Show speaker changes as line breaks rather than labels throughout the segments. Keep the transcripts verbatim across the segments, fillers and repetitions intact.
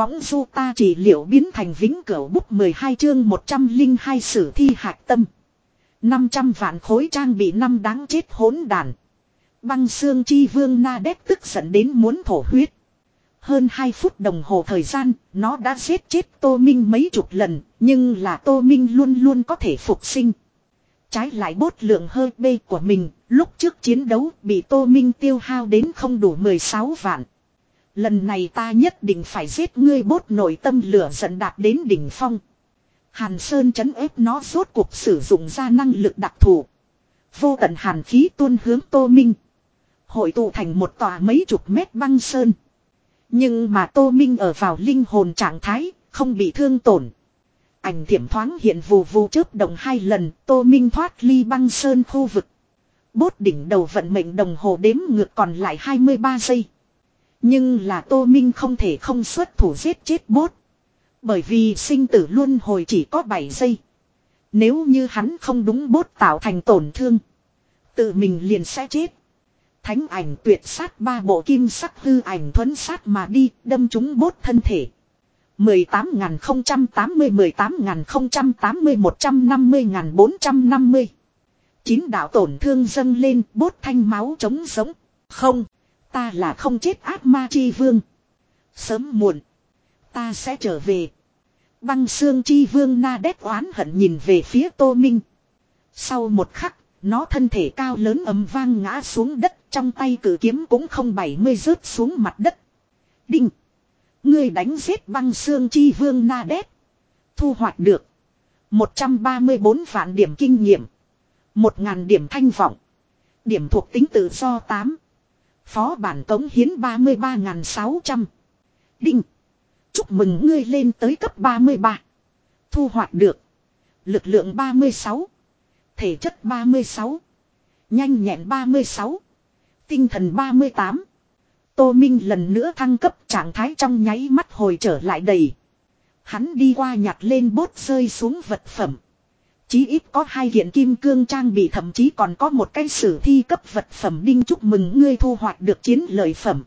võng du ta trị liệu biến thành vĩnh cửu bút mười hai chương một trăm linh hai sử thi hạc tâm. năm trăm vạn khối trang bị năm đáng chết hỗn đàn. Băng xương chi vương Na Đét tức giận đến muốn thổ huyết. Hơn hai phút đồng hồ thời gian, nó đã giết chết Tô Minh mấy chục lần, nhưng là Tô Minh luôn luôn có thể phục sinh. Trái lại bốt lượng hơi bê của mình, lúc trước chiến đấu bị Tô Minh tiêu hao đến không đủ mười sáu vạn. Lần này ta nhất định phải giết ngươi, bốt nội tâm lửa giận đạt đến đỉnh phong. Hàn Sơn trấn ép nó rốt cuộc sử dụng ra năng lực đặc thù. Vô tận hàn khí tuôn hướng Tô Minh. Hội tụ thành một tòa mấy chục mét băng sơn. Nhưng mà Tô Minh ở vào linh hồn trạng thái, không bị thương tổn. Ảnh thiểm thoáng hiện vù vù chớp động hai lần, Tô Minh thoát ly băng sơn khu vực. Bốt đỉnh đầu vận mệnh đồng hồ đếm ngược còn lại hai mươi ba giây. Nhưng là Tô Minh không thể không xuất thủ giết chết bốt. Bởi vì sinh tử luân hồi chỉ có bảy giây. Nếu như hắn không đúng bốt tạo thành tổn thương, tự mình liền sẽ chết. Thánh ảnh tuyệt sát ba bộ kim sắc hư ảnh thuấn sát mà đi, đâm trúng bốt thân thể. mười tám nghìn không trăm tám mươi, mười tám nghìn không trăm tám mươi, một trăm năm mươi nghìn bốn trăm năm mươi. Chín đạo tổn thương dâng lên, bốt thanh máu trống sống. Không, ta là không chết ác ma chi vương. Sớm muộn, ta sẽ trở về. Băng xương chi vương Na Đét oán hận nhìn về phía Tô Minh. Sau một khắc, nó thân thể cao lớn ầm vang ngã xuống đất, trong tay cử kiếm cũng không bảy mươi rớt xuống mặt đất. Đinh! Ngươi đánh giết băng xương chi vương Na Đét. Thu hoạch được một trăm ba mươi bốn vạn điểm kinh nghiệm, một nghìn điểm thanh vọng. Điểm thuộc tính tự do tám. Phó bản cống hiến ba mươi ba nghìn sáu trăm. Đinh! Chúc mừng ngươi lên tới cấp ba mươi ba. Thu hoạch được lực lượng ba mươi sáu, thể chất ba mươi sáu, nhanh nhẹn ba mươi sáu, tinh thần ba mươi tám. Tô Minh lần nữa thăng cấp, trạng thái trong nháy mắt hồi trở lại đầy. Hắn đi qua nhặt lên bốt rơi xuống vật phẩm. Chí ít có hai kiện kim cương trang bị, thậm chí còn có một cái sử thi cấp vật phẩm. Đinh, chúc mừng ngươi thu hoạch được chiến lợi phẩm.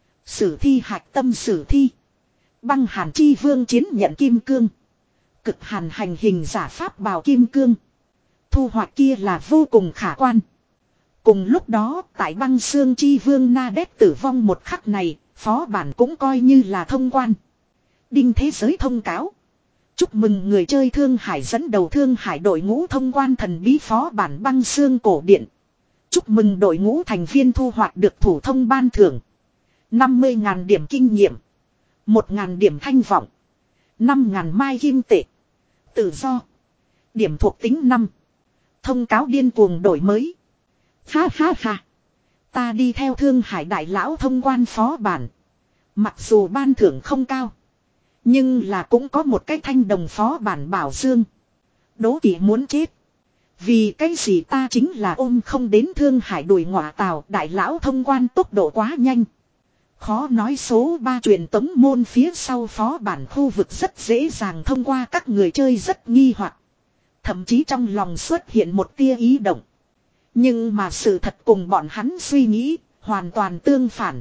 Sử thi hạch tâm sử thi. Băng hàn chi vương chiến nhận kim cương. Cực hàn hành hình giả pháp bào kim cương. Thu hoạch kia là vô cùng khả quan. Cùng lúc đó, tại băng xương chi vương Na Đét tử vong một khắc này, phó bản cũng coi như là thông quan. Đinh, thế giới thông cáo. Chúc mừng người chơi Thương Hải dẫn đầu Thương Hải đội ngũ thông quan thần bí phó bản băng xương cổ điện. Chúc mừng đội ngũ thành viên thu hoạch được thủ thông ban thưởng. năm mươi nghìn điểm kinh nghiệm, một nghìn điểm thanh vọng, năm nghìn mai kim tệ. Tự do. Điểm thuộc tính năm. Thông cáo điên cuồng đổi mới. Ha ha ha. Ta đi theo Thương Hải đại lão thông quan phó bản. Mặc dù ban thưởng không cao, nhưng là cũng có một cái thanh đồng phó bản bảo dương. Đố kỵ muốn chết. Vì cái gì ta chính là ôm không đến Thương Hải đùi ngọa tàu, đại lão thông quan tốc độ quá nhanh. Khó nói số ba truyền tống môn phía sau phó bản khu vực rất dễ dàng thông qua, các người chơi rất nghi hoặc. Thậm chí trong lòng xuất hiện một tia ý động. Nhưng mà sự thật cùng bọn hắn suy nghĩ hoàn toàn tương phản.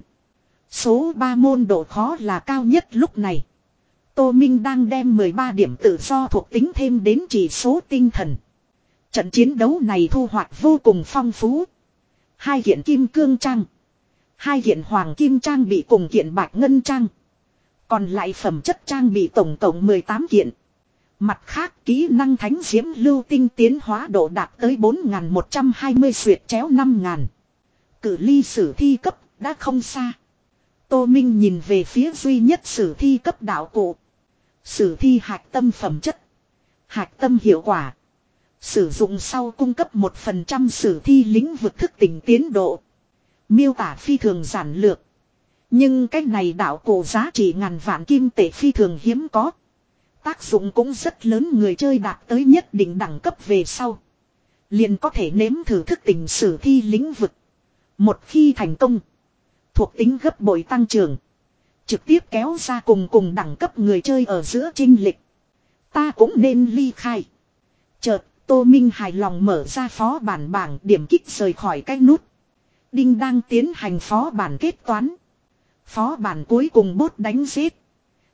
Số ba môn độ khó là cao nhất lúc này. Tô Minh đang đem mười ba điểm tự do thuộc tính thêm đến chỉ số tinh thần. Trận chiến đấu này thu hoạch vô cùng phong phú. Hai kiện kim cương trang, hai kiện hoàng kim trang bị cùng kiện bạch ngân trang. Còn lại phẩm chất trang bị tổng cộng mười tám kiện. Mặt khác, kỹ năng thánh diễm lưu tinh tiến hóa độ đạt tới bốn nghìn một trăm hai mươi xuyệt chéo năm nghìn. Cự ly sử thi cấp đã không xa. Tô Minh nhìn về phía duy nhất sử thi cấp đạo cụ. Sử thi hạch tâm phẩm chất. Hạch tâm hiệu quả. Sử dụng sau cung cấp một phần trăm sử thi lĩnh vực thức tỉnh tiến độ. Miêu tả phi thường giản lược. Nhưng cái này đạo cụ giá trị ngàn vạn kim tệ, phi thường hiếm có. Tác dụng cũng rất lớn, người chơi đạt tới nhất định đẳng cấp về sau liền có thể nếm thử thức tỉnh sử thi lĩnh vực. Một khi thành công, thuộc tính gấp bội tăng trưởng, trực tiếp kéo ra cùng cùng đẳng cấp người chơi ở giữa chênh lệch. Ta cũng nên ly khai. Chợt, Tô Minh hài lòng mở ra phó bản bảng, điểm kích rời khỏi cái nút. Đinh, đang tiến hành phó bản kết toán. Phó bản cuối cùng bốt đánh giết.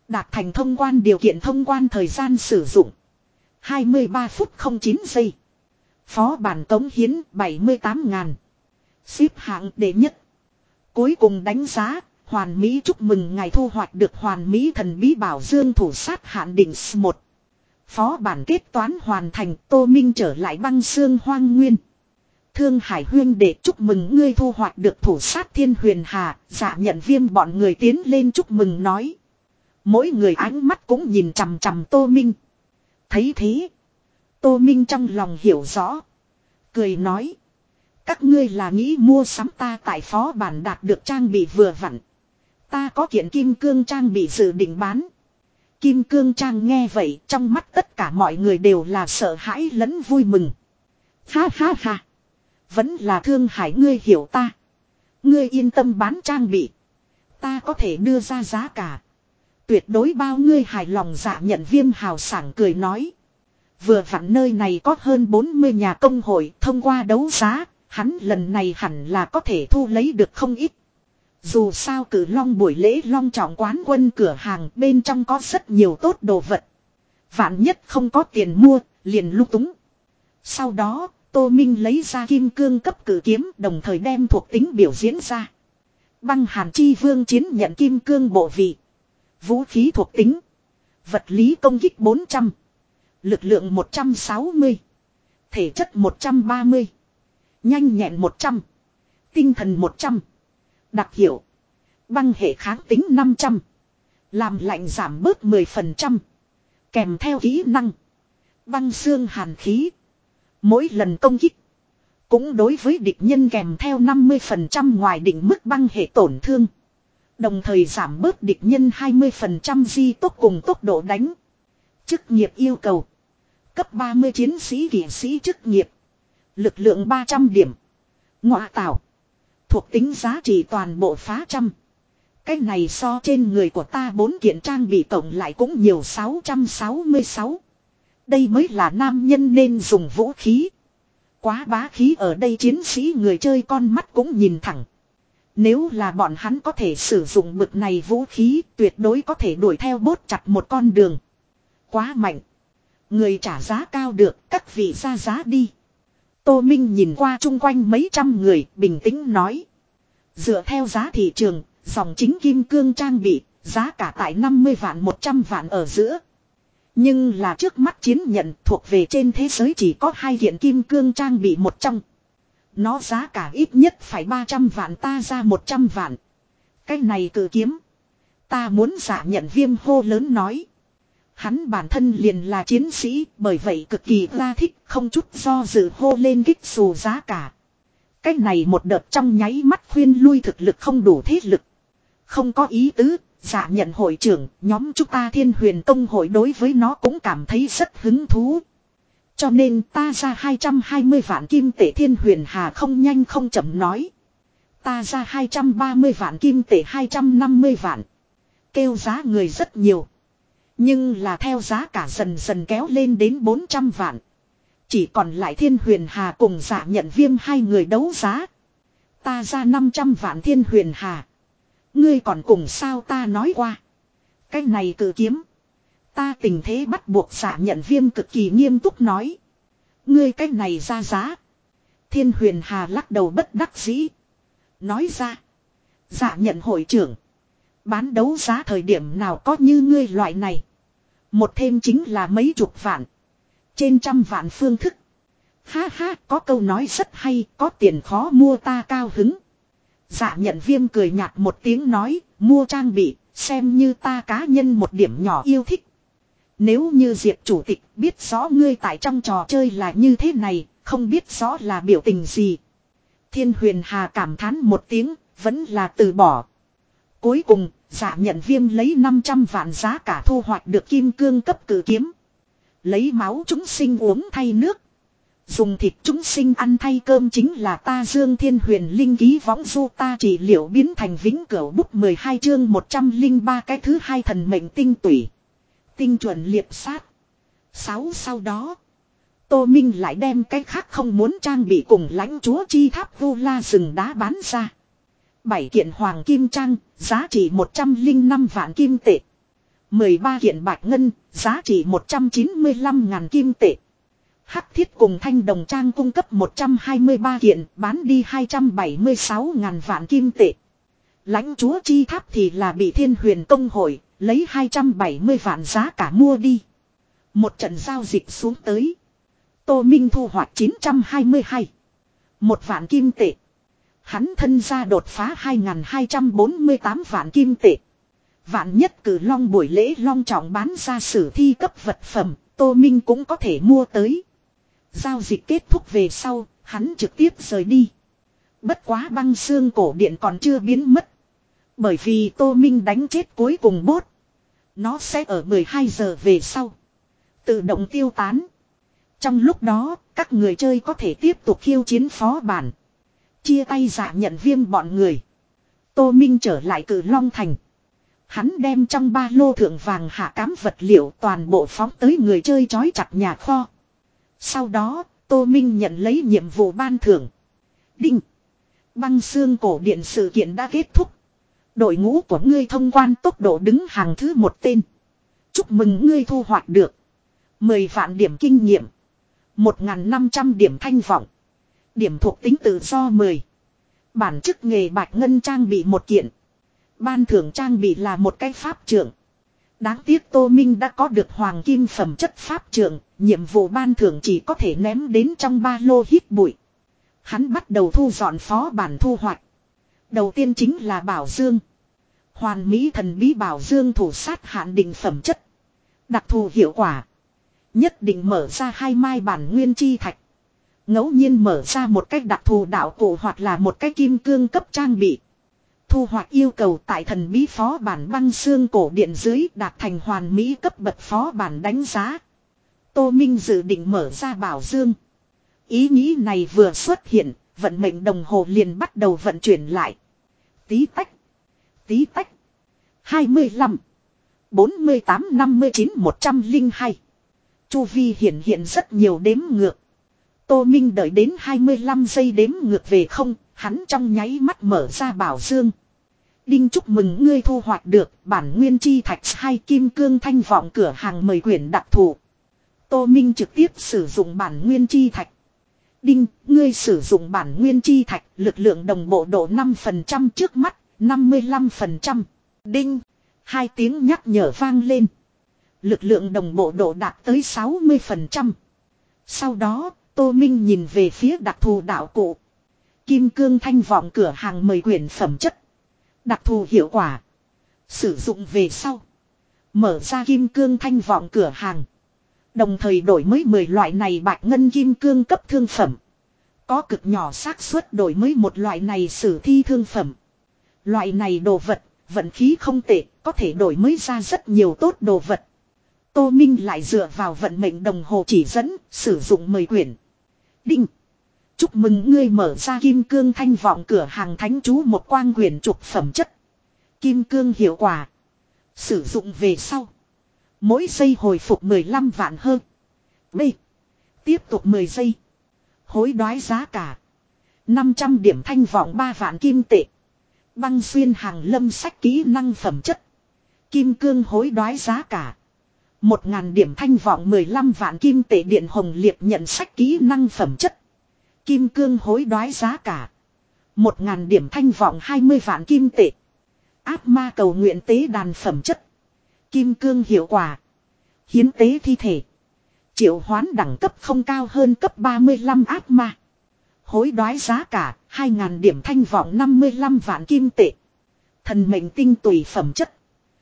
Đạt thành thông quan điều kiện thông quan thời gian sử dụng. hai mươi ba phút không chín giây. Phó bản cống hiến bảy mươi tám ngàn. Xếp hạng đệ nhất. Cuối cùng đánh giá, hoàn mỹ chúc mừng ngài thu hoạch được hoàn mỹ thần bí bảo dương thủ sát hạn định S một. Phó bản kết toán hoàn thành, Tô Minh trở lại băng xương hoang nguyên. Thương Hải huyên để chúc mừng ngươi thu hoạch được thủ sát thiên huyền hà, dạ nhận viêm bọn người tiến lên chúc mừng nói. Mỗi người ánh mắt cũng nhìn chằm chằm Tô Minh. Thấy thế, Tô Minh trong lòng hiểu rõ. Cười nói. Các ngươi là nghĩ mua sắm ta tại phó bản đạt được trang bị vừa vặn. Ta có kiện kim cương trang bị dự định bán. Kim cương trang nghe vậy trong mắt tất cả mọi người đều là sợ hãi lẫn vui mừng. Ha ha ha. Vẫn là Thương Hải ngươi hiểu ta. Ngươi yên tâm bán trang bị. Ta có thể đưa ra giá cả. Tuyệt đối bao ngươi hài lòng dạ nhận viêm hào sảng cười nói. Vừa vặn nơi này có hơn bốn mươi nhà công hội thông qua đấu giá. Hắn lần này hẳn là có thể thu lấy được không ít. Dù sao cử long buổi lễ long trọng quán quân cửa hàng bên trong có rất nhiều tốt đồ vật. Vạn nhất không có tiền mua, liền lung túng. Sau đó, Tô Minh lấy ra kim cương cấp cử kiếm đồng thời đem thuộc tính biểu diễn ra. Băng hàn chi vương chiến nhận kim cương bộ vị. Vũ khí thuộc tính. Vật lý công kích bốn trăm. Lực lượng một trăm sáu mươi. Thể chất một trăm ba mươi. Nhanh nhẹn một trăm. Tinh thần một trăm. Đặc hiệu. Băng hệ kháng tính năm trăm. Làm lạnh giảm bớt mười phần trăm. Kèm theo kỹ năng. Băng xương hàn khí. Mỗi lần công kích. Cũng đối với địch nhân kèm theo năm mươi phần trăm ngoài định mức băng hệ tổn thương. Đồng thời giảm bớt địch nhân hai mươi phần trăm di tốc cùng tốc độ đánh. Chức nghiệp yêu cầu. Cấp ba mươi chiến sĩ kỵ sĩ chức nghiệp. Lực lượng ba trăm điểm. Ngọa tạo. Thuộc tính giá trị toàn bộ phá trăm. Cái này so trên người của ta bốn kiện trang bị tổng lại cũng nhiều sáu trăm sáu mươi sáu. Đây mới là nam nhân nên dùng vũ khí. Quá bá khí ở đây chiến sĩ người chơi con mắt cũng nhìn thẳng. Nếu là bọn hắn có thể sử dụng bực này vũ khí tuyệt đối có thể đuổi theo bốt chặt một con đường. Quá mạnh. Người trả giá cao được các vị ra giá đi. Tô Minh nhìn qua chung quanh mấy trăm người bình tĩnh nói. Dựa theo giá thị trường, dòng chính kim cương trang bị, giá cả tại năm mươi vạn một trăm vạn ở giữa. Nhưng là trước mắt chiến nhận thuộc về trên thế giới chỉ có hai kiện kim cương trang bị một trong. Nó giá cả ít nhất phải ba trăm vạn ta ra một trăm vạn. Cái này cử kiếm. Ta muốn giả nhận viêm hô lớn nói. Hắn bản thân liền là chiến sĩ, bởi vậy cực kỳ ra thích, không chút do dự hô lên kích xù giá cả. Cái này một đợt trong nháy mắt khuyên lui thực lực không đủ thế lực. Không có ý tứ, giả nhận hội trưởng, nhóm chúng ta Thiên Huyền Tông hội đối với nó cũng cảm thấy rất hứng thú. Cho nên ta ra hai trăm hai mươi vạn kim tệ Thiên Huyền Hà không nhanh không chậm nói. Ta ra hai trăm ba mươi vạn kim tệ hai trăm năm mươi vạn. Kêu giá người rất nhiều. Nhưng là theo giá cả dần dần kéo lên đến bốn trăm vạn. Chỉ còn lại Thiên Huyền Hà cùng giả nhận viêm hai người đấu giá. Ta ra năm trăm vạn Thiên Huyền Hà. Ngươi còn cùng sao ta nói qua. Cái này cử kiếm. Ta tình thế bắt buộc giả nhận viêm cực kỳ nghiêm túc nói. Ngươi cái này ra giá. Thiên Huyền Hà lắc đầu bất đắc dĩ. Nói ra. Giả nhận hội trưởng. Bán đấu giá thời điểm nào có như ngươi loại này. Một thêm chính là mấy chục vạn. Trên trăm vạn phương thức. Ha ha, có câu nói rất hay, có tiền khó mua ta cao hứng. Dạ nhận viêm cười nhạt một tiếng nói, mua trang bị, xem như ta cá nhân một điểm nhỏ yêu thích. Nếu như Diệp chủ tịch biết rõ ngươi tại trong trò chơi là như thế này, không biết rõ là biểu tình gì. Thiên Huyền Hà cảm thán một tiếng, vẫn là từ bỏ. Cuối cùng, dạ nhận viêm lấy năm trăm vạn giá cả thu hoạch được kim cương cấp cử kiếm. Lấy máu chúng sinh uống thay nước. Dùng thịt chúng sinh ăn thay cơm chính là ta Dương Thiên Huyền Linh ký võng du ta trị liệu biến thành vĩnh cửu bút mười hai chương một trăm lẻ ba cái thứ hai thần mệnh tinh tủy. Tinh chuẩn liệp sát. Sáu sau đó. Tô Minh lại đem cái khác không muốn trang bị cùng lãnh chúa chi tháp vô la rừng đá bán ra. Bảy kiện hoàng kim trang, giá trị một trăm lẻ năm vạn kim tệ. mười ba kiện bạch ngân, giá trị một trăm chín mươi lăm ngàn kim tệ. Hắc thiết cùng thanh đồng trang cung cấp một trăm hai mươi ba kiện, bán đi hai trăm bảy mươi sáu ngàn vạn kim tệ. Lãnh chúa chi tháp thì là bị thiên huyền công hội, lấy hai trăm bảy mươi vạn giá cả mua đi. Một trận giao dịch xuống tới. Tô Minh thu hoạch chín trăm hai mươi hai. Một vạn kim tệ. Hắn thân ra đột phá hai nghìn hai trăm bốn mươi tám vạn kim tệ. Vạn nhất cử long buổi lễ long trọng bán ra sử thi cấp vật phẩm, Tô Minh cũng có thể mua tới. Giao dịch kết thúc về sau, hắn trực tiếp rời đi. Bất quá băng xương cổ điện còn chưa biến mất. Bởi vì Tô Minh đánh chết cuối cùng bốt. Nó sẽ ở mười hai giờ về sau tự động tiêu tán. Trong lúc đó, các người chơi có thể tiếp tục khiêu chiến phó bản. Chia tay dạ nhận viêm bọn người. Tô Minh trở lại Cử Long Thành. Hắn đem trong ba lô thượng vàng hạ cám vật liệu toàn bộ phóng tới người chơi trói chặt nhà kho. Sau đó, Tô Minh nhận lấy nhiệm vụ ban thưởng. Đinh. Băng xương cổ điện sự kiện đã kết thúc. Đội ngũ của ngươi thông quan tốc độ đứng hàng thứ một tên. Chúc mừng ngươi thu hoạch được mười vạn điểm kinh nghiệm, một nghìn năm trăm điểm thanh vọng, điểm thuộc tính tự do mười. Bản chức nghề bạch ngân trang bị một kiện. Ban thưởng trang bị là một cái pháp trượng. Đáng tiếc Tô Minh đã có được hoàng kim phẩm chất pháp trượng, nhiệm vụ ban thưởng chỉ có thể ném đến trong ba lô hít bụi. Hắn bắt đầu thu dọn phó bản thu hoạch. Đầu tiên chính là bảo dương. Hoàn mỹ thần bí bảo dương thủ sát hạn định phẩm chất. Đặc thù hiệu quả. Nhất định mở ra hai mai bản nguyên chi thạch. Ngẫu nhiên mở ra một cách đặc thù đạo cụ hoặc là một cái kim cương cấp trang bị. Thu hoạch yêu cầu tại thần bí phó bản băng xương cổ điện dưới đạt thành hoàn mỹ cấp bậc phó bản đánh giá. Tô Minh dự định mở ra bảo dương. Ý nghĩ này vừa xuất hiện, vận mệnh đồng hồ liền bắt đầu vận chuyển lại. Tí tách, tí tách. hai mươi lăm, bốn mươi tám, năm mươi chín, một trăm lẻ hai. Chu vi hiện hiện rất nhiều đếm ngược. Tô Minh đợi đến hai mươi lăm giây đếm ngược về không, hắn trong nháy mắt mở ra bảo dương. Đinh, chúc mừng ngươi thu hoạch được bản nguyên chi thạch hai kim cương thanh vọng cửa hàng mời quyển đặc thù. Tô Minh trực tiếp sử dụng bản nguyên chi thạch. Đinh, ngươi sử dụng bản nguyên chi thạch, lực lượng đồng bộ độ năm phần trăm trước mắt, năm mươi lăm phần trăm. Đinh, hai tiếng nhắc nhở vang lên. Lực lượng đồng bộ độ đạt tới sáu mươi phần trăm. Sau đó, Tô Minh nhìn về phía đặc thù đạo cụ. Kim cương thanh vọng cửa hàng mời quyển phẩm chất. Đặc thù hiệu quả. Sử dụng về sau. Mở ra kim cương thanh vọng cửa hàng. Đồng thời đổi mới mười loại này bạch ngân kim cương cấp thương phẩm. Có cực nhỏ xác suất đổi mới một loại này sử thi thương phẩm. Loại này đồ vật, vận khí không tệ, có thể đổi mới ra rất nhiều tốt đồ vật. Tô Minh lại dựa vào vận mệnh đồng hồ chỉ dẫn, sử dụng mười quyển. Đinh. Chúc mừng ngươi mở ra kim cương thanh vọng cửa hàng thánh chú một quang quyển trục phẩm chất. Kim cương hiệu quả. Sử dụng về sau. Mỗi giây hồi phục mười lăm vạn hơn. B. Tiếp tục mười giây. Hối đoái giá cả. năm trăm điểm thanh vọng ba vạn kim tệ. Băng xuyên hàng lâm sách kỹ năng phẩm chất. Kim cương hối đoái giá cả. Một ngàn điểm thanh vọng mười lăm vạn kim tệ điện hồng liệt nhận sách kỹ năng phẩm chất. Kim cương hối đoái giá cả. Một ngàn điểm thanh vọng hai mươi vạn kim tệ. Áp ma cầu nguyện tế đàn phẩm chất. Kim cương hiệu quả. Hiến tế thi thể. Triệu hoán đẳng cấp không cao hơn cấp ba mươi lăm áp ma. Hối đoái giá cả hai ngàn điểm thanh vọng năm mươi lăm vạn kim tệ. Thần mệnh tinh tùy phẩm chất.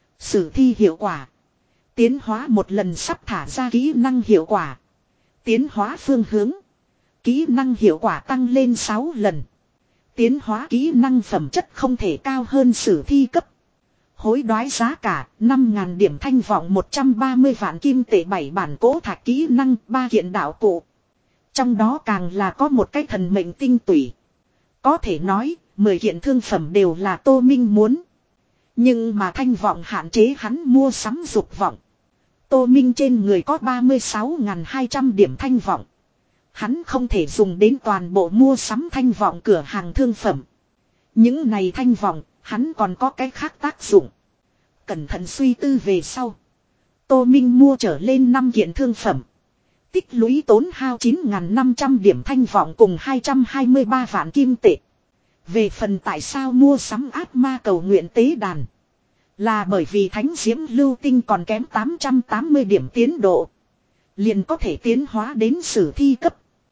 Sử thi hiệu quả. Tiến hóa một lần sắp thả ra kỹ năng hiệu quả. Tiến hóa phương hướng. Kỹ năng hiệu quả tăng lên sáu lần. Tiến hóa kỹ năng phẩm chất không thể cao hơn sử thi cấp. Hối đoái giá cả năm ngàn điểm thanh vọng một trăm ba mươi vạn kim tệ bảy bản cố thạch kỹ năng ba kiện đạo cụ. Trong đó càng là có một cái thần mệnh tinh tủy. Có thể nói mười kiện thương phẩm đều là Tô Minh muốn. Nhưng mà thanh vọng hạn chế hắn mua sắm dục vọng. Tô Minh trên người có ba mươi sáu nghìn hai trăm điểm thanh vọng. Hắn không thể dùng đến toàn bộ mua sắm thanh vọng cửa hàng thương phẩm. Những này thanh vọng, hắn còn có cái khác tác dụng. Cẩn thận suy tư về sau. Tô Minh mua trở lên năm kiện thương phẩm. Tích lũy tốn hao chín nghìn năm trăm điểm thanh vọng cùng hai trăm hai mươi ba vạn kim tệ. Về phần tại sao mua sắm ác ma cầu nguyện tế đàn. Là bởi vì thánh diễm lưu tinh còn kém tám trăm tám mươi điểm tiến độ. Liền có thể tiến hóa đến sử thi cấp.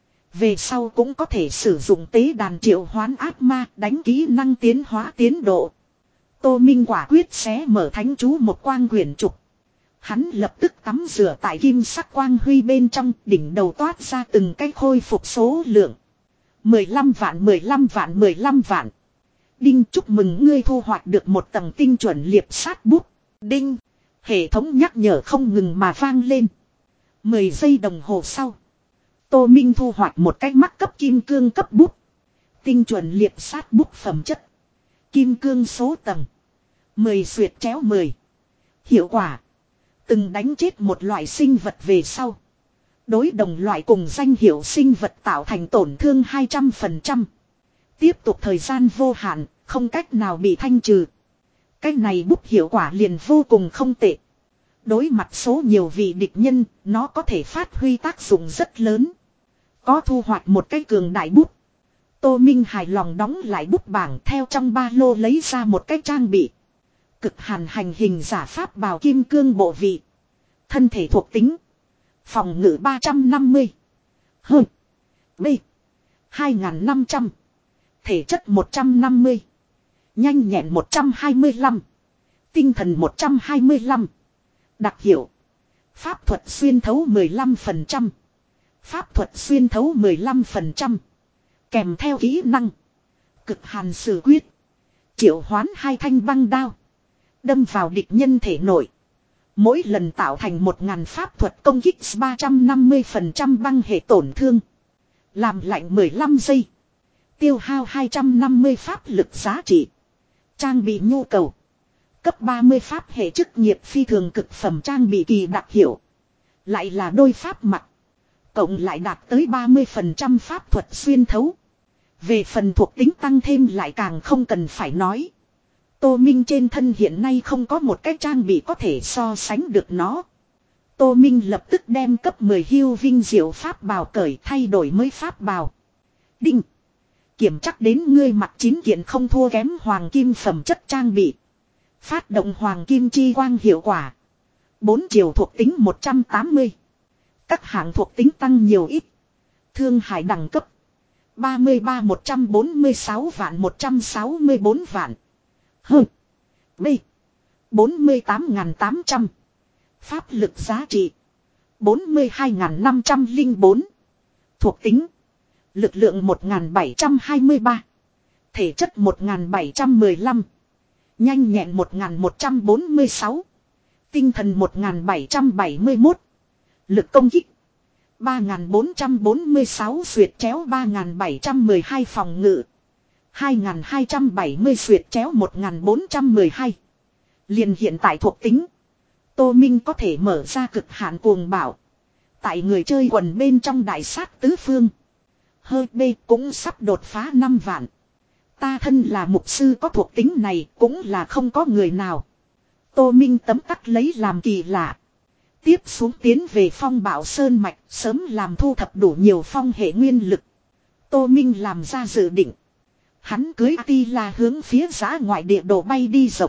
Về sau cũng có thể sử dụng tế đàn triệu hoán ác ma đánh kỹ năng tiến hóa tiến độ. Tô Minh quả quyết xé mở thánh chú một quang quyển trục. Hắn lập tức tắm rửa tại kim sắc quang huy bên trong, đỉnh đầu toát ra từng cái khôi phục số lượng. mười lăm vạn, mười lăm vạn, mười lăm vạn. Đinh, chúc mừng ngươi thu hoạch được một tầng tinh chuẩn liệp sát bút. Đinh, hệ thống nhắc nhở không ngừng mà vang lên. mười giây đồng hồ sau. Tô Minh thu hoạch một cái mắc cấp kim cương cấp bút. Tinh chuẩn liệp sát bút phẩm chất. Kim cương số tầng. mười xuyệt chéo mười. Hiệu quả. Từng đánh chết một loại sinh vật về sau. Đối đồng loại cùng danh hiệu sinh vật tạo thành tổn thương hai trăm phần trăm. Tiếp tục thời gian vô hạn, không cách nào bị thanh trừ. Cái này bút hiệu quả liền vô cùng không tệ. Đối mặt số nhiều vị địch nhân, nó có thể phát huy tác dụng rất lớn. Có thu hoạch một cái cường đại bút. Tô Minh hài lòng đóng lại bút bảng theo trong ba lô lấy ra một cái trang bị. Cực hàn hành hình giả pháp bào kim cương bộ vị. Thân thể thuộc tính. Phòng ngự ba trăm năm mươi. H. B. hai nghìn năm trăm. Thể chất một trăm năm mươi. Nhanh nhẹn một trăm hai mươi lăm. Tinh thần một trăm hai mươi lăm. Đặc hiệu. Pháp thuật xuyên thấu mười lăm phần trăm. Pháp thuật xuyên thấu mười lăm phần trăm. Kèm theo kỹ năng. Cực hàn sử quyết. Triệu hoán hai thanh băng đao. Đâm vào địch nhân thể nội. Mỗi lần tạo thành một ngàn pháp thuật công kích ba trăm năm mươi phần trăm băng hệ tổn thương. Làm lạnh mười lăm giây. Tiêu hao hai trăm năm mươi pháp lực giá trị. Trang bị nhu cầu. Cấp ba mươi pháp hệ chức nghiệp phi thường cực phẩm trang bị kỳ đặc hiệu. Lại là đôi pháp mặt. Cộng lại đạt tới ba mươi phần trăm pháp thuật xuyên thấu. Về phần thuộc tính tăng thêm lại càng không cần phải nói. Tô Minh trên thân hiện nay không có một cái trang bị có thể so sánh được nó. Tô Minh lập tức đem cấp mười hưu vinh diệu pháp bào cởi thay đổi mới pháp bào. Đinh. Kiểm chắc đến ngươi mặc chín kiện không thua kém hoàng kim phẩm chất trang bị. Phát động hoàng kim chi quang hiệu quả. Bốn chiều thuộc tính một trăm tám mươi. Các hạng thuộc tính tăng nhiều ít. Thương hải đẳng cấp. ba mươi ba một trăm bốn mươi sáu vạn một trăm sáu mươi bốn vạn. H. B. bốn mươi tám nghìn tám trăm. Pháp lực giá trị. bốn mươi hai nghìn năm trăm lẻ bốn. Thuộc tính. Lực lượng một nghìn bảy trăm hai mươi ba. Thể chất một nghìn bảy trăm mười lăm. Nhanh nhẹn một nghìn một trăm bốn mươi sáu. Tinh thần một nghìn bảy trăm bảy mươi mốt. Lực công kích. ba nghìn bốn trăm bốn mươi sáu xuyệt chéo ba nghìn bảy trăm mười hai phòng ngự. hai nghìn hai trăm bảy mươi xuyệt chéo một nghìn bốn trăm mười hai. Liền hiện tại thuộc tính. Tô Minh có thể mở ra cực hạn cuồng bạo. Tại người chơi quần bên trong đại sát tứ phương. Hơi B cũng sắp đột phá năm vạn. Ta thân là mục sư có thuộc tính này cũng là không có người nào. Tô Minh tấm tắc lấy làm kỳ lạ. Tiếp xuống tiến về phong bảo sơn mạch sớm làm thu thập đủ nhiều phong hệ nguyên lực. Tô Minh làm ra dự định. Hắn cưới Attila hướng phía giã ngoại địa đồ bay đi rộng.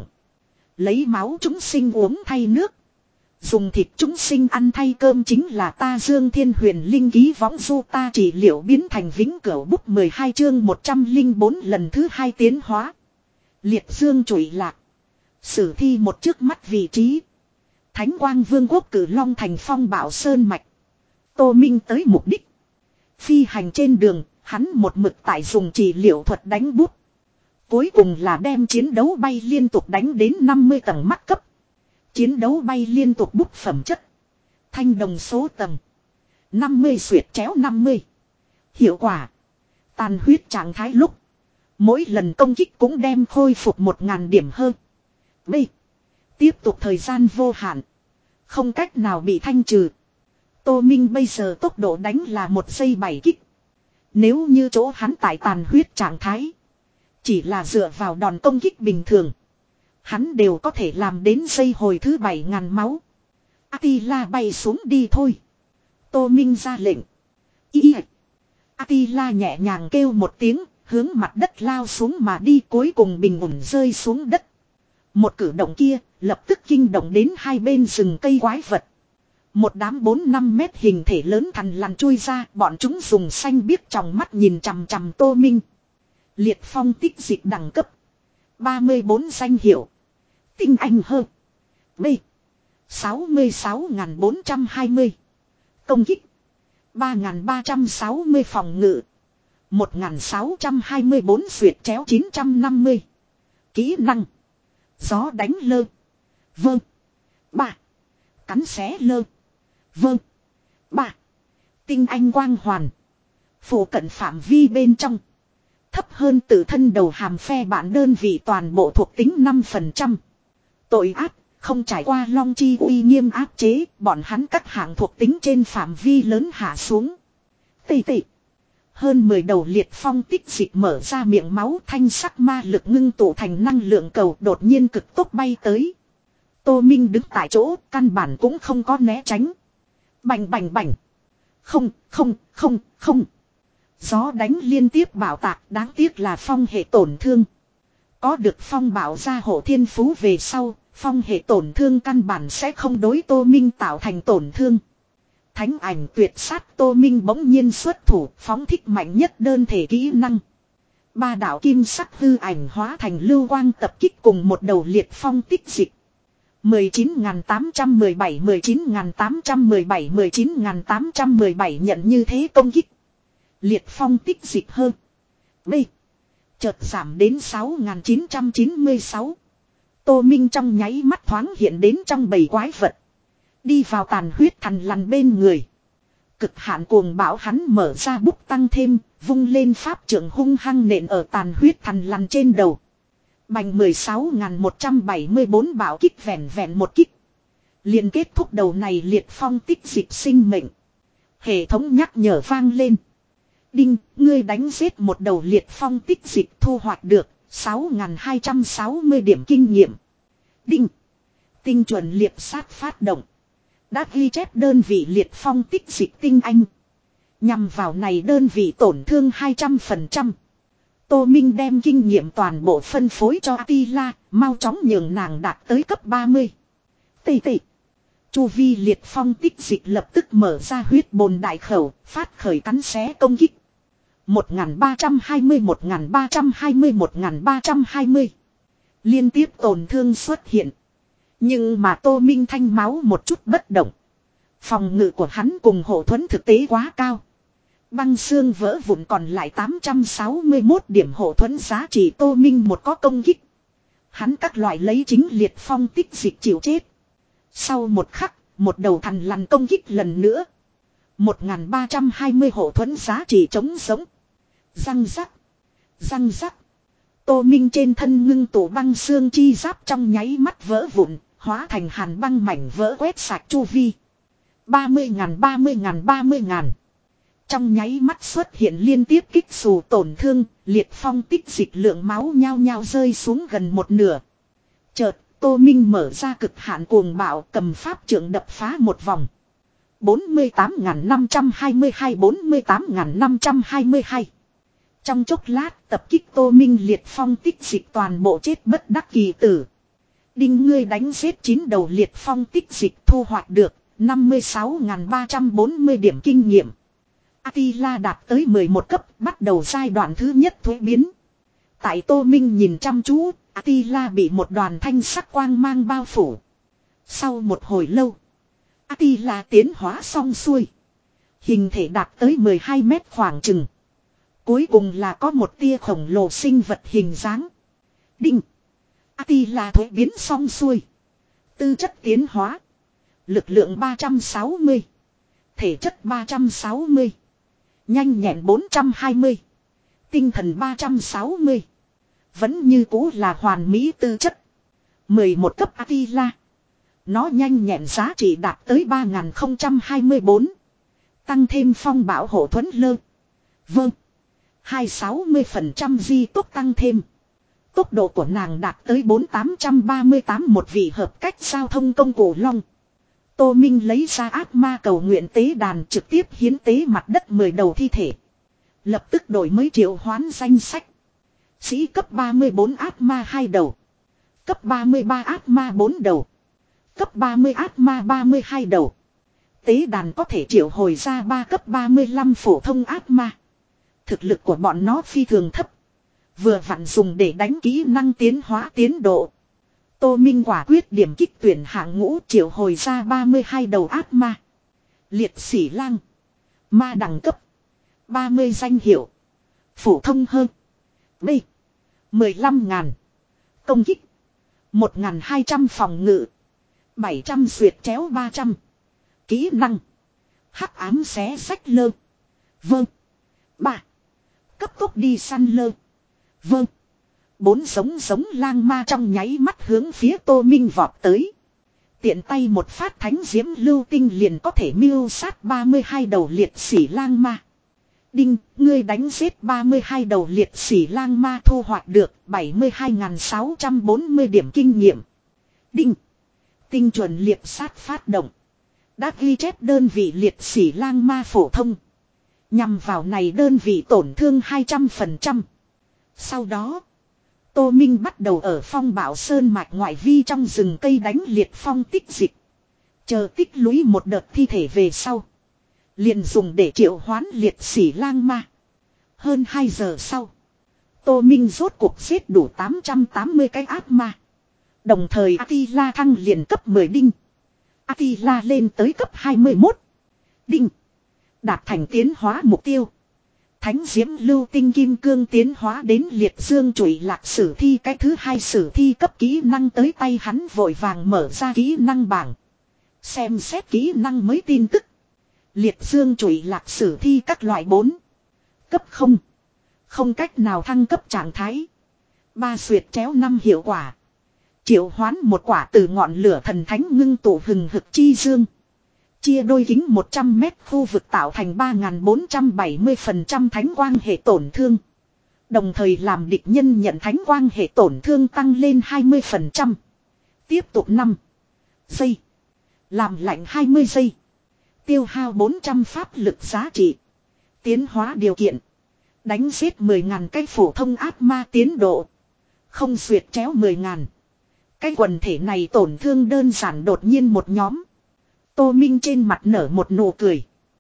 Lấy máu chúng sinh uống thay nước. Dùng thịt chúng sinh ăn thay cơm chính là ta Dương Thiên Huyền Linh ký võng du ta trị liệu biến thành vĩnh cửu bút mười hai chương một trăm lẻ bốn lần thứ hai tiến hóa. Liệt dương trụy lạc. Sử thi một trước mắt vị trí. Thánh quang vương quốc cử long thành phong bảo sơn mạch. Tô Minh tới mục đích. Phi hành trên đường, hắn một mực tại dùng trị liệu thuật đánh bút. Cuối cùng là đem chiến đấu bay liên tục đánh đến năm mươi tầng mắt cấp. Chiến đấu bay liên tục bút phẩm chất. Thanh đồng số tầng. năm mươi xuyệt chéo năm mươi. Hiệu quả. Tàn huyết trạng thái lúc. Mỗi lần công kích cũng đem khôi phục một ngàn điểm hơn. B. Tiếp tục thời gian vô hạn. Không cách nào bị thanh trừ. Tô Minh bây giờ tốc độ đánh là một giây bảy kích. Nếu như chỗ hắn tại tàn huyết trạng thái. Chỉ là dựa vào đòn công kích bình thường. Hắn đều có thể làm đến giây hồi thứ bảy ngàn máu. Attila bay xuống đi thôi. Tô Minh ra lệnh. Ý. Attila nhẹ nhàng kêu một tiếng, hướng mặt đất lao xuống mà đi, cuối cùng bình ổn rơi xuống đất. Một cử động kia, lập tức kinh động đến hai bên rừng cây quái vật. Một đám bốn năm mét hình thể lớn thằn lằn chui ra, bọn chúng dùng xanh biếc tròng mắt nhìn chằm chằm Tô Minh. Liệt phong tích dịch đẳng cấp. ba mươi bốn danh hiệu. Tinh anh hơn. B. sáu mươi sáu nghìn bốn trăm hai mươi. Công kích. ba nghìn ba trăm sáu mươi phòng ngự. một nghìn sáu trăm hai mươi bốn duyệt chéo chín trăm năm mươi. Kỹ năng. Gió đánh lơ. Vâng. Ba. Cắn xé lơ. Vâng. Ba. Tinh anh quang hoàn. Phủ cận phạm vi bên trong. Thấp hơn tự thân đầu hàm phe bản đơn vị toàn bộ thuộc tính năm phần trăm. Tội ác, không trải qua long chi uy nghiêm áp chế, bọn hắn các hạng thuộc tính trên phạm vi lớn hạ xuống. Tị tị. Hơn mười đầu liệt phong tích dịch mở ra miệng máu, thanh sắc ma lực ngưng tụ thành năng lượng cầu đột nhiên cực tốc bay tới. Tô Minh đứng tại chỗ, căn bản cũng không có né tránh. Bành bành bành. Không, không, không, không. Gió đánh liên tiếp bảo tạc, đáng tiếc là phong hệ tổn thương. Có được phong bảo gia hộ thiên phú về sau, phong hệ tổn thương căn bản sẽ không đối Tô Minh tạo thành tổn thương. Thánh ảnh tuyệt sát, Tô Minh bỗng nhiên xuất thủ, phóng thích mạnh nhất đơn thể kỹ năng. Ba đạo kim sắc hư ảnh hóa thành lưu quang tập kích cùng một đầu liệt phong tích dịch. mười chín nghìn tám trăm mười bảy, mười chín nghìn tám trăm mười bảy, mười chín nghìn tám trăm mười bảy nhận như thế công kích. Liệt phong tích dịch hơn. B. Chợt giảm đến sáu nghìn chín trăm chín mươi sáu. Tô Minh trong nháy mắt thoáng hiện đến trong bầy quái vật. Đi vào tàn huyết thằn lằn bên người. Cực hạn cuồng bão hắn mở ra bút tăng thêm, vung lên pháp trưởng hung hăng nện ở tàn huyết thằn lằn trên đầu. Bành mười sáu nghìn một trăm bảy mươi bốn bảo kích vẹn vẹn một kích. Liền kết thúc đầu này liệt phong tích dịch sinh mệnh. Hệ thống nhắc nhở vang lên. Đinh, ngươi đánh giết một đầu liệt phong tích dịch thu hoạch được sáu nghìn hai trăm sáu mươi điểm kinh nghiệm. Đinh, tinh chuẩn liệp sát phát động. Đã ghi chép đơn vị liệt phong tích dịch tinh anh. Nhằm vào này đơn vị tổn thương hai trăm phần trăm. Tô Minh đem kinh nghiệm toàn bộ phân phối cho Attila, mau chóng nhường nàng đạt tới cấp ba mươi. Tị tị. Chu vi liệt phong tích dịch lập tức mở ra huyết bồn đại khẩu, phát khởi cắn xé công kích. một nghìn ba trăm hai mươi, một nghìn ba trăm hai mươi, một nghìn ba trăm hai mươi. Liên tiếp tổn thương xuất hiện. Nhưng mà Tô Minh thanh máu một chút bất động. Phòng ngự của hắn cùng hộ thuẫn thực tế quá cao. Băng xương vỡ vụn còn lại tám trăm sáu mươi mốt điểm hộ thuẫn giá trị. Tô Minh một có công kích. Hắn các loại lấy chính liệt phong tích dịch chịu chết. Sau một khắc, một đầu thằn lằn công kích lần nữa. một nghìn ba trăm hai mươi hộ thuẫn giá trị chống sống. Răng rắc. Răng rắc. Tô Minh trên thân ngưng tụ băng xương chi giáp trong nháy mắt vỡ vụn, hóa thành hàn băng mảnh vỡ quét sạch chu vi. ba mươi ngàn, ba mươi ngàn, ba mươi ngàn. Trong nháy mắt xuất hiện liên tiếp kích xù tổn thương, liệt phong tích dịch lượng máu nhao nhao rơi xuống gần một nửa. Chợt, Tô Minh mở ra cực hạn cuồng bạo, cầm pháp trượng đập phá một vòng. bốn mươi tám nghìn năm trăm hai mươi hai, bốn mươi tám nghìn năm trăm hai mươi hai. Trong chốc lát tập kích Tô Minh liệt phong tích dịch toàn bộ chết bất đắc kỳ tử. Đinh, ngươi đánh giết chín đầu liệt phong tích dịch thu hoạch được năm mươi sáu nghìn ba trăm bốn mươi điểm kinh nghiệm. Attila đạt tới mười một cấp, bắt đầu giai đoạn thứ nhất thuế biến. Tại Tô Minh nhìn chăm chú, Attila bị một đoàn thanh sắc quang mang bao phủ. Sau một hồi lâu, Attila tiến hóa xong xuôi. Hình thể đạt tới mười hai mét khoảng chừng. Cuối cùng là có một tia khổng lồ sinh vật hình dáng. Đinh. Attila thuế biến xong xuôi. Tư chất tiến hóa. Lực lượng ba trăm sáu mươi. Thể chất ba trăm sáu mươi. Nhanh nhẹn bốn trăm hai mươi. Tinh thần ba trăm sáu mươi. Vẫn như cũ là hoàn mỹ tư chất. mười một cấp Attila. Nó nhanh nhẹn giá trị đạt tới ba nghìn không trăm hai mươi bốn. Tăng thêm phong bảo hộ thuẫn lơ. Vâng. Hai sáu mươi phần trăm di tốc tăng thêm. Tốc độ của nàng đạt tới bốn nghìn tám trăm ba mươi tám một vị hợp cách giao thông công cụ long. Tô Minh lấy ra ác ma cầu nguyện tế đàn trực tiếp hiến tế mặt đất mười đầu thi thể. Lập tức đổi mới triệu hoán danh sách. Sĩ cấp ba mươi bốn ác ma hai đầu. Cấp ba mươi ba ác ma bốn đầu. Cấp ba mươi ác ma ba mươi hai đầu. Tế đàn có thể triệu hồi ra ba cấp ba mươi lăm phổ thông ác ma. Thực lực của bọn nó phi thường thấp. Vừa vặn dùng để đánh kỹ năng tiến hóa tiến độ. Tô Minh quả quyết điểm kích tuyển hạng ngũ triệu hồi ra ba mươi hai đầu ác ma. Liệt sĩ lang. Ma đẳng cấp. ba mươi danh hiệu. Phổ thông hơn. B. mười lăm ngàn. Công kích. một nghìn hai trăm phòng ngự. bảy trăm xuyệt chéo ba trăm. Kỹ năng. Hắc ám xé sách lơ. Vâng. ba. Cấp tốc đi săn lơ. Vâng. Bốn giống giống lang ma trong nháy mắt hướng phía Tô Minh vọt tới. Tiện tay một phát thánh diễm lưu tinh liền có thể mưu sát ba mươi hai đầu liệt sĩ lang ma. Đinh, ngươi đánh giết ba mươi hai đầu liệt sĩ lang ma thu hoạch được bảy mươi hai nghìn sáu trăm bốn mươi điểm kinh nghiệm. Đinh, tinh chuẩn liệp sát phát động. Đã ghi chép đơn vị liệt sĩ lang ma phổ thông. Nhằm vào này đơn vị tổn thương hai trăm phần trăm. Sau đó, Tô Minh bắt đầu ở phong bảo sơn mạch ngoại vi trong rừng cây đánh liệt phong tích dịch. Chờ tích lũy một đợt thi thể về sau. Liền dùng để triệu hoán liệt sĩ lang ma. Hơn hai giờ sau. Tô Minh rốt cuộc giết đủ tám trăm tám mươi cái ác ma. Đồng thời Attila thăng liền cấp mười đinh. Attila lên tới cấp hai mươi mốt. Đinh. Đạt thành tiến hóa mục tiêu. Thánh diễm lưu tinh kim cương tiến hóa đến liệt dương chủy lạc sử thi cái thứ hai sử thi cấp kỹ năng tới tay hắn vội vàng mở ra kỹ năng bảng. Xem xét kỹ năng mới tin tức. Liệt dương chủy lạc sử thi các loại bốn. Cấp không. Không cách nào thăng cấp trạng thái. Ba xuyệt chéo năm hiệu quả. Triệu hoán một quả từ ngọn lửa thần thánh ngưng tụ hừng hực chi dương. Chia đôi kính một trăm mét khu vực tạo thành ba nghìn bốn trăm bảy mươi phần trăm thánh quang hệ tổn thương. Đồng thời làm địch nhân nhận thánh quang hệ tổn thương tăng lên hai mươi phần trăm. Tiếp tục năm giây. Làm lạnh hai mươi giây. Tiêu hao bốn trăm pháp lực giá trị. Tiến hóa điều kiện. Đánh giết mười nghìn cái phổ thông ác ma tiến độ. Không xuyệt chéo mười nghìn. Cái quần thể này tổn thương đơn giản đột nhiên một nhóm. Tô Minh trên mặt nở một nụ cười.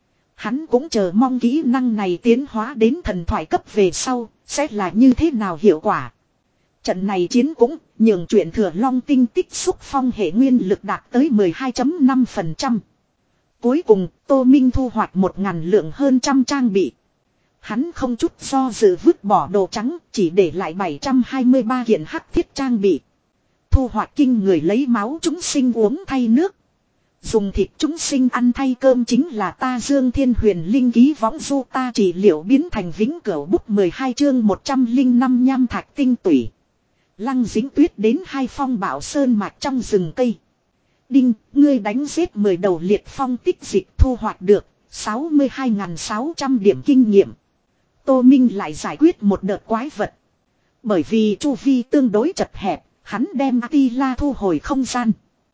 Hắn cũng chờ mong kỹ năng này tiến hóa đến thần thoại cấp về sau, sẽ là như thế nào hiệu quả. Trận này chiến cũng nhường chuyện thừa long tinh tích xúc phong hệ nguyên lực đạt tới mười hai phẩy năm phần trăm. Cuối cùng, Tô Minh thu hoạch một ngàn lượng hơn trăm trang bị. Hắn không chút do dự vứt bỏ đồ trắng, chỉ để lại bảy trăm hai mươi ba kiện hắc thiết trang bị. Thu hoạch kinh người lấy máu chúng sinh uống thay nước. Dùng thịt chúng sinh ăn thay cơm chính là ta Dương Thiên Huyền Linh ký võng du ta trị liệu biến thành vĩnh cửu bút mười hai chương một trăm linh năm nham thạch tinh tủy. Lăng dính tuyết đến hai phong bảo sơn mạch trong rừng cây. Đinh, ngươi đánh giết mười đầu liệt phong tích dịch thu hoạch được sáu mươi hai nghìn sáu trăm điểm kinh nghiệm. Tô Minh lại giải quyết một đợt quái vật. Bởi vì chu vi tương đối chật hẹp, hắn đem Attila thu hồi không gian.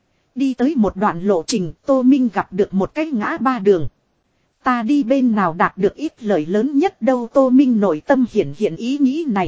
Đi tới một đoạn lộ trình, Tô Minh gặp được một cái ngã ba đường. Ta đi bên nào đạt được ít lợi lớn nhất đâu, Tô Minh nội tâm hiển hiện ý nghĩ này.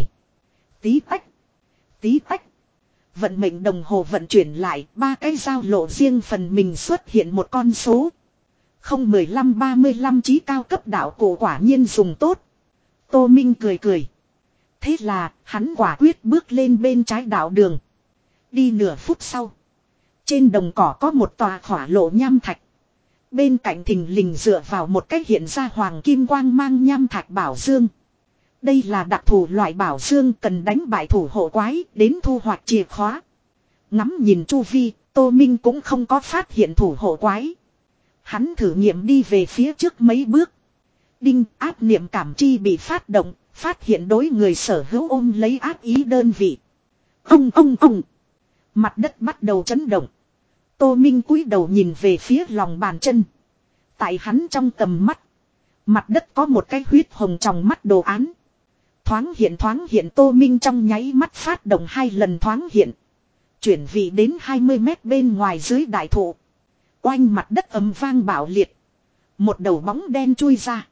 Tí tách, tí tách. Vận mệnh đồng hồ vận chuyển lại, ba cái giao lộ riêng phần mình xuất hiện một con số. Không mười lăm ba mươi lăm chí cao cấp đạo cổ quả nhiên dùng tốt. Tô Minh cười cười. Thế là, hắn quả quyết bước lên bên trái đạo đường. Đi nửa phút sau. Trên đồng cỏ có một tòa khỏa lộ nham thạch. Bên cạnh thình lình dựa vào một cái hiện ra hoàng kim quang mang nham thạch bảo dương. Đây là đặc thù loại bảo dương cần đánh bại thủ hộ quái đến thu hoạch chìa khóa. Ngắm nhìn chu vi, Tô Minh cũng không có phát hiện thủ hộ quái. Hắn thử nghiệm đi về phía trước mấy bước. Đinh, áp niệm cảm chi bị phát động, phát hiện đối người sở hữu ôm lấy ác ý đơn vị. Ông ông ông. Mặt đất bắt đầu chấn động. Tô Minh cúi đầu nhìn về phía lòng bàn chân. Tại hắn trong tầm mắt. Mặt đất có một cái huyết hồng trong mắt đồ án. Thoáng hiện thoáng hiện Tô Minh trong nháy mắt phát động hai lần thoáng hiện. Chuyển vị đến hai mươi mét bên ngoài dưới đại thụ. Oanh mặt đất ầm vang bạo liệt. Một đầu bóng đen chui ra.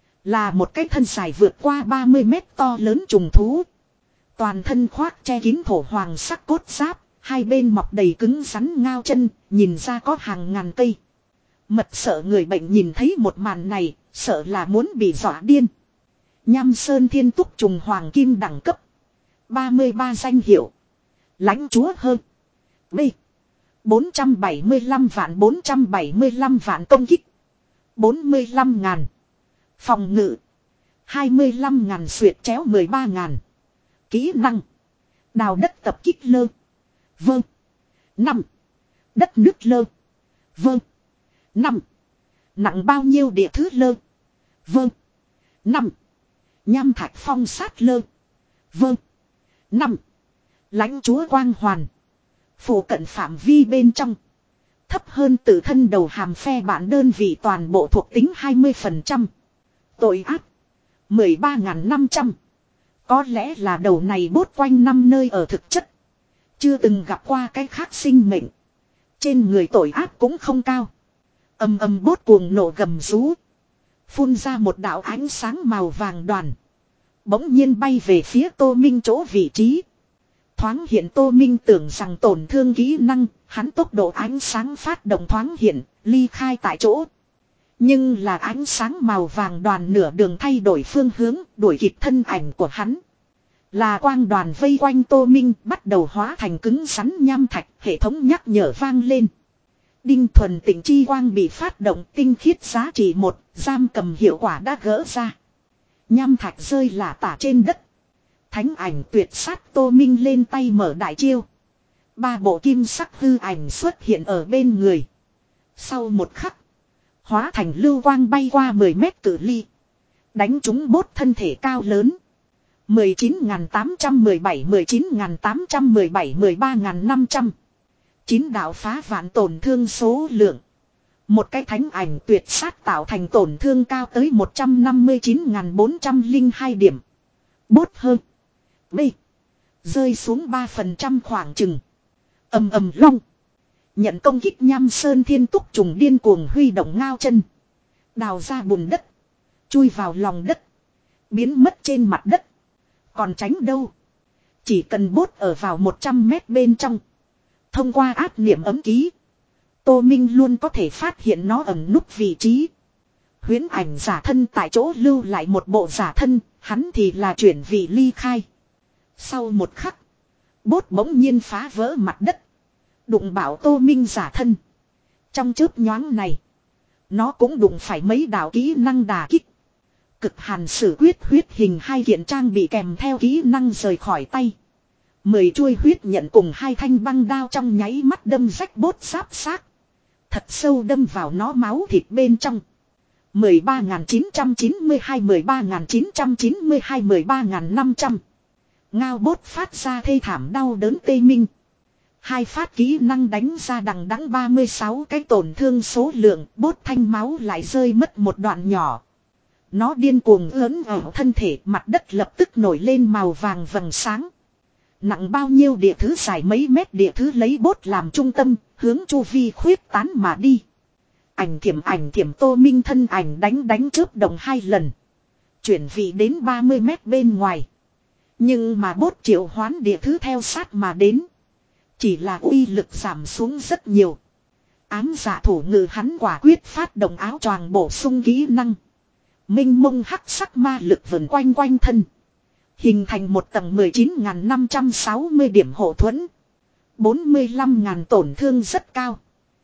Là một cái thân dài vượt qua ba mươi mét to lớn trùng thú. Toàn thân khoác che kín thổ hoàng sắc cốt giáp. Hai bên mọc đầy cứng rắn ngao chân. Nhìn ra có hàng ngàn cây. Mật sợ người bệnh nhìn thấy một màn này. Sợ là muốn bị dọa điên. Nham sơn thiên túc trùng hoàng kim đẳng cấp. ba mươi ba danh hiệu. Lãnh chúa hơn. B. bốn trăm bảy mươi lăm vạn bốn trăm bảy mươi lăm vạn công kích. bốn mươi lăm ngàn. Phòng ngự. hai mươi lăm ngàn xuyệt chéo mười ba ngàn. Kỹ năng. Đào đất tập kích lơ. Vâng. năm. Đất nước lơ. Vâng. năm. Nặng bao nhiêu địa thứ lơ. Vâng. năm. Nham thạch phong sát lơ. Vâng. năm. Lãnh chúa quang hoàn. Phủ cận phạm vi bên trong. Thấp hơn tự thân đầu hàm phe bản đơn vị toàn bộ thuộc tính hai mươi phần trăm. Tội ác. mười ba nghìn năm trăm. Có lẽ là đầu này bốt quanh năm nơi ở thực chất. Chưa từng gặp qua cái khác sinh mệnh. Trên người tội ác cũng không cao. Âm âm bốt cuồng nổ gầm rú. Phun ra một đạo ánh sáng màu vàng đoàn. Bỗng nhiên bay về phía Tô Minh chỗ vị trí. Thoáng hiện Tô Minh tưởng rằng tổn thương kỹ năng, hắn tốc độ ánh sáng phát động thoáng hiện, ly khai tại chỗ. Nhưng là ánh sáng màu vàng đoàn nửa đường thay đổi phương hướng, đuổi kịp thân ảnh của hắn. Là quang đoàn vây quanh Tô Minh bắt đầu hóa thành cứng rắn nham thạch, hệ thống nhắc nhở vang lên. Đinh thuần tịnh chi quang bị phát động tinh khiết giá trị một, giam cầm hiệu quả đã gỡ ra. Nham thạch rơi lả tả trên đất. Thánh ảnh tuyệt sát Tô Minh lên tay mở đại chiêu. Ba bộ kim sắc hư ảnh xuất hiện ở bên người. Sau một khắc. Hóa thành lưu quang bay qua mười mét cự ly. Đánh trúng bốt thân thể cao lớn. mười chín nghìn tám trăm mười bảy, mười chín nghìn tám trăm mười bảy, mười ba nghìn năm trăm. chín đạo phá vạn tổn thương số lượng. Một cái thánh ảnh tuyệt sát tạo thành tổn thương cao tới một trăm năm mươi chín nghìn bốn trăm lẻ hai điểm. Bốt hơn. B. Rơi xuống ba phần trăm khoảng chừng. Ầm ầm long. Nhận công kích nham sơn thiên túc trùng điên cuồng huy động ngao chân. Đào ra bùn đất. Chui vào lòng đất. Biến mất trên mặt đất. Còn tránh đâu. Chỉ cần bốt ở vào một trăm mét bên trong. Thông qua áp niệm ấm ký. Tô Minh luôn có thể phát hiện nó ẩn núp vị trí. Huyễn ảnh giả thân tại chỗ lưu lại một bộ giả thân. Hắn thì là chuyển vị ly khai. Sau một khắc. Bốt bỗng nhiên phá vỡ mặt đất. Đụng bảo Tô Minh giả thân. Trong chớp nhoáng này. Nó cũng đụng phải mấy đạo kỹ năng đả kích. Cực hàn sử quyết huyết hình hai kiện trang bị kèm theo kỹ năng rời khỏi tay. Mười chuôi huyết nhận cùng hai thanh băng đao trong nháy mắt đâm rách bốt giáp xác. Thật sâu đâm vào nó máu thịt bên trong. mười ba nghìn chín trăm chín mươi hai, mười ba nghìn chín trăm chín mươi hai, mười ba nghìn năm trăm. Ngao bốt phát ra thê thảm đau đớn tê minh. Hai phát kỹ năng đánh ra đằng đẵng ba mươi sáu cái tổn thương số lượng, bốt thanh máu lại rơi mất một đoạn nhỏ. Nó điên cuồng ớn ở thân thể, mặt đất lập tức nổi lên màu vàng vầng sáng. Nặng bao nhiêu địa thứ dài mấy mét địa thứ lấy bốt làm trung tâm, hướng chu vi khuyết tán mà đi. Ảnh thiểm ảnh thiểm Tô Minh thân ảnh đánh đánh chớp động hai lần. Chuyển vị đến ba mươi mét bên ngoài. Nhưng mà bốt triệu hoán địa thứ theo sát mà đến. Chỉ là uy lực giảm xuống rất nhiều. Ám dạ thủ ngự hắn quả quyết phát động áo choàng bổ sung kỹ năng. Minh mông hắc sắc ma lực vần quanh quanh thân. Hình thành một tầng mười chín nghìn năm trăm sáu mươi điểm hộ thuẫn. bốn mươi lăm nghìn tổn thương rất cao.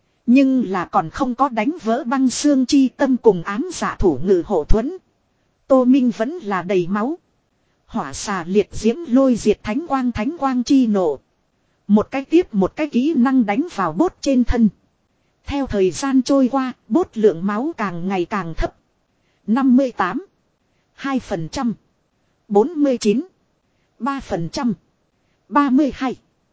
Nhưng là còn không có đánh vỡ băng xương chi tâm cùng ám dạ thủ ngự hộ thuẫn. Tô Minh vẫn là đầy máu. Hỏa xà liệt diễm lôi diệt thánh quang thánh quang chi nổ. Một cái tiếp một cái kỹ năng đánh vào bốt trên thân. Theo thời gian trôi qua, bốt lượng máu càng ngày càng thấp. năm mươi tám. hai phần trăm. bốn mươi chín. ba phần trăm. ba mươi hai.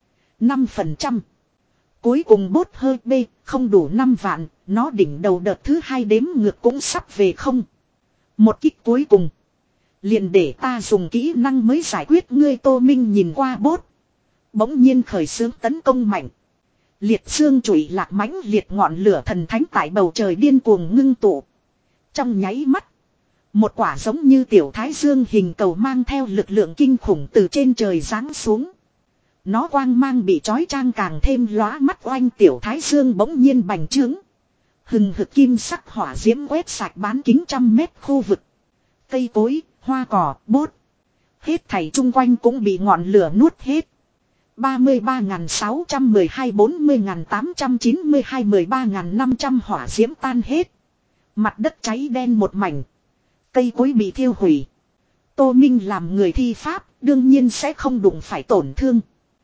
năm phần trăm. Cuối cùng bốt hơi B, không đủ năm vạn, nó đỉnh đầu đợt thứ hai đếm ngược cũng sắp về không. Một kích cuối cùng. Liền để ta dùng kỹ năng mới giải quyết ngươi. Tô Minh nhìn qua bốt. Bỗng nhiên khởi xướng tấn công mạnh. Liệt dương chùy lạc mãnh liệt ngọn lửa thần thánh tại bầu trời điên cuồng ngưng tụ. Trong nháy mắt. Một quả giống như tiểu thái dương hình cầu mang theo lực lượng kinh khủng từ trên trời giáng xuống. Nó quang mang bị trói trang càng thêm lóa mắt oanh tiểu thái dương bỗng nhiên bành trướng. Hừng hực kim sắc hỏa diễm quét sạch bán kính trăm mét khu vực. Cây cối, hoa cỏ, bốt. Hết thảy chung quanh cũng bị ngọn lửa nuốt hết. ba mươi ba nghìn sáu trăm mười hai bốn mươi nghìn tám trăm chín mươi hai mười ba nghìn năm trăm hỏa diễm tan hết. Mặt đất cháy đen một mảnh. Cây cối bị thiêu hủy. Tô Minh làm người thi pháp đương nhiên sẽ không đụng phải tổn thương.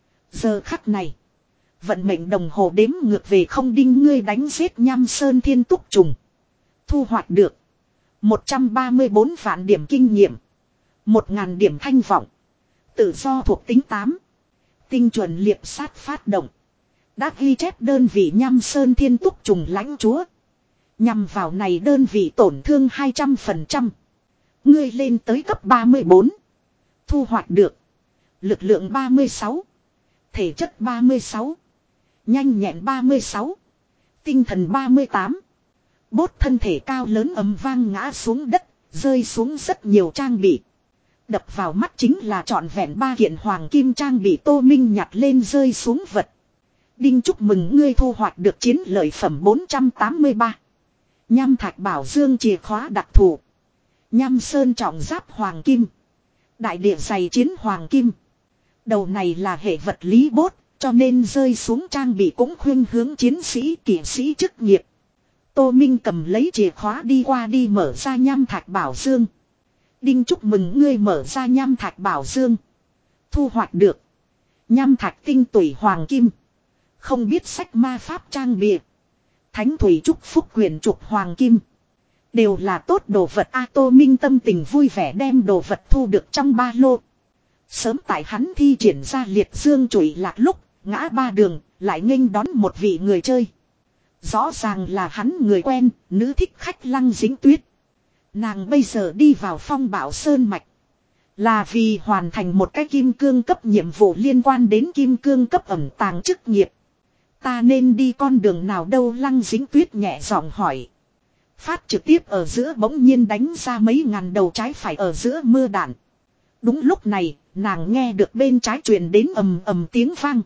Giờ khắc này. Vận mệnh đồng hồ đếm ngược về không đinh ngươi đánh giết nham sơn thiên túc trùng. Thu hoạch được. một trăm ba mươi bốn vạn điểm kinh nghiệm. một nghìn điểm thanh vọng. Tự do thuộc tính tám. Tinh chuẩn liệp sát phát động. Đã ghi chép đơn vị nham sơn thiên túc trùng lãnh chúa. Nhằm vào này đơn vị tổn thương hai trăm phần trăm. Ngươi lên tới cấp ba mươi bốn. Thu hoạch được. Lực lượng ba mươi sáu. Thể chất ba mươi sáu. Nhanh nhẹn ba mươi sáu. Tinh thần ba mươi tám. Bốt thân thể cao lớn ầm vang ngã xuống đất. Rơi xuống rất nhiều trang bị. Đập vào mắt chính là trọn vẹn ba kiện hoàng kim trang bị. Tô Minh nhặt lên rơi xuống vật. Đinh chúc mừng ngươi thu hoạch được chiến lợi phẩm bốn trăm tám mươi ba. Nham thạch bảo dương chìa khóa đặc thù. Nham sơn trọng giáp hoàng kim. Đại địa dày chiến hoàng kim. Đầu này là hệ vật lý bốt, cho nên rơi xuống trang bị cũng khuyên hướng chiến sĩ kỵ sĩ chức nghiệp. Tô Minh cầm lấy chìa khóa đi qua đi mở ra nham thạch bảo dương. Đinh chúc mừng ngươi mở ra nham thạch bảo dương. Thu hoạch được. Nham thạch tinh tủy hoàng kim. Không biết sách ma pháp trang bị. Thánh thủy chúc phúc quyền trục hoàng kim. Đều là tốt đồ vật. A Tô Minh tâm tình vui vẻ đem đồ vật thu được trong ba lô. Sớm tại hắn thi triển ra liệt dương chùy lạc lúc, ngã ba đường, lại nghênh đón một vị người chơi. Rõ ràng là hắn người quen, nữ thích khách Lăng Dính Tuyết. Nàng bây giờ đi vào phong bảo sơn mạch. Là vì hoàn thành một cái kim cương cấp nhiệm vụ liên quan đến kim cương cấp ẩn tàng chức nghiệp. Ta nên đi con đường nào đâu? Lăng Dính Tuyết nhẹ giọng hỏi. Phát trực tiếp ở giữa bỗng nhiên đánh ra mấy ngàn đầu trái phải ở giữa mưa đạn. Đúng lúc này, nàng nghe được bên trái truyền đến ầm ầm tiếng vang.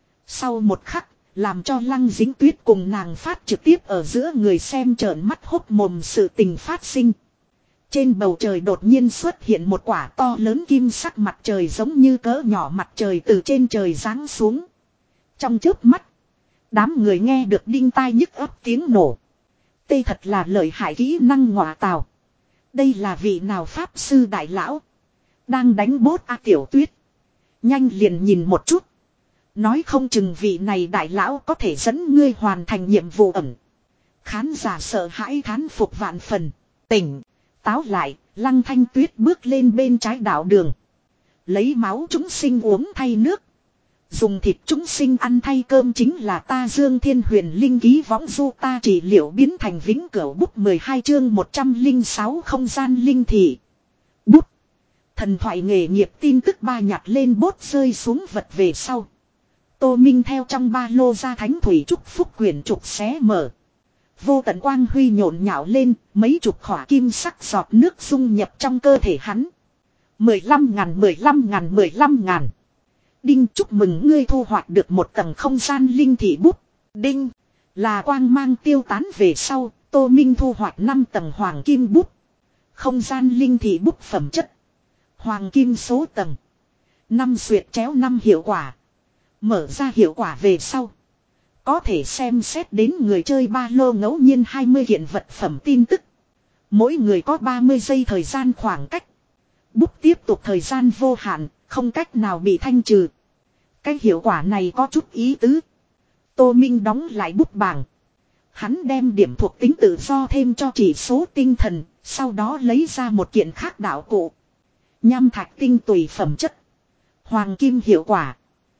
Sau một khắc, làm cho Lăng Dính Tuyết cùng nàng phát trực tiếp ở giữa người xem trợn mắt hốc mồm sự tình phát sinh. Trên bầu trời đột nhiên xuất hiện một quả to lớn kim sắc mặt trời giống như cỡ nhỏ mặt trời từ trên trời giáng xuống. Trong chớp mắt, đám người nghe được đinh tai nhức ấp tiếng nổ. Đây thật là lợi hại kỹ năng ngọa tào. Đây là vị nào pháp sư đại lão? Đang đánh bốt A Tiểu Tuyết. Nhanh liền nhìn một chút. Nói không chừng vị này đại lão có thể dẫn ngươi hoàn thành nhiệm vụ ẩn. Khán giả sợ hãi thán phục vạn phần. Tỉnh. Táo lại. Lăng Thanh Tuyết bước lên bên trái đạo đường. Lấy máu chúng sinh uống thay nước. Dùng thịt chúng sinh ăn thay cơm chính là ta Dương Thiên Huyền Linh ký võng du ta trị liệu biến thành vĩnh cửu bút mười hai chương một trăm lẻ sáu không gian linh thị. Bút. Thần thoại nghề nghiệp tin tức ba nhặt lên bốt rơi xuống vật về sau. Tô Minh theo trong ba lô ra thánh thủy trúc phúc quyển trục xé mở. Vô tận quang huy nhộn nhạo lên, mấy chục khỏa kim sắc giọt nước dung nhập trong cơ thể hắn. Mười lăm ngàn mười lăm ngàn mười lăm ngàn. Đinh chúc mừng ngươi thu hoạch được một tầng không gian linh thị bút. Đinh là quang mang tiêu tán về sau, Tô Minh thu hoạch năm tầng hoàng kim bút. Không gian linh thị bút phẩm chất. Hoàng kim số tầng. Năm xuyệt chéo năm hiệu quả. Mở ra hiệu quả về sau. Có thể xem xét đến người chơi ba lô ngẫu nhiên hai mươi kiện vật phẩm tin tức. Mỗi người có ba mươi giây thời gian khoảng cách. Bút tiếp tục thời gian vô hạn, không cách nào bị thanh trừ. Cái hiệu quả này có chút ý tứ. Tô Minh đóng lại bút bảng. Hắn đem điểm thuộc tính tự do thêm cho chỉ số tinh thần, sau đó lấy ra một kiện khác đạo cụ. Nham thạch tinh tùy phẩm chất. Hoàng kim hiệu quả.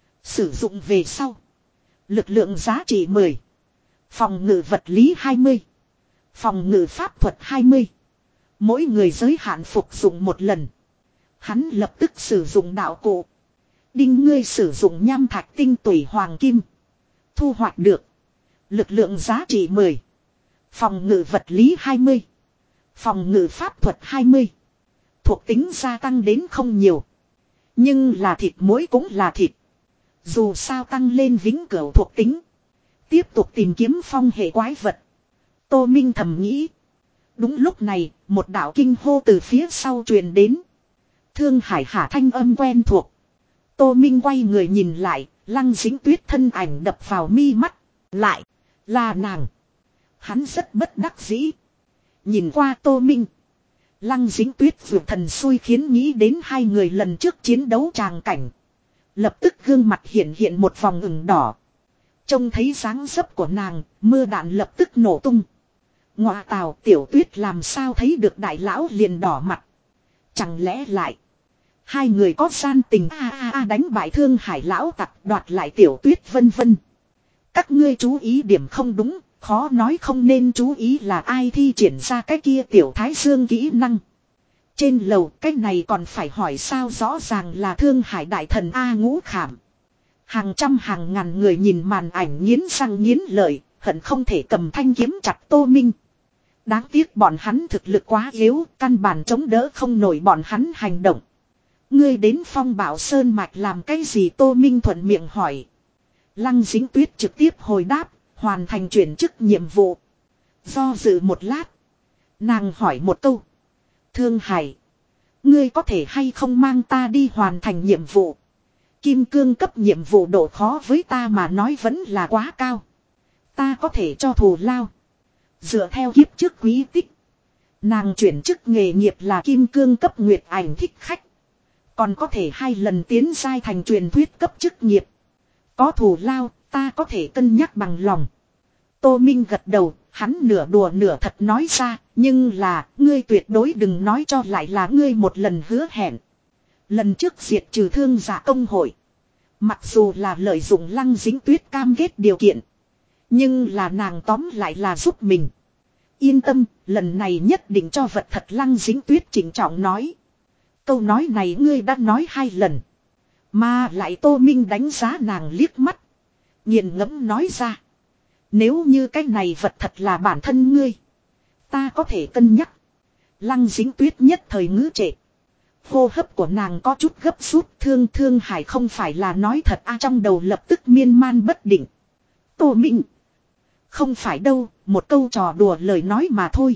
Sử dụng về sau. Lực lượng giá trị mười. Phòng ngự vật lý hai mươi. Phòng ngự pháp thuật hai mươi. Mỗi người giới hạn phục dụng một lần. Hắn lập tức sử dụng đạo cụ. Đinh ngươi sử dụng nham thạch tinh tủy hoàng kim. Thu hoạch được. Lực lượng giá trị mười. Phòng ngự vật lý hai mươi. Phòng ngự pháp thuật hai mươi. Thuộc tính gia tăng đến không nhiều. Nhưng là thịt muối cũng là thịt. Dù sao tăng lên vĩnh cửu thuộc tính. Tiếp tục tìm kiếm phong hệ quái vật. Tô Minh thầm nghĩ. Đúng lúc này, một đạo kinh hô từ phía sau truyền đến. Thương Hải Hà thanh âm quen thuộc. Tô Minh quay người nhìn lại, Lăng Dính Tuyết thân ảnh đập vào mi mắt. Lại, là nàng. Hắn rất bất đắc dĩ. Nhìn qua Tô Minh. Lăng Dính Tuyết vượt thần xui khiến nghĩ đến hai người lần trước chiến đấu tràng cảnh. Lập tức gương mặt hiện hiện một vòng ửng đỏ. Trông thấy dáng dấp của nàng, mưa đạn lập tức nổ tung. Ngoại tào Tiểu Tuyết làm sao thấy được đại lão liền đỏ mặt. Chẳng lẽ lại. Hai người có gian tình a a a đánh bại Thương Hải lão tặc đoạt lại Tiểu Tuyết vân vân. Các ngươi chú ý điểm không đúng, khó nói không nên chú ý là ai thi triển ra cái kia Tiểu Thái Dương kỹ năng. Trên lầu cái này còn phải hỏi sao rõ ràng là Thương Hải đại thần A Ngũ Khảm. Hàng trăm hàng ngàn người nhìn màn ảnh nghiến răng nghiến lợi, hận không thể cầm thanh kiếm chặt Tô Minh. Đáng tiếc bọn hắn thực lực quá yếu, căn bản chống đỡ không nổi bọn hắn hành động. Ngươi đến Phong Bảo Sơn Mạch làm cái gì? Tô Minh thuận miệng hỏi. Lăng Dính Tuyết trực tiếp hồi đáp, hoàn thành chuyển chức nhiệm vụ. Do dự một lát, nàng hỏi một câu. Thương Hải, ngươi có thể hay không mang ta đi hoàn thành nhiệm vụ? Kim cương cấp nhiệm vụ độ khó với ta mà nói vẫn là quá cao. Ta có thể cho thù lao. Dựa theo kiếp trước quý tích, nàng chuyển chức nghề nghiệp là kim cương cấp nguyệt ảnh thích khách. Còn có thể hai lần tiến giai thành truyền thuyết cấp chức nghiệp. Có thù lao, ta có thể cân nhắc bằng lòng. Tô Minh gật đầu, hắn nửa đùa nửa thật nói ra, nhưng là, ngươi tuyệt đối đừng nói cho lại là ngươi một lần hứa hẹn. Lần trước diệt trừ thương giả công hội. Mặc dù là lợi dụng Lăng Dính Tuyết cam kết điều kiện. Nhưng là nàng tóm lại là giúp mình. Yên tâm, lần này nhất định cho vật thật. Lăng Dính Tuyết chỉnh trọng nói. Câu nói này ngươi đã nói hai lần. Mà lại Tô Minh đánh giá nàng liếc mắt. Nghiền ngẫm nói ra. Nếu như cái này vật thật là bản thân ngươi, ta có thể cân nhắc. Lăng Dính Tuyết nhất thời ngữ trệ. Hô hấp của nàng có chút gấp rút. Thương Thương Hải không phải là nói thật a, trong đầu lập tức miên man bất định. Tô Minh. Không phải đâu, một câu trò đùa lời nói mà thôi.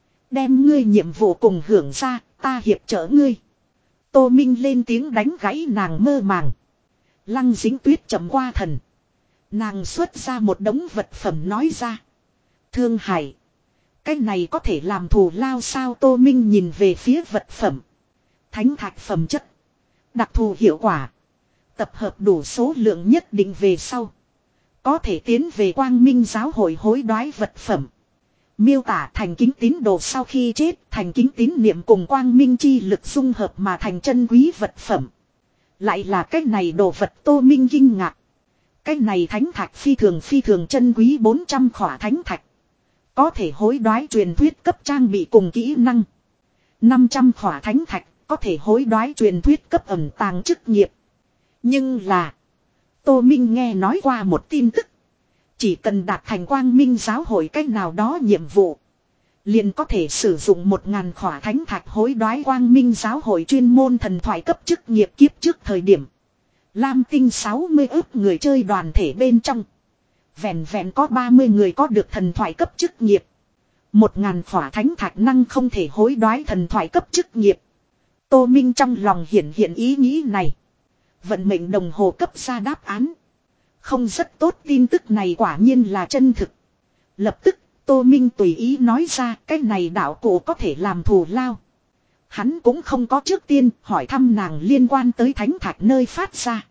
Đem ngươi nhiệm vụ cùng hưởng ra, ta hiệp trợ ngươi. Tô Minh lên tiếng đánh gãy nàng mơ màng. Lăng Dính Tuyết chậm qua thần. Nàng xuất ra một đống vật phẩm nói ra. Thương Hải, cái này có thể làm thù lao sao? Tô Minh nhìn về phía vật phẩm. Thánh thạch phẩm chất, đặc thù hiệu quả, tập hợp đủ số lượng nhất định về sau, có thể tiến về Quang Minh giáo hội hối đoái vật phẩm. Miêu tả thành kính tín đồ sau khi chết, thành kính tín niệm cùng quang minh chi lực dung hợp mà thành chân quý vật phẩm. Lại là cái này đồ vật. Tô Minh kinh ngạc. Cái này thánh thạch phi thường phi thường chân quý. Bốn trăm khỏa thánh thạch có thể hối đoái truyền thuyết cấp trang bị cùng kỹ năng. Năm trăm khỏa thánh thạch có thể hối đoái truyền thuyết cấp ẩn tàng chức nghiệp. Nhưng là Tô Minh nghe nói qua một tin tức. Chỉ cần đạt thành Quang Minh giáo hội cách nào đó nhiệm vụ, liền có thể sử dụng một ngàn khỏa thánh thạch hối đoái Quang Minh giáo hội chuyên môn thần thoại cấp chức nghiệp. Kiếp trước thời điểm, Lam Tinh sáu mươi ước người chơi đoàn thể bên trong, vẹn vẹn có ba mươi người có được thần thoại cấp chức nghiệp. Một ngàn khỏa thánh thạch năng không thể hối đoái thần thoại cấp chức nghiệp. Tô Minh trong lòng hiện hiện ý nghĩ này. Vận mệnh đồng hồ cấp ra đáp án. Không rất tốt, tin tức này quả nhiên là chân thực. Lập tức, Tô Minh tùy ý nói ra cái này đạo cụ có thể làm thù lao. Hắn cũng không có trước tiên hỏi thăm nàng liên quan tới thánh thạch nơi phát ra.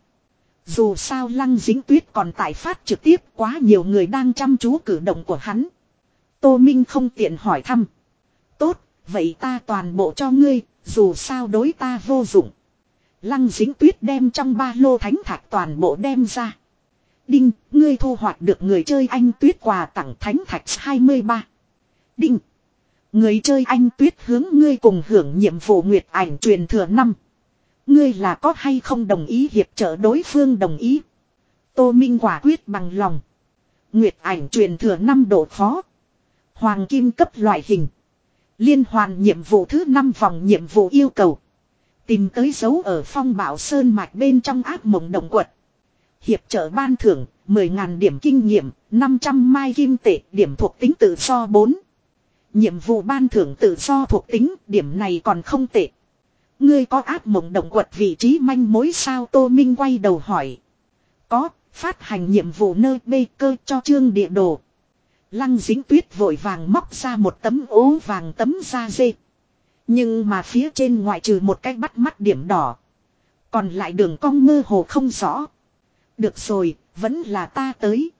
Dù sao Lăng Dính Tuyết còn tại phát trực tiếp, quá nhiều người đang chăm chú cử động của hắn. Tô Minh không tiện hỏi thăm. Tốt, vậy ta toàn bộ cho ngươi, dù sao đối ta vô dụng. Lăng Dính Tuyết đem trong ba lô thánh thạch toàn bộ đem ra. Đinh, ngươi thu hoạch được người chơi Anh Tuyết quà tặng thánh thạch hai mươi ba. Đinh, người chơi Anh Tuyết hướng ngươi cùng hưởng nhiệm vụ nguyệt ảnh truyền thừa năm. Ngươi là có hay không đồng ý hiệp trợ đối phương đồng ý. Tô Minh quả quyết bằng lòng. Nguyệt ảnh truyền thừa năm độ khó. Hoàng kim cấp loại hình. Liên hoàn nhiệm vụ thứ năm vòng nhiệm vụ yêu cầu. Tìm tới dấu ở phong bảo sơn mạch bên trong ác mộng động quật. Hiệp trợ ban thưởng mười ngàn điểm kinh nghiệm, năm trăm mai kim tệ, điểm thuộc tính tự do bốn. Nhiệm vụ ban thưởng tự do thuộc tính, điểm này còn không tệ. Ngươi có ác mộng động quật vị trí manh mối sao? Tô Minh quay đầu hỏi. Có, phát hành nhiệm vụ nơi bê cơ cho trương địa đồ. Lăng Dính Tuyết vội vàng móc ra một tấm ố vàng tấm da dê. Nhưng mà phía trên ngoại trừ một cái bắt mắt điểm đỏ. Còn lại đường cong mơ hồ không rõ. Được rồi, vẫn là ta tới.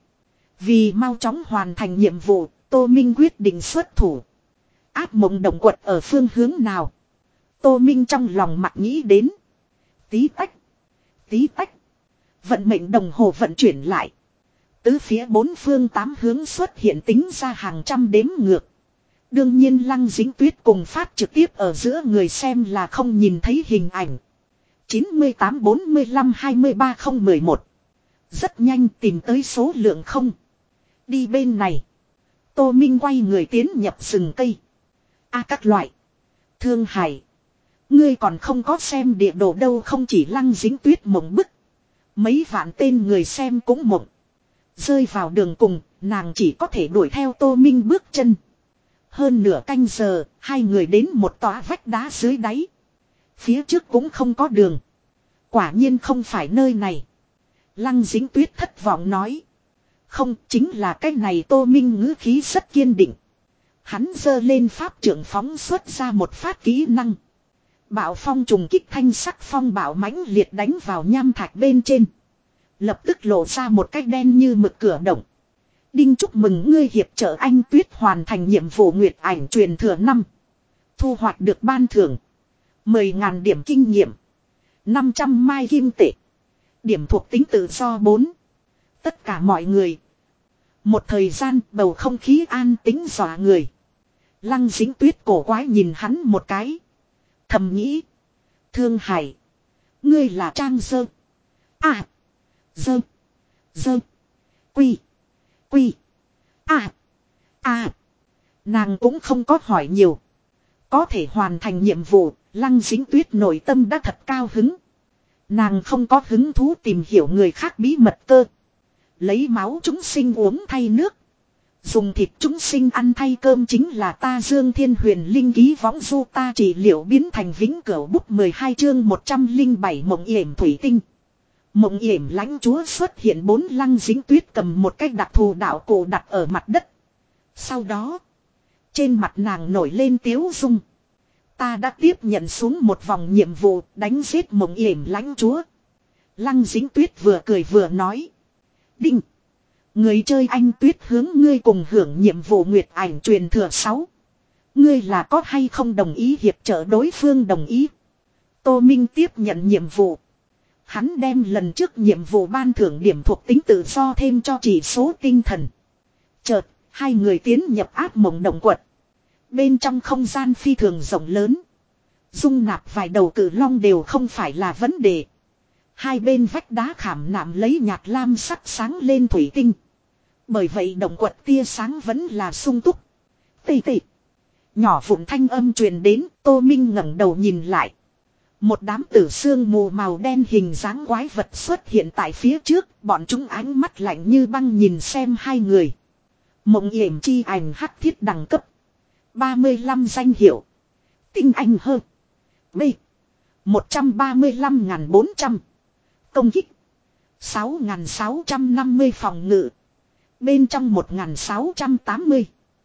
Vì mau chóng hoàn thành nhiệm vụ, Tô Minh quyết định xuất thủ. Ác mộng động quật ở phương hướng nào? Tô Minh trong lòng mặt nghĩ đến. Tí tách. Tí tách. Vận mệnh đồng hồ vận chuyển lại. Tứ phía bốn phương tám hướng xuất hiện tính ra hàng trăm đếm ngược. Đương nhiên Lăng Dính Tuyết cùng phát trực tiếp ở giữa người xem là không nhìn thấy hình ảnh. chín mươi tám bốn mươi lăm hai mươi ba không một một. Rất nhanh tìm tới số lượng không. Đi bên này. Tô Minh quay người tiến nhập rừng cây. A các loại. Thương Hải. Ngươi còn không có xem địa đồ đâu. Không chỉ Lăng Dính Tuyết mộng bức. Mấy vạn tên người xem cũng mộng. Rơi vào đường cùng, nàng chỉ có thể đuổi theo Tô Minh bước chân. Hơn nửa canh giờ, hai người đến một tòa vách đá dưới đáy. Phía trước cũng không có đường. Quả nhiên không phải nơi này. Lăng Dính Tuyết thất vọng nói. Không, chính là cái này. Tô Minh ngữ khí rất kiên định. Hắn giơ lên pháp trượng phóng xuất ra một phát kỹ năng. Bạo phong trùng kích thanh sắc phong bạo mãnh liệt đánh vào nham thạch bên trên. Lập tức lộ ra một cái đen như mực cửa động. Đinh chúc mừng ngươi hiệp trợ anh Tuyết hoàn thành nhiệm vụ Nguyệt ảnh truyền thừa năm. Thu hoạch được ban thưởng. mười ngàn điểm kinh nghiệm. năm trăm mai kim tệ. Điểm thuộc tính tự do bốn. Tất cả mọi người. Một thời gian bầu không khí an tĩnh dọa người. Lăng Dính Tuyết cổ quái nhìn hắn một cái. Thầm nghĩ. Thương Hải. Ngươi là Trang Dơ. À. Dơ. Dơ. Quy. Quy. À. À. Nàng cũng không có hỏi nhiều. Có thể hoàn thành nhiệm vụ. Lăng Dính Tuyết nội tâm đã thật cao hứng. Nàng không có hứng thú tìm hiểu người khác bí mật cơ. Lấy máu chúng sinh uống thay nước. Dùng thịt chúng sinh ăn thay cơm chính là ta Dương Thiên Huyền Linh ký võng du ta trị liệu biến thành vĩnh cửu bút mười hai chương một trăm lẻ bảy mộng yểm thủy tinh. Mộng yểm lãnh chúa xuất hiện. Bốn Lăng Dính Tuyết cầm một cái đặc thù đạo cổ đặt ở mặt đất. Sau đó, trên mặt nàng nổi lên tiếu dung. Ta đã tiếp nhận xuống một vòng nhiệm vụ đánh giết mộng yểm lãnh chúa. Lăng Dính Tuyết vừa cười vừa nói. Đinh. Người chơi anh Tuyết hướng ngươi cùng hưởng nhiệm vụ Nguyệt ảnh truyền thừa sáu. Ngươi là có hay không đồng ý hiệp trợ đối phương đồng ý. Tô Minh tiếp nhận nhiệm vụ. Hắn đem lần trước nhiệm vụ ban thưởng điểm thuộc tính tự do thêm cho chỉ số tinh thần. Chợt, hai người tiến nhập ác mộng động quật. Bên trong không gian phi thường rộng lớn. Dung nạp vài đầu cử long đều không phải là vấn đề. Hai bên vách đá khảm nạm lấy nhạt lam sắc sáng lên thủy tinh. Bởi vậy động quật tia sáng vẫn là sung túc. Tì tì. Nhỏ vụn thanh âm truyền đến. Tô Minh ngẩng đầu nhìn lại. Một đám tử sương mù màu đen hình dáng quái vật xuất hiện tại phía trước. Bọn chúng ánh mắt lạnh như băng nhìn xem hai người. Mộng yểm chi ảnh hắc thiết đẳng cấp ba mươi lăm danh hiệu. Tinh anh hơn. B. một trăm ba mươi lăm nghìn bốn trăm. Công kích. sáu nghìn sáu trăm năm mươi phòng ngự. Bên trong một nghìn sáu trăm tám mươi.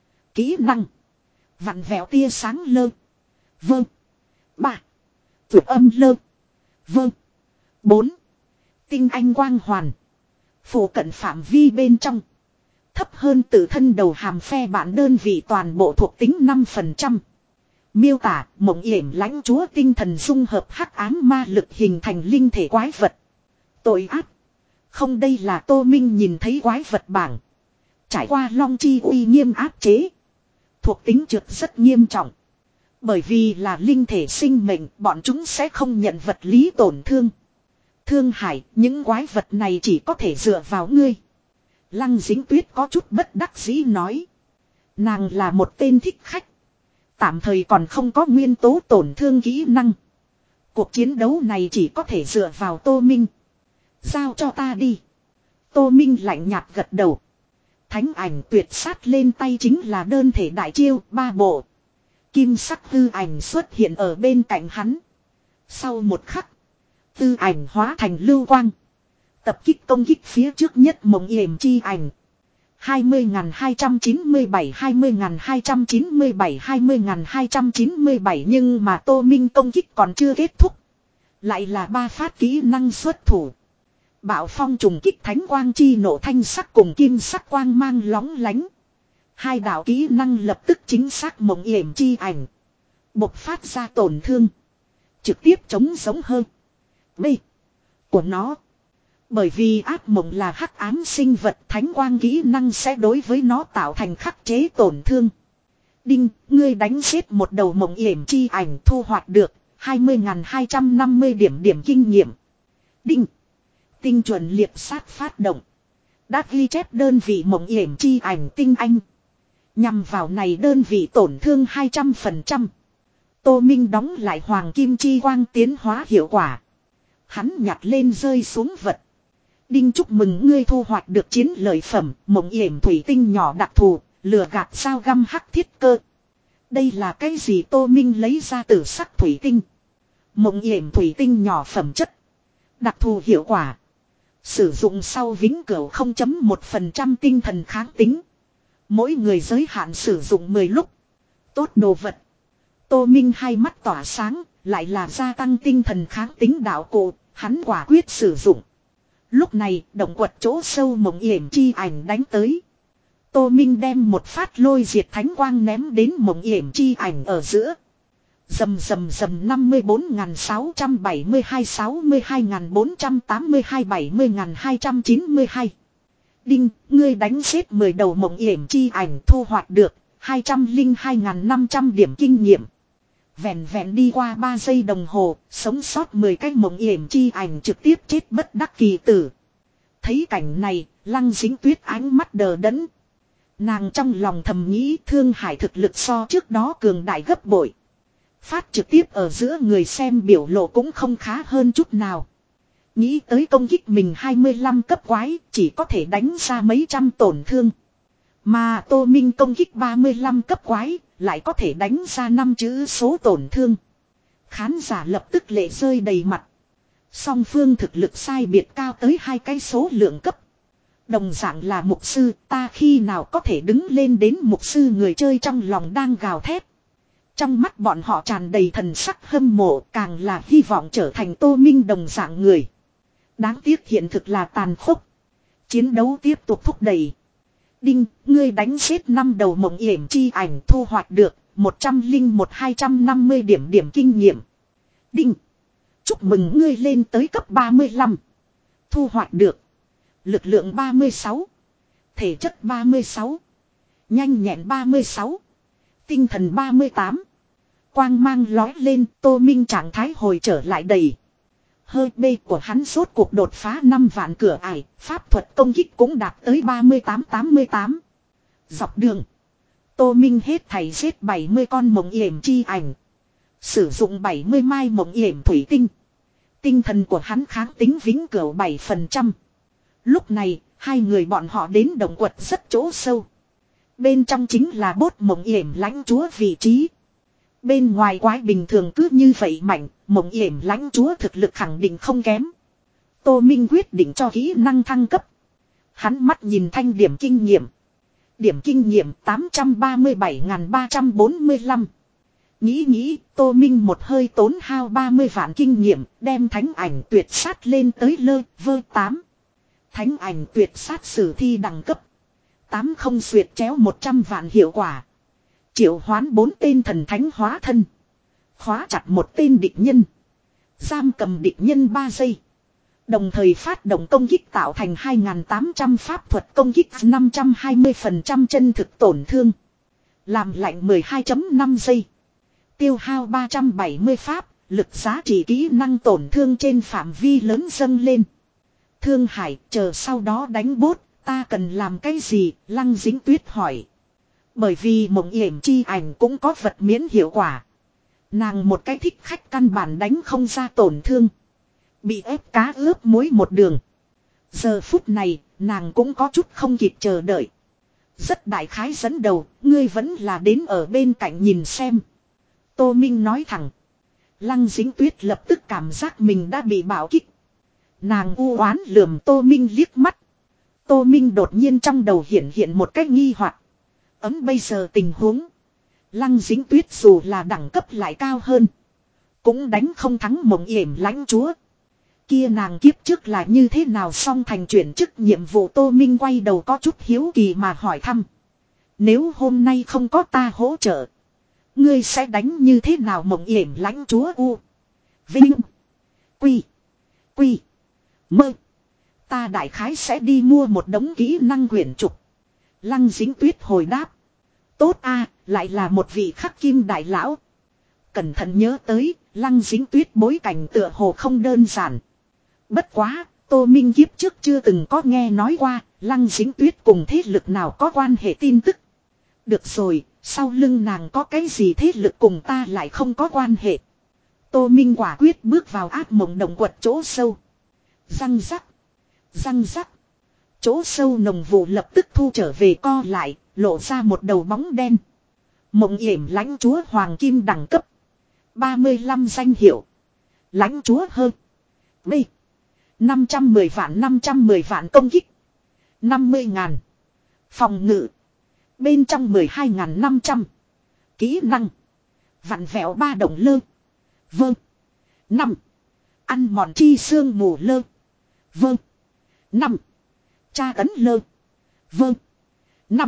Kỹ năng. Vặn vẹo tia sáng lơ. Vâng. ba. Tuyệt âm lơ. Vâng. bốn. Tinh anh quang hoàn. Phủ cận phạm vi bên trong. Thấp hơn tự thân đầu hàm phe bản đơn vị toàn bộ thuộc tính năm phần trăm. Miêu tả mộng yểm lãnh chúa tinh thần dung hợp hắc ám ma lực hình thành linh thể quái vật. Tội ác. Không, đây là Tô Minh nhìn thấy quái vật bảng. Trải qua long chi uy nghiêm áp chế. Thuộc tính trượt rất nghiêm trọng. Bởi vì là linh thể sinh mệnh, bọn chúng sẽ không nhận vật lý tổn thương. Thương Hải, những quái vật này chỉ có thể dựa vào ngươi. Lăng Dính Tuyết có chút bất đắc dĩ nói. Nàng là một tên thích khách. Tạm thời còn không có nguyên tố tổn thương kỹ năng. Cuộc chiến đấu này chỉ có thể dựa vào Tô Minh. Giao cho ta đi. Tô Minh lạnh nhạt gật đầu. Thánh ảnh tuyệt sát lên tay chính là đơn thể đại chiêu ba bộ. Kim sắc hư ảnh xuất hiện ở bên cạnh hắn. Sau một khắc, tư ảnh hóa thành lưu quang. Tập kích công kích phía trước nhất mộng yểm chi ảnh. hai mươi nghìn hai trăm chín mươi bảy, hai mươi nghìn hai trăm chín mươi bảy, hai mươi nghìn hai trăm chín mươi bảy nhưng mà Tô Minh công kích còn chưa kết thúc. Lại là ba phát kỹ năng xuất thủ. Bạo phong trùng kích thánh quang chi nổ thanh sắc cùng kim sắc quang mang lóng lánh. Hai đạo kỹ năng lập tức chính xác mộng yểm chi ảnh. Bộc phát ra tổn thương. Trực tiếp chống giống hơn. B. Của nó. Bởi vì ác mộng là hắc ám sinh vật, thánh quang kỹ năng sẽ đối với nó tạo thành khắc chế tổn thương. Đinh, ngươi đánh xếp một đầu mộng yểm chi ảnh thu hoạch được hai mươi nghìn hai trăm năm mươi điểm điểm kinh nghiệm. Đinh. Tinh chuẩn liệp sát phát động. Đã ghi chép đơn vị mộng yểm chi ảnh tinh anh. Nhằm vào này đơn vị tổn thương hai trăm phần trăm. Tô Minh đóng lại hoàng kim chi quang tiến hóa hiệu quả. Hắn nhặt lên rơi xuống vật. Đinh, chúc mừng ngươi thu hoạch được chiến lợi phẩm mộng yểm thủy tinh nhỏ đặc thù, lửa gạt sao găm hắc thiết cơ. Đây là cái gì? Tô Minh lấy ra tử sắc thủy tinh. Mộng yểm thủy tinh nhỏ phẩm chất. Đặc thù hiệu quả. Sử dụng sau vĩnh cửu không chấm một phần trăm tinh thần kháng tính. Mỗi người giới hạn sử dụng mười lúc. Tốt đồ vật. Tô Minh hai mắt tỏa sáng, lại là gia tăng tinh thần kháng tính đạo cụ, hắn quả quyết sử dụng. Lúc này, động quật chỗ sâu mộng yểm chi ảnh đánh tới. Tô Minh đem một phát lôi diệt thánh quang ném đến mộng yểm chi ảnh ở giữa. Dầm dầm dầm năm mươi bốn nghìn sáu trăm bảy mươi hai, sáu mươi hai nghìn bốn trăm tám mươi hai, bảy mươi nghìn hai trăm chín mươi hai. Đinh, ngươi đánh xếp mười đầu mộng yểm chi ảnh thu hoạch được hai trăm lẻ hai nghìn năm trăm điểm kinh nghiệm. Vẹn vẹn đi qua ba giây đồng hồ, sống sót mười cái mộng yểm chi ảnh trực tiếp chết bất đắc kỳ tử. Thấy cảnh này, Lăng Dính Tuyết ánh mắt đờ đẫn. Nàng trong lòng thầm nghĩ Thương Hải thực lực so trước đó cường đại gấp bội. Phát trực tiếp ở giữa người xem biểu lộ cũng không khá hơn chút nào. Nghĩ tới công kích mình hai mươi lăm cấp quái chỉ có thể đánh ra mấy trăm tổn thương. Mà Tô Minh công kích ba mươi lăm cấp quái lại có thể đánh ra năm chữ số tổn thương. Khán giả lập tức lệ rơi đầy mặt. Song phương thực lực sai biệt cao tới hai cái số lượng cấp. Đồng dạng là mục sư, ta khi nào có thể đứng lên đến mục sư, người chơi trong lòng đang gào thét. Trong mắt bọn họ tràn đầy thần sắc hâm mộ, càng là hy vọng trở thành Tô Minh đồng dạng người. Đáng tiếc hiện thực là tàn khốc. Chiến đấu tiếp tục thúc đẩy. Đinh, ngươi đánh xếp năm đầu mộng yểm chi ảnh thu hoạch được một trăm lẻ một hai trăm năm mươi điểm điểm kinh nghiệm. Đinh, chúc mừng ngươi lên tới cấp ba mươi lăm. Thu hoạch được lực lượng ba mươi sáu, thể chất ba mươi sáu, nhanh nhẹn ba mươi sáu, tinh thần ba mươi tám. Quang mang lói lên, Tô Minh trạng thái hồi trở lại đầy. Hơi bê của hắn sốt cuộc đột phá năm vạn cửa ải, pháp thuật công kích cũng đạt tới ba mươi tám tám mươi tám. Dọc đường, Tô Minh hết thảy giết bảy mươi con mộng yểm chi ảnh. Sử dụng bảy mươi mai mộng yểm thủy tinh. Tinh thần của hắn kháng tính vĩnh cửu bảy phần trăm. Lúc này, hai người bọn họ đến động quật rất chỗ sâu. Bên trong chính là bốt mộng yểm lãnh chúa vị trí. Bên ngoài quái bình thường cứ như vậy mạnh, mộng yểm lãnh chúa thực lực khẳng định không kém. Tô Minh quyết định cho kỹ năng thăng cấp. Hắn mắt nhìn thanh điểm kinh nghiệm. Điểm kinh nghiệm tám trăm ba mươi bảy nghìn ba trăm bốn mươi lăm. Nghĩ nghĩ, Tô Minh một hơi tốn hao ba mươi vạn kinh nghiệm, đem thánh ảnh tuyệt sát lên tới lơ vơ tám. Thánh ảnh tuyệt sát sử thi đẳng cấp. Tám không xuyệt chéo một trăm vạn hiệu quả. Triệu hoán bốn tên thần thánh hóa thân. Khóa chặt một tên địch nhân. Giam cầm địch nhân ba giây. Đồng thời phát động công kích tạo thành hai nghìn tám trăm pháp thuật công kích năm trăm hai mươi phần trăm chân thực tổn thương. Làm lạnh mười hai phẩy năm giây. Tiêu hao ba trăm bảy mươi pháp, lực giá trị kỹ năng tổn thương trên phạm vi lớn dâng lên. Thương Hải, chờ sau đó đánh bốt, ta cần làm cái gì? Lăng Dính Tuyết hỏi. Bởi vì mộng yểm chi ảnh cũng có vật miễn hiệu quả. Nàng một cái thích khách căn bản đánh không ra tổn thương. Bị ép cá ướp muối một đường. Giờ phút này, nàng cũng có chút không kịp chờ đợi. Rất đại khái dẫn đầu, ngươi vẫn là đến ở bên cạnh nhìn xem. Tô Minh nói thẳng. Lăng Dính Tuyết lập tức cảm giác mình đã bị bạo kích. Nàng u oán lườm Tô Minh liếc mắt. Tô Minh đột nhiên trong đầu hiện hiện một cách nghi hoặc. Ấm bây giờ tình huống. Lăng Dính Tuyết dù là đẳng cấp lại cao hơn. Cũng đánh không thắng mộng yểm lãnh chúa. Kia nàng kiếp trước là như thế nào xong thành chuyển chức nhiệm vụ. Tô Minh quay đầu có chút hiếu kỳ mà hỏi thăm. Nếu hôm nay không có ta hỗ trợ. Ngươi sẽ đánh như thế nào mộng yểm lãnh chúa U. Vinh. Quy. Quy. Mơ. Ta đại khái sẽ đi mua một đống kỹ năng quyển trục. Lăng Dính Tuyết hồi đáp. Tốt a, lại là một vị khắc kim đại lão. Cẩn thận nhớ tới, Lăng Dính Tuyết bối cảnh tựa hồ không đơn giản. Bất quá, Tô Minh kiếp trước chưa từng có nghe nói qua, Lăng Dính Tuyết cùng thế lực nào có quan hệ tin tức. Được rồi, sau lưng nàng có cái gì thế lực cùng ta lại không có quan hệ. Tô Minh quả quyết bước vào ác mộng động quật chỗ sâu. Răng rắc. Răng rắc. Chỗ sâu nồng vụ lập tức thu trở về co lại, lộ ra một đầu bóng đen. Mộng yểm lãnh chúa hoàng kim đẳng cấp. ba mươi lăm danh hiệu. Lãnh chúa hơn. B. năm trăm mười vạn năm trăm mười vạn công kích. năm mươi ngàn. Phòng ngự. Bên trong mười hai ngàn năm trăm. Kỹ năng. Vặn vẹo ba động lơ. Vâng. năm. Ăn mòn chi xương mù lơ. Vâng. năm. Tra tấn lơ. Vâng. năm.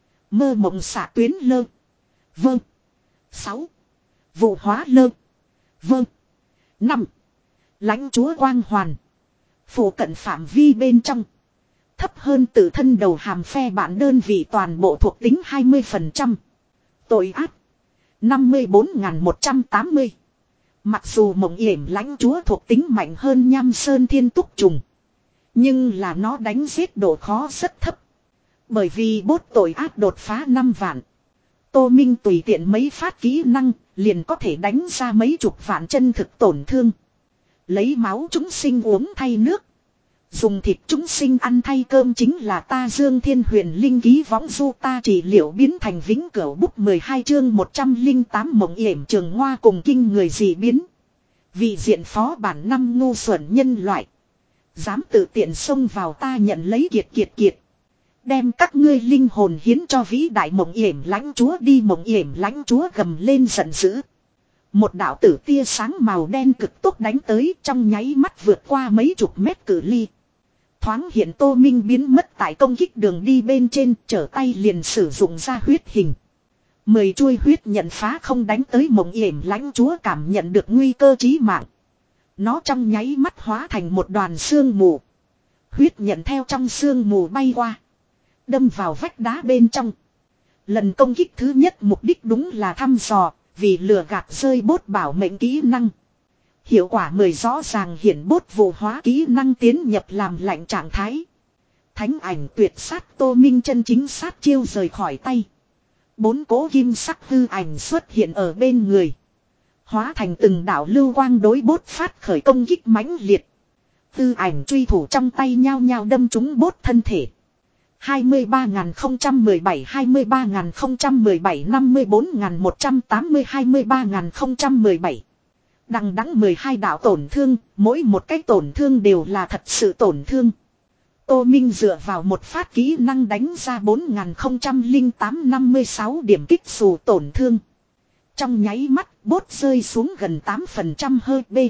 Mơ mộng xả tuyến lơ. Vâng. sáu. Vụ hóa lơ. Vâng. năm. Lãnh chúa quang hoàn. Phủ cận phạm vi bên trong. Thấp hơn tự thân đầu hàm phe bản đơn vị toàn bộ thuộc tính hai mươi phần trăm. Tội ác. năm mươi bốn nghìn một trăm tám mươi. Mặc dù mộng yểm lãnh chúa thuộc tính mạnh hơn Nham Sơn Thiên Túc Trùng. Nhưng là nó đánh giết độ khó rất thấp. Bởi vì bốt tội ác đột phá năm vạn. Tô Minh tùy tiện mấy phát kỹ năng, liền có thể đánh ra mấy chục vạn chân thực tổn thương. Lấy máu chúng sinh uống thay nước. Dùng thịt chúng sinh ăn thay cơm chính là ta Dương Thiên Huyền Linh ký võng du ta trị liệu biến thành vĩnh cửu bút mười hai chương một trăm lẻ tám mộng yểm trường hoa cùng kinh người dị biến. Vị diện phó bản năm ngu xuẩn nhân loại. Dám tự tiện xông vào ta nhận lấy kiệt kiệt kiệt. Đem các ngươi linh hồn hiến cho vĩ đại mộng yểm lãnh chúa đi mộng yểm lãnh chúa gầm lên giận dữ. Một đạo tử tia sáng màu đen cực tốc đánh tới trong nháy mắt vượt qua mấy chục mét cự ly. Thoáng hiện Tô Minh biến mất tại công kích đường đi bên trên trở tay liền sử dụng ra huyết hình. Mười chuôi huyết nhận phá không đánh tới mộng yểm lãnh chúa cảm nhận được nguy cơ chí mạng. Nó trong nháy mắt hóa thành một đoàn sương mù. Huyết nhận theo trong sương mù bay qua. Đâm vào vách đá bên trong. Lần công kích thứ nhất mục đích đúng là thăm dò, vì lừa gạt rơi bốt bảo mệnh kỹ năng. Hiệu quả mười rõ ràng hiện bốt vụ hóa kỹ năng tiến nhập làm lạnh trạng thái. Thánh ảnh tuyệt sát Tô Minh chân chính sát chiêu rời khỏi tay. Bốn cỗ kim sắc hư ảnh xuất hiện ở bên người. Hóa thành từng đạo lưu quang đối bốt phát khởi công kích mãnh liệt. Hư ảnh truy thủ trong tay nhao nhao đâm trúng bốt thân thể. hai mươi ba nghìn không trăm mười bảy, hai mươi ba nghìn không trăm mười bảy, năm mươi bốn nghìn một trăm tám mươi, hai mươi ba nghìn không trăm mười bảy. Đằng đẵng mười hai đạo tổn thương, mỗi một cái tổn thương đều là thật sự tổn thương. Tô Minh dựa vào một phát kỹ năng đánh ra bốn nghìn không trăm lẻ tám năm mươi sáu điểm kích xù tổn thương. Trong nháy mắt, bốt rơi xuống gần tám phần trăm hơi B.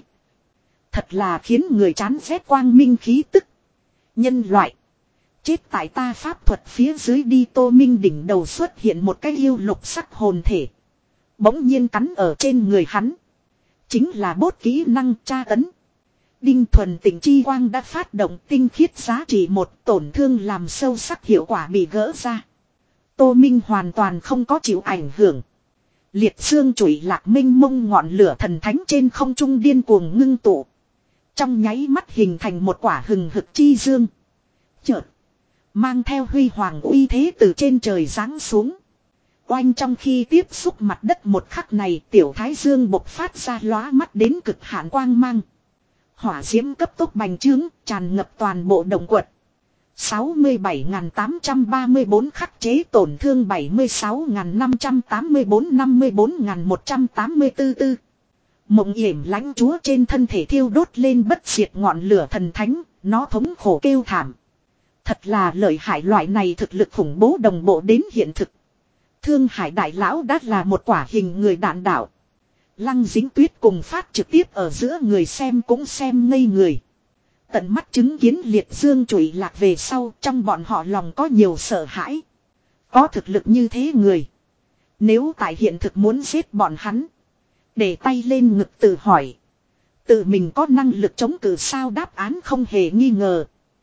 Thật là khiến người chán ghét quang minh khí tức. Nhân loại. Chết tại ta pháp thuật phía dưới đi Tô Minh đỉnh đầu xuất hiện một cái yêu lục sắc hồn thể. Bỗng nhiên cắn ở trên người hắn. Chính là bốt kỹ năng tra tấn. Đinh thuần tỉnh chi quang đã phát động tinh khiết giá trị một tổn thương làm sâu sắc hiệu quả bị gỡ ra. Tô Minh hoàn toàn không có chịu ảnh hưởng. Liệt dương chủy lạc minh mông ngọn lửa thần thánh trên không trung điên cuồng ngưng tụ. Trong nháy mắt hình thành một quả hừng hực chi dương. Chợt. Mang theo huy hoàng uy thế từ trên trời giáng xuống. Oanh trong khi tiếp xúc mặt đất một khắc này tiểu thái dương bộc phát ra lóa mắt đến cực hạn quang mang. Hỏa diễm cấp tốc bành trướng tràn ngập toàn bộ động quật. sáu mươi bảy nghìn tám trăm ba mươi tư khắc chế tổn thương bảy mươi sáu nghìn năm trăm tám mươi tư năm mươi tư nghìn một trăm tám mươi tư tư. Mộng yểm lãnh chúa trên thân thể thiêu đốt lên bất diệt ngọn lửa thần thánh, nó thống khổ kêu thảm. Thật là lợi hại, loại này thực lực khủng bố đồng bộ đến hiện thực. Thương Hải đại lão đã là một quả hình người đạn đạo. Lăng Dính Tuyết cùng phát trực tiếp ở giữa người xem cũng xem ngây người. Tận mắt chứng kiến liệt dương chủy lạc về sau, trong bọn họ lòng có nhiều sợ hãi. Có thực lực như thế người, nếu tại hiện thực muốn giết bọn hắn, để tay lên ngực tự hỏi, tự mình có năng lực chống cự sao? Đáp án không hề nghi ngờ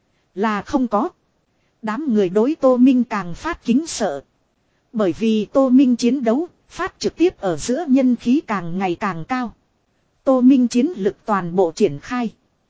là không có. Đám người đối Tô Minh càng phát kính sợ. Bởi vì Tô Minh chiến đấu, phát trực tiếp ở giữa nhân khí càng ngày càng cao. Tô Minh chiến lực toàn bộ triển khai.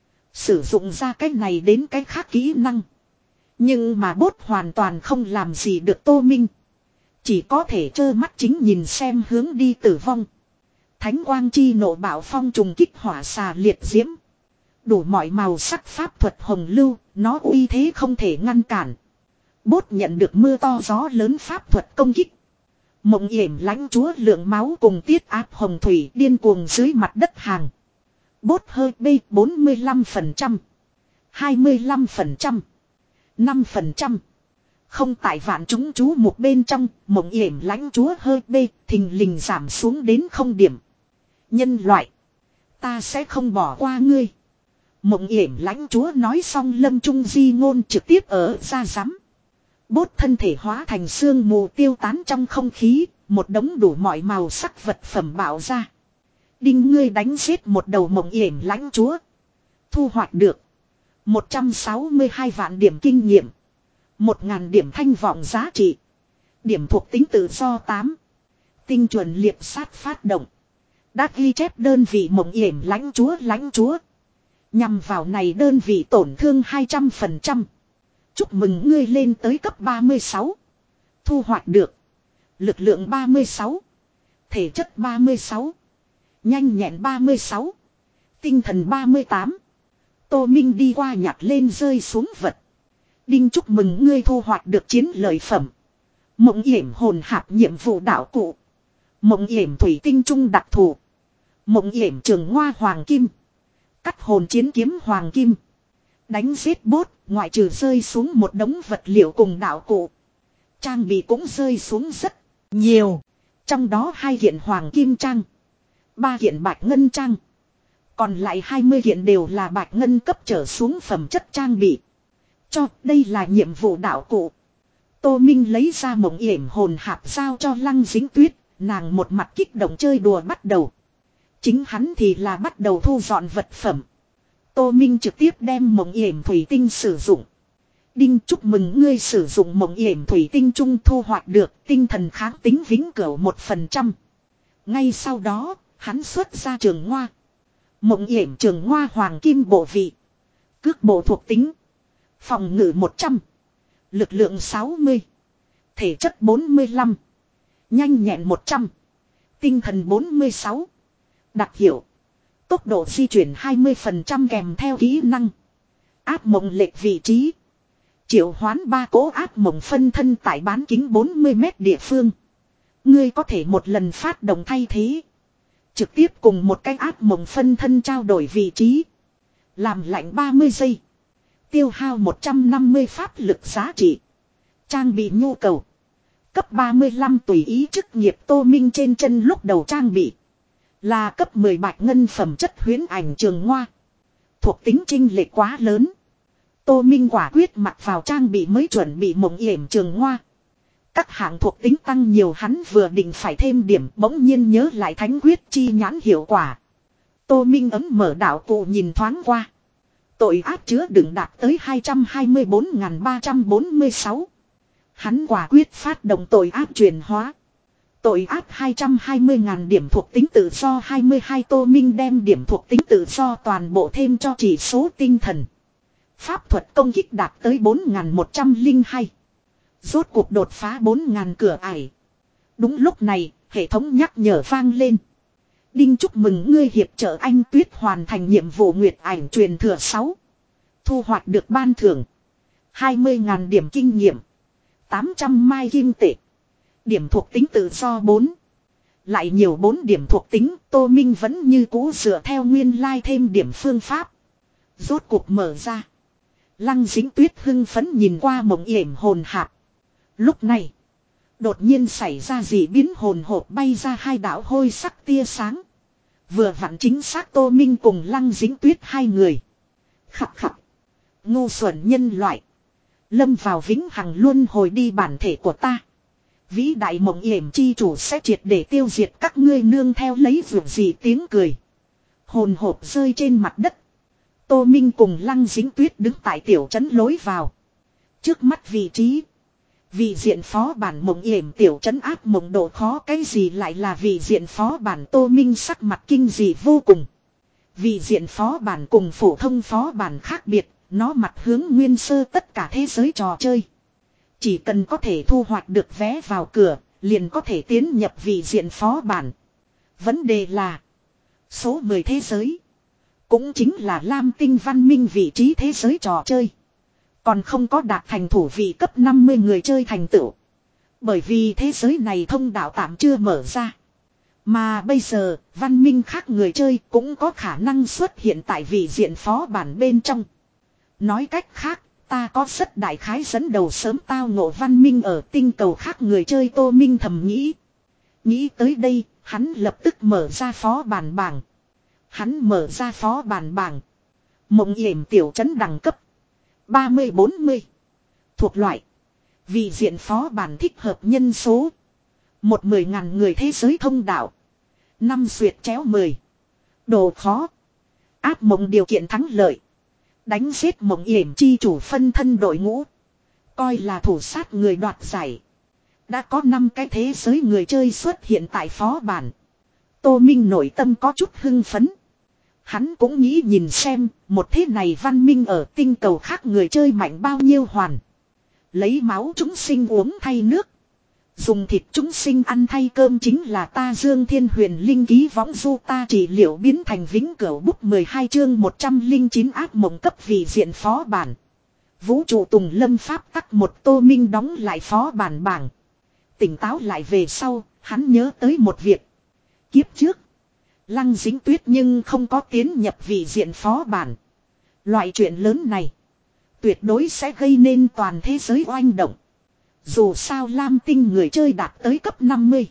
Sử dụng ra cái này đến cái khác kỹ năng. Nhưng mà bốt hoàn toàn không làm gì được Tô Minh. Chỉ có thể trơ mắt chính nhìn xem hướng đi tử vong. Thánh quang chi nộ bạo phong trùng kích hỏa xà liệt diễm. Đủ mọi màu sắc pháp thuật hồng lưu, nó uy thế không thể ngăn cản. Bốt nhận được mưa to gió lớn pháp thuật công kích. Mộng yểm lãnh chúa lượng máu cùng tiết áp hồng thủy điên cuồng dưới mặt đất hàng. Bốt hơi B bốn mươi lăm phần trăm, hai mươi lăm phần trăm, năm phần trăm. Không tại vạn chúng chú một bên trong, mộng yểm lãnh chúa hơi B thình lình giảm xuống đến không điểm. Nhân loại, ta sẽ không bỏ qua ngươi. Mộng yểm lãnh chúa nói xong lâm trung di ngôn trực tiếp ở ra rắm. Bốt thân thể hóa thành sương mù tiêu tán trong không khí, một đống đủ mọi màu sắc vật phẩm bạo ra. Đinh, ngươi đánh giết một đầu mộng yểm lãnh chúa. Thu hoạch được một trăm sáu mươi hai vạn điểm kinh nghiệm, một nghìn điểm thanh vọng giá trị. Điểm thuộc tính tự do tám. Tinh chuẩn liệp sát phát động. Đã ghi chép đơn vị mộng yểm lãnh chúa lãnh chúa. Nhằm vào này đơn vị tổn thương hai trăm phần trăm. Chúc mừng ngươi lên tới cấp ba mươi sáu. Thu hoạch được lực lượng ba mươi sáu, thể chất ba mươi sáu, nhanh nhẹn ba mươi sáu, tinh thần ba mươi tám. Tô Minh đi qua nhặt lên rơi xuống vật. Đinh, chúc mừng ngươi thu hoạch được chiến lợi phẩm. Mộng yểm hồn hạp nhiệm vụ đạo cụ. Mộng yểm thủy tinh trung đặc thù. Mộng yểm trường hoa hoàng kim. Cắt hồn chiến kiếm hoàng kim. Đánh giết bốt, ngoại trừ rơi xuống một đống vật liệu cùng đạo cụ, trang bị cũng rơi xuống rất nhiều. Trong đó hai kiện hoàng kim trang, ba kiện bạch ngân trang. Còn lại hai mươi kiện đều là bạch ngân cấp trở xuống phẩm chất trang bị. Cho, đây là nhiệm vụ đạo cụ. Tô Minh lấy ra mộng yểm hồn hạp giao cho Lăng Dính Tuyết, nàng một mặt kích động chơi đùa bắt đầu. Chính hắn thì là bắt đầu thu dọn vật phẩm. Tô Minh trực tiếp đem mộng yểm thủy tinh sử dụng. Đinh, chúc mừng ngươi sử dụng mộng yểm thủy tinh trung thu hoạch được tinh thần kháng tính vĩnh cửu một phần trăm. Ngay sau đó, hắn xuất ra trường hoa. Mộng yểm trường hoa hoàng kim bộ vị. Cước bộ thuộc tính. Phòng ngự một trăm. Lực lượng sáu mươi. Thể chất bốn mươi lăm. Nhanh nhẹn một trăm. Tinh thần bốn mươi sáu. Đặc hiệu. Tốc độ di chuyển hai mươi phần trăm kèm theo kỹ năng. Áp mộng lệch vị trí. Triệu hoán ba cỗ áp mộng phân thân tại bán kính bốn mươi mét địa phương. Ngươi có thể một lần phát động thay thế. Trực tiếp cùng một cái áp mộng phân thân trao đổi vị trí. Làm lạnh ba mươi giây. Tiêu hao một trăm năm mươi pháp lực giá trị. Trang bị nhu cầu. Cấp ba mươi lăm tùy ý chức nghiệp. Tô Minh trên chân lúc đầu trang bị là cấp mười bạch ngân phẩm chất huyễn ảnh trường hoa. Thuộc tính chênh lệch quá lớn. Tô Minh quả quyết mặc vào trang bị mới chuẩn bị mộng yểm trường hoa. Các hạng thuộc tính tăng nhiều, hắn vừa định phải thêm điểm, bỗng nhiên nhớ lại thánh quyết chi nhãn hiệu quả. Tô Minh ấm mở đạo cụ nhìn thoáng qua. Tội ác chứa đựng đạt tới hai trăm hai mươi tư nghìn ba trăm bốn mươi sáu. Hắn quả quyết phát động tội ác chuyển hóa. Tội ác hai trăm hai mươi ngàn điểm thuộc tính tự do hai mươi hai. Tô Minh đem điểm thuộc tính tự do toàn bộ thêm cho chỉ số tinh thần. Pháp thuật công kích đạt tới bốn nghìn một trăm lẻ hai. Rốt cuộc đột phá bốn nghìn cửa ải. Đúng lúc này, hệ thống nhắc nhở vang lên. Đinh chúc mừng ngươi hiệp trợ anh Tuyết hoàn thành nhiệm vụ Nguyệt Ảnh truyền thừa sáu. Thu hoạch được ban thưởng hai mươi ngàn điểm kinh nghiệm, tám trăm mai kim tệ. Điểm thuộc tính tự do bốn. Lại nhiều bốn điểm thuộc tính, Tô Minh vẫn như cũ dựa theo nguyên lai thêm điểm phương pháp. Rốt cuộc mở ra. Lăng Dính Tuyết hưng phấn nhìn qua mộng yểm hồn hạp. Lúc này, đột nhiên xảy ra dị biến, hồn hộp bay ra hai đạo hôi sắc tia sáng. Vừa vặn chính xác Tô Minh cùng Lăng Dính Tuyết hai người. Khập khập. Ngu xuẩn nhân loại. Lâm vào vĩnh hằng luân hồi đi, bản thể của ta. Vĩ đại mộng yểm chi chủ sẽ triệt để tiêu diệt các ngươi, nương theo lấy vượt gì tiếng cười. Hồn hộp rơi trên mặt đất. Tô Minh cùng Lăng Dính Tuyết đứng tại tiểu trấn lối vào. Trước mắt vị trí. Vị diện phó bản mộng yểm tiểu trấn áp mộng độ khó, cái gì lại là vị diện phó bản? Tô Minh sắc mặt kinh dị vô cùng. Vị diện phó bản cùng phổ thông phó bản khác biệt, nó mặt hướng nguyên sơ tất cả thế giới trò chơi. Chỉ cần có thể thu hoạch được vé vào cửa, liền có thể tiến nhập vị diện phó bản. Vấn đề là số mười thế giới, cũng chính là Lam Tinh văn minh vị trí thế giới trò chơi, còn không có đạt thành thủ vị cấp năm mươi người chơi thành tựu. Bởi vì thế giới này thông đạo tạm chưa mở ra. Mà bây giờ, văn minh khác người chơi cũng có khả năng xuất hiện tại vị diện phó bản bên trong. Nói cách khác, ta có rất đại khái dẫn đầu sớm tao ngộ văn minh ở tinh cầu khác người chơi. Tô Minh thầm nghĩ. Nghĩ tới đây, hắn lập tức mở ra phó bản bảng. Hắn mở ra phó bản bảng. Mộng yểm tiểu trấn đẳng cấp ba mươi bốn mươi. Thuộc loại vị diện phó bản thích hợp nhân số một mười ngàn người thế giới thông đạo. Năm xuyệt chéo mười. Độ khó áp mộng điều kiện thắng lợi. Đánh giết mộng yểm chi chủ phân thân đội ngũ. Coi là thủ sát người đoạt giải. Đã có năm cái thế giới người chơi xuất hiện tại phó bản. Tô Minh nội tâm có chút hưng phấn. Hắn cũng nghĩ nhìn xem một thế này văn minh ở tinh cầu khác người chơi mạnh bao nhiêu hoàn. Lấy máu chúng sinh uống thay nước. Dùng thịt chúng sinh ăn thay cơm chính là ta Dương Thiên Huyền Linh ký võng du ta trị liệu biến thành vĩnh cửu bút mười hai chương một trăm lẻ chín ác mộng cấp vị diện phó bản. Vũ trụ tùng lâm pháp tắc một. Tô Minh đóng lại phó bản bảng. Tỉnh táo lại về sau, hắn nhớ tới một việc. Kiếp trước, Lăng Dính Tuyết nhưng không có tiến nhập vị diện phó bản. Loại chuyện lớn này tuyệt đối sẽ gây nên toàn thế giới oanh động. Dù sao Lam Tinh người chơi đạt tới cấp năm mươi.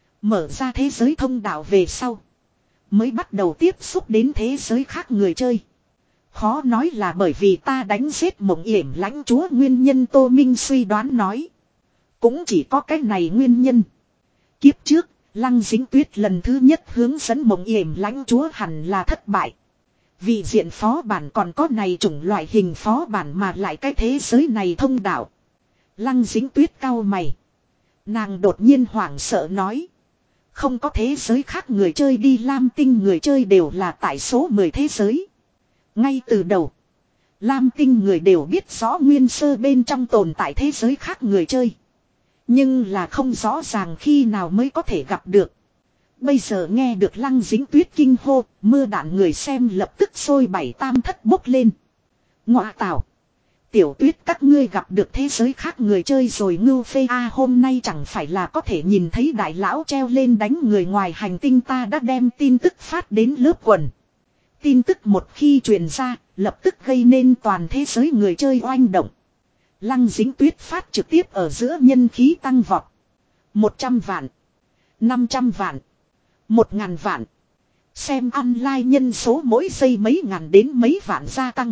Mở ra thế giới thông đạo về sau, mới bắt đầu tiếp xúc đến thế giới khác người chơi. Khó nói là bởi vì ta đánh giết mộng yểm lãnh chúa nguyên nhân. Tô Minh suy đoán nói. Cũng chỉ có cái này nguyên nhân. Kiếp trước, Lăng Dính Tuyết lần thứ nhất hướng dẫn mộng yểm lãnh chúa hẳn là thất bại. Vị diện phó bản còn có này chủng loại hình phó bản mà lại cái thế giới này thông đạo. Lăng Dính Tuyết cau mày. Nàng đột nhiên hoảng sợ nói. Không có thế giới khác người chơi đi, Lam Tinh người chơi đều là tại số mười thế giới. Ngay từ đầu, Lam Tinh người đều biết rõ nguyên sơ bên trong tồn tại thế giới khác người chơi. Nhưng là không rõ ràng khi nào mới có thể gặp được. Bây giờ nghe được Lăng Dính Tuyết kinh hô, mưa đạn người xem lập tức sôi bảy tam thất bốc lên. Ngọa tảo. Tiểu Tuyết các ngươi gặp được thế giới khác người chơi rồi ngưu phê a à, hôm nay chẳng phải là có thể nhìn thấy đại lão treo lên đánh người ngoài hành tinh. Ta đã đem tin tức phát đến lớp quần. Tin tức một khi truyền ra, lập tức gây nên toàn thế giới người chơi oanh động. Lăng Dính Tuyết phát trực tiếp ở giữa nhân khí tăng vọt. một trăm vạn. năm trăm vạn. một ngàn vạn. Xem online nhân số mỗi giây mấy ngàn đến mấy vạn gia tăng.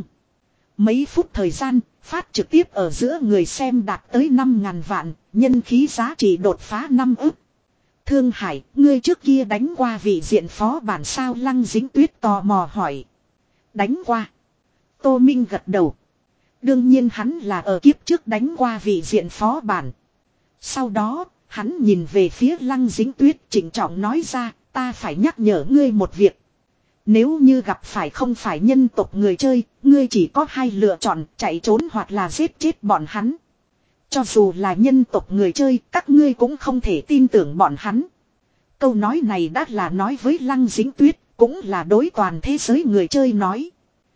Mấy phút thời gian, phát trực tiếp ở giữa người xem đạt tới năm ngàn vạn, nhân khí giá trị đột phá năm ức. Thương Hải, ngươi trước kia đánh qua vị diện phó bản sao? Lăng Dính Tuyết tò mò hỏi. Đánh qua. Tô Minh gật đầu. Đương nhiên hắn là ở kiếp trước đánh qua vị diện phó bản. Sau đó, Hắn nhìn về phía Lăng Dính Tuyết trịnh trọng nói ra, ta phải nhắc nhở ngươi một việc. Nếu như gặp phải không phải nhân tộc người chơi, ngươi chỉ có hai lựa chọn, chạy trốn hoặc là giết chết bọn hắn. Cho dù là nhân tộc người chơi, các ngươi cũng không thể tin tưởng bọn hắn. Câu nói này đã là nói với Lăng Dính Tuyết, cũng là đối toàn thế giới người chơi nói.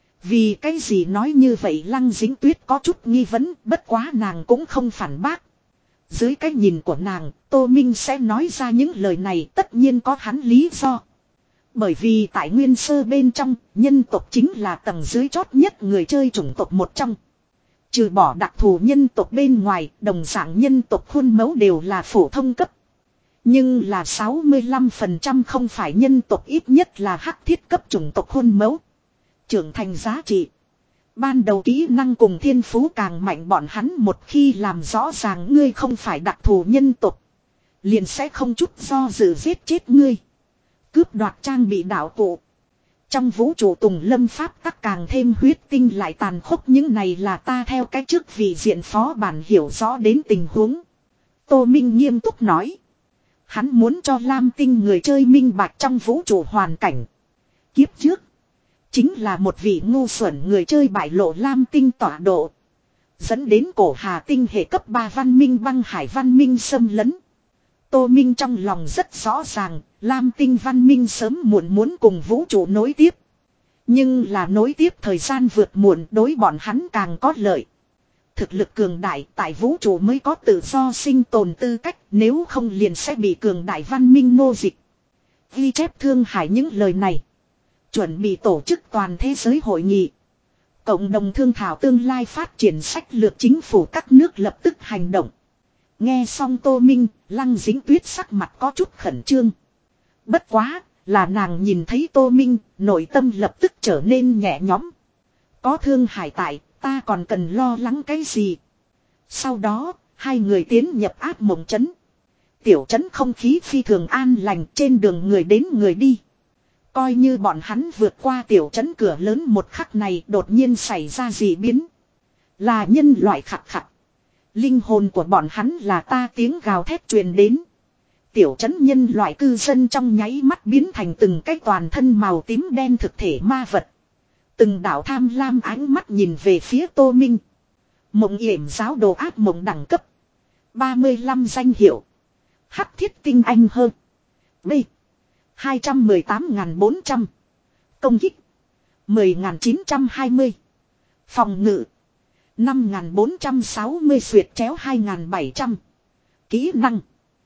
Vì cái gì nói như vậy Lăng Dính Tuyết có chút nghi vấn, bất quá nàng cũng không phản bác. Dưới cái nhìn của nàng, Tô Minh sẽ nói ra những lời này tất nhiên có hắn lý do. Bởi vì tại nguyên sơ bên trong, nhân tộc chính là tầng dưới chót nhất người chơi chủng tộc một trong. Trừ bỏ đặc thù nhân tộc bên ngoài, đồng dạng nhân tộc khuôn mẫu đều là phổ thông cấp. Nhưng là sáu mươi lăm phần trăm không phải nhân tộc, ít nhất là hắc thiết cấp chủng tộc khuôn mẫu. Trưởng thành giá trị. Ban đầu kỹ năng cùng thiên phú càng mạnh, bọn hắn một khi làm rõ ràng ngươi không phải đặc thù nhân tộc, liền sẽ không chút do dự giết chết ngươi. Cướp đoạt trang bị đạo cụ. Trong vũ trụ tùng lâm pháp tắc càng thêm huyết tinh lại tàn khốc, những này là ta theo cái trước vị diện phó bản hiểu rõ đến tình huống. Tô Minh nghiêm túc nói. Hắn muốn cho Lam Tinh người chơi minh bạch trong vũ trụ hoàn cảnh. Kiếp trước. Chính là một vị ngu xuẩn người chơi bại lộ Lam Tinh tọa độ. Dẫn đến cổ Hà Tinh hệ cấp ba văn minh băng hải văn minh xâm lấn. Tô Minh trong lòng rất rõ ràng, Lam Tinh văn minh sớm muộn muốn cùng vũ trụ nối tiếp. Nhưng là nối tiếp thời gian vượt muộn đối bọn hắn càng có lợi. Thực lực cường đại tại vũ trụ mới có tự do sinh tồn tư cách, nếu không liền sẽ bị cường đại văn minh nô dịch. Ghi chép Thương Hải những lời này. Chuẩn bị tổ chức toàn thế giới hội nghị. Cộng đồng thương thảo tương lai phát triển sách lược, chính phủ các nước lập tức hành động. Nghe xong Tô Minh, Lăng Dính Tuyết sắc mặt có chút khẩn trương. Bất quá, là nàng nhìn thấy Tô Minh, nội tâm lập tức trở nên nhẹ nhõm. Có Thương Hải tại, ta còn cần lo lắng cái gì? Sau đó, hai người tiến nhập áp mộng trấn. Tiểu trấn không khí phi thường an lành, trên đường người đến người đi. Coi như bọn hắn vượt qua tiểu trấn cửa lớn một khắc này, đột nhiên xảy ra dị biến. Là nhân loại khặt khặt. Linh hồn của bọn hắn là ta tiếng gào thét truyền đến. Tiểu trấn nhân loại cư dân trong nháy mắt biến thành từng cái toàn thân màu tím đen thực thể ma vật. Từng đạo tham lam ánh mắt nhìn về phía Tô Minh. Mộng yểm giáo đồ ác mộng đẳng cấp ba mươi lăm danh hiệu. Hắc thiết tinh anh hơn. B. hai trăm mười tám nghìn bốn trăm. Công kích mười nghìn chín trăm hai mươi. Phòng ngự năm nghìn bốn trăm sáu mươi, xuyệt chéo hai nghìn bảy trăm. Kỹ năng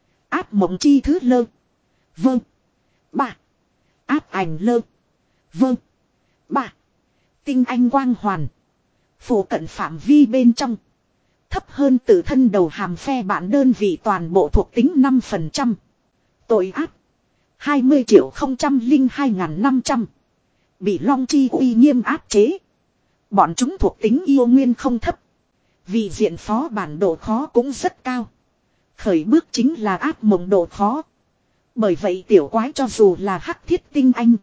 áp mộng chi thứ lơ. Vâng. Ba. Áp ảnh lơ. Vâng. Ba. Tinh anh quang hoàn. Phủ cận phạm vi bên trong. Thấp hơn tự thân đầu hàm phe bạn đơn vị toàn bộ thuộc tính năm phần trăm. Tội ác hai mươi triệu không trăm lẻ hai nghìn năm trăm. Bị long chi uy nghiêm áp chế. Bọn chúng thuộc tính yêu nguyên không thấp. Vị diện phó bản độ khó cũng rất cao. Khởi bước chính là ác mộng độ khó. Bởi vậy tiểu quái cho dù là hắc thiết tinh anh,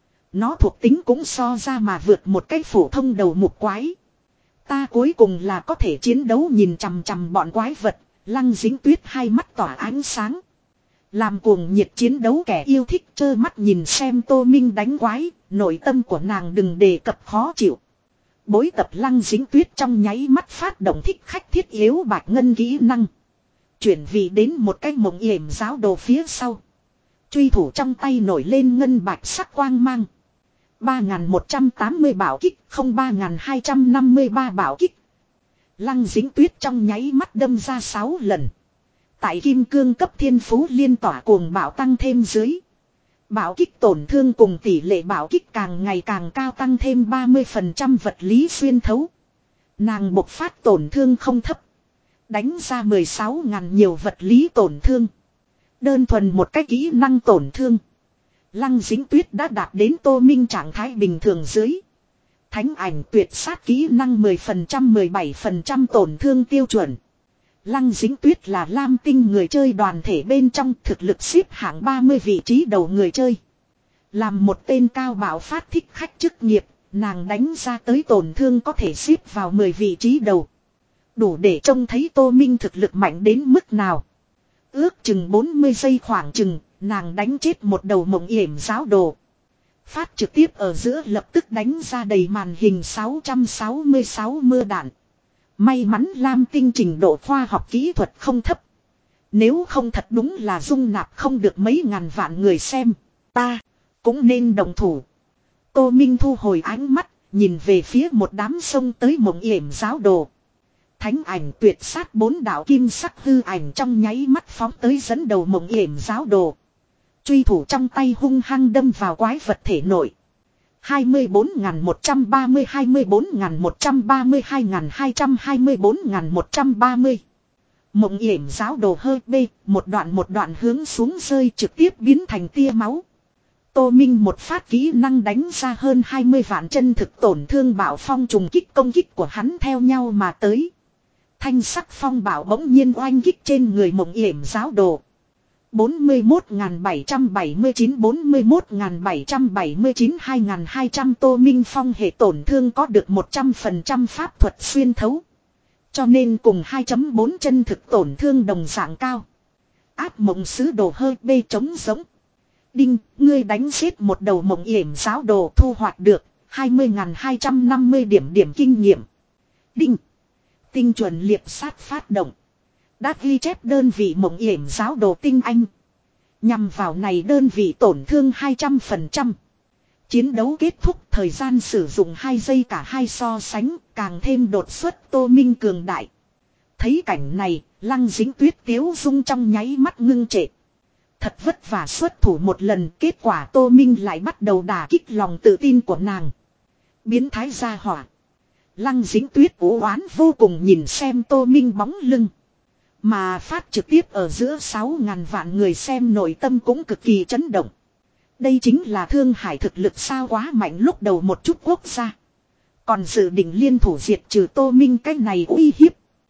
nó thuộc tính cũng so ra mà vượt một cái phổ thông đầu mục quái. Ta cuối cùng là có thể chiến đấu. Nhìn chằm chằm bọn quái vật, Lăng Dính Tuyết hai mắt tỏa ánh sáng. Làm cuồng nhiệt chiến đấu kẻ yêu thích trơ mắt nhìn xem Tô Minh đánh quái, nội tâm của nàng đừng đề cập khó chịu. Bối tập Lăng Dính Tuyết trong nháy mắt phát động thích khách thiết yếu bạch ngân kỹ năng. Chuyển vị đến một cái mộng yểm giáo đồ phía sau. Truy thủ trong tay nổi lên ngân bạch sắc quang mang. ba nghìn một trăm tám mươi bảo kích, không ba nghìn hai trăm năm mươi ba bảo kích. Lăng Dính Tuyết trong nháy mắt đâm ra sáu lần. Tại kim cương cấp thiên phú liên tỏa cuồng bạo tăng thêm dưới. Bảo kích tổn thương cùng tỷ lệ bảo kích càng ngày càng cao, tăng thêm ba mươi phần trăm vật lý xuyên thấu. Nàng bộc phát tổn thương không thấp. Đánh ra mười sáu nghìn nhiều vật lý tổn thương. Đơn thuần một cái kỹ năng tổn thương. Lăng Dính Tuyết đã đạt đến Tô Minh trạng thái bình thường dưới. Thánh ảnh tuyệt sát kỹ năng mười phần trăm mười bảy phần trăm tổn thương tiêu chuẩn. Lăng Dính Tuyết là Lam Tinh người chơi đoàn thể bên trong thực lực xếp hạng ba mươi vị trí đầu người chơi. Làm một tên cao bạo phát thích khách chức nghiệp, nàng đánh ra tới tổn thương có thể xếp vào mười vị trí đầu. Đủ để trông thấy Tô Minh thực lực mạnh đến mức nào. Ước chừng bốn mươi giây khoảng chừng, nàng đánh chết một đầu mộng yểm giáo đồ. Phát trực tiếp ở giữa lập tức đánh ra đầy màn hình sáu trăm sáu mươi sáu mưa đạn. May mắn Lam Tinh trình độ khoa học kỹ thuật không thấp. Nếu không thật đúng là dung nạp không được mấy ngàn vạn người xem. Ta cũng nên đồng thủ. Tô Minh thu hồi ánh mắt, nhìn về phía một đám sông tới mộng yểm giáo đồ. Thánh ảnh tuyệt sát bốn đạo kim sắc hư ảnh trong nháy mắt phóng tới dẫn đầu mộng yểm giáo đồ. Truy thủ trong tay hung hăng đâm vào quái vật thể nội. hai mươi bốn nghìn một trăm ba mươi, hai mươi bốn nghìn một trăm ba mươi, hai nghìn hai trăm hai mươi bốn nghìn một trăm ba mươi. Mộng yểm giáo đồ hơi bê, một đoạn một đoạn hướng xuống rơi trực tiếp biến thành tia máu. Tô Minh một phát kỹ năng đánh ra hơn hai mươi vạn chân thực tổn thương bạo phong trùng kích công kích của hắn theo nhau mà tới. Thanh sắc phong bảo bỗng nhiên oanh kích trên người mộng yểm giáo đồ. bốn mươi mốt nghìn bảy trăm bảy mươi chín, bốn mươi mốt nghìn bảy trăm bảy mươi chín, hai nghìn hai trăm Tô Minh Phong hệ tổn thương có được một trăm phần trăm pháp thuật xuyên thấu. Cho nên cùng hai chấm bốn chân thực tổn thương đồng dạng cao. Áp mộng sứ đồ hơi bê trống giống. Đinh, ngươi đánh giết một đầu mộng yểm giáo đồ thu hoạch được hai mươi nghìn hai trăm năm mươi điểm điểm kinh nghiệm. Đinh, tinh chuẩn liệp sát phát động. Đã ghi chép đơn vị mộng yểm giáo đồ tinh anh. Nhằm vào này đơn vị tổn thương hai trăm phần trăm. Chiến đấu kết thúc thời gian sử dụng hai giây cả hai so sánh càng thêm đột xuất Tô Minh cường đại. Thấy cảnh này, Lăng Dính Tuyết tiếu dung trong nháy mắt ngưng trệ. Thật vất vả xuất thủ một lần kết quả Tô Minh lại bắt đầu đả kích lòng tự tin của nàng. Biến thái gia hỏa. Lăng Dính Tuyết ủ oán vô cùng nhìn xem Tô Minh bóng lưng. Mà phát trực tiếp ở giữa sáu ngàn vạn người xem nội tâm cũng cực kỳ chấn động. Đây chính là Thương Hải thực lực sao quá mạnh lúc đầu một chút quốc gia. Còn dự định liên thủ diệt trừ Tô Minh cái này uy hiếp.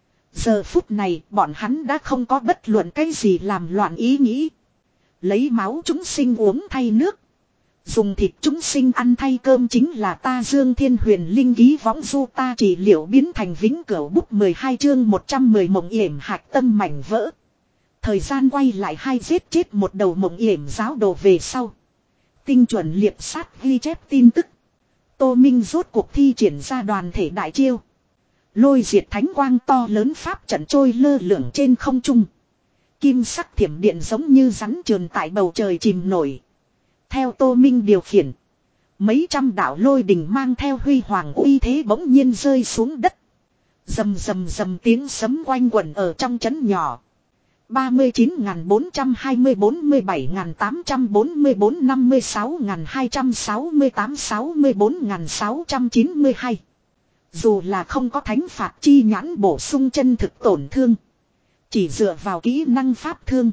Giờ phút này bọn hắn đã không có bất luận cái gì làm loạn ý nghĩ. Lấy máu chúng sinh uống thay nước. Dùng thịt chúng sinh ăn thay cơm chính là ta Dương Thiên Huyền Linh ký võng du ta trị liệu biến thành vĩnh cửu bút mười hai chương một trăm mười mộng yểm hạc tâm mảnh vỡ. Thời gian quay lại hai giết chết một đầu mộng yểm giáo đồ về sau. Tinh chuẩn liệp sát ghi chép tin tức. Tô Minh rốt cuộc thi triển ra đoàn thể đại chiêu. Lôi diệt thánh quang to lớn pháp trận trôi lơ lửng trên không trung. Kim sắc thiểm điện giống như rắn trườn tại bầu trời chìm nổi. Theo Tô Minh điều khiển. Mấy trăm đạo lôi đình mang theo huy hoàng uy thế bỗng nhiên rơi xuống đất. Rầm rầm rầm tiếng sấm quanh quẩn ở trong trấn nhỏ. ba mươi chín nghìn bốn trăm hai mươi, bốn mươi bảy nghìn tám trăm bốn mươi bốn, năm mươi sáu nghìn hai trăm sáu mươi tám, sáu mươi bốn nghìn sáu trăm chín mươi hai. Dù là không có thánh phạt chi nhãn bổ sung chân thực tổn thương. Chỉ dựa vào kỹ năng pháp thương.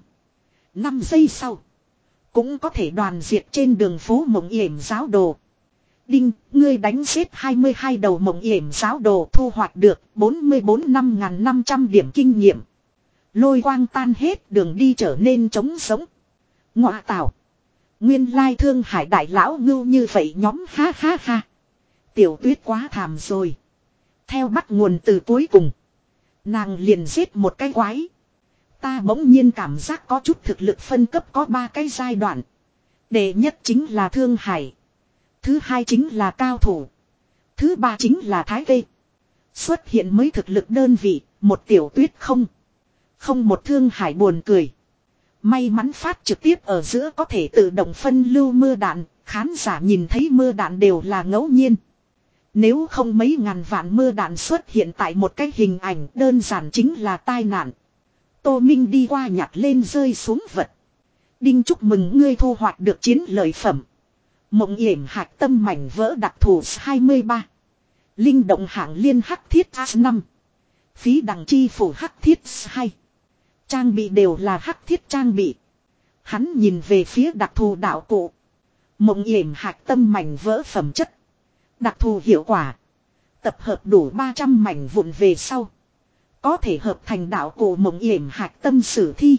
năm giây sau. Cũng có thể đoàn diệt trên đường phố mộng yểm giáo đồ. Đinh, ngươi đánh giết hai mươi hai đầu mộng yểm giáo đồ thu hoạch được bốn mươi bốn năm nghìn năm trăm điểm kinh nghiệm. Lôi quang tan hết đường đi trở nên trống sống. Ngọa tảo. Nguyên lai Thương Hải đại lão ngưu như vậy nhóm ha ha ha. Tiểu Tuyết quá thảm rồi. Theo bắt nguồn từ cuối cùng. Nàng liền giết một cái quái. Ta bỗng nhiên cảm giác có chút thực lực phân cấp có ba cái giai đoạn. Đệ nhất chính là Thương Hải. Thứ hai chính là cao thủ. Thứ ba chính là Thái Vê. Xuất hiện mới thực lực đơn vị, một Tiểu Tuyết không. Không một Thương Hải buồn cười. May mắn phát trực tiếp ở giữa có thể tự động phân lưu mưa đạn, khán giả nhìn thấy mưa đạn đều là ngẫu nhiên. Nếu không mấy ngàn vạn mưa đạn xuất hiện tại một cái hình ảnh đơn giản chính là tai nạn. Tô Minh đi qua nhặt lên rơi xuống vật. Đinh chúc mừng ngươi thu hoạch được chiến lợi phẩm. Mộng yểm hạc tâm mảnh vỡ đặc thù hai mươi ba. Linh động hạng liên hắc thiết a năm. Phí đằng chi phủ hắc thiết hai. Trang bị đều là hắc thiết trang bị. Hắn nhìn về phía đặc thù đạo cụ. Mộng yểm hạc tâm mảnh vỡ phẩm chất. Đặc thù hiệu quả. Tập hợp đủ ba trăm mảnh vụn về sau. Có thể hợp thành đạo cụ mộng yểm hạc tâm sử thi.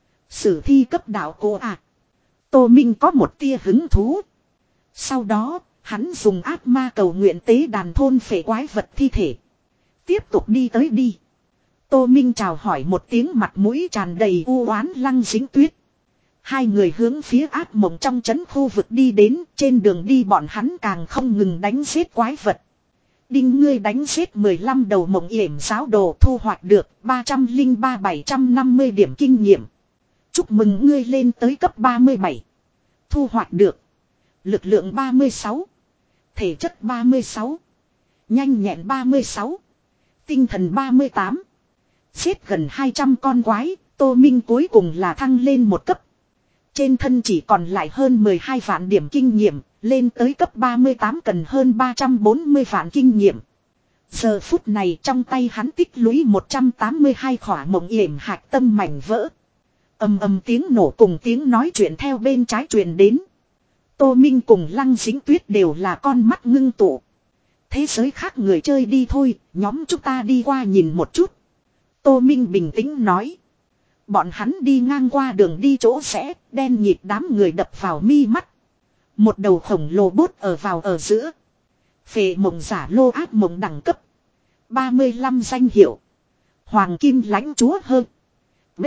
Sử thi cấp đạo cụ à. Tô Minh có một tia hứng thú. Sau đó, hắn dùng ác ma cầu nguyện tế đàn thôn phệ quái vật thi thể. Tiếp tục đi tới đi. Tô Minh chào hỏi một tiếng, mặt mũi tràn đầy u oán Lăng Dính Tuyết. Hai người hướng phía ác mộng trong trấn khu vực đi đến, trên đường đi bọn hắn càng không ngừng đánh giết quái vật. Đinh ngươi đánh giết mười lăm đầu mộng yểm giáo đồ, thu hoạch được ba trăm lẻ ba bảy trăm năm mươi điểm kinh nghiệm. Chúc mừng ngươi lên tới cấp ba mươi bảy. Thu hoạch được lực lượng ba mươi sáu, thể chất ba mươi sáu, nhanh nhẹn ba mươi sáu, tinh thần ba mươi tám. Giết gần hai trăm con quái, Tô Minh cuối cùng là thăng lên một cấp. Trên thân chỉ còn lại hơn mười hai vạn điểm kinh nghiệm, lên tới cấp ba mươi tám cần hơn ba trăm bốn mươi vạn kinh nghiệm. Giờ phút này trong tay hắn tích lũy một trăm tám mươi hai khỏa mộng yểm hạch tâm mảnh vỡ. Ầm ầm tiếng nổ cùng tiếng nói chuyện theo bên trái truyền đến. Tô Minh cùng Lăng Dính Tuyết đều là con mắt ngưng tụ. Thế giới khác người chơi đi thôi, nhóm chúng ta đi qua nhìn một chút. Tô Minh bình tĩnh nói. Bọn hắn đi ngang qua đường đi chỗ rẽ, đen nhịp đám người đập vào mi mắt. Một đầu khổng lồ bốt ở vào ở giữa. Phệ mộng giả lô ác mộng đẳng cấp ba mươi lăm danh hiệu. Hoàng kim lãnh chúa hơn B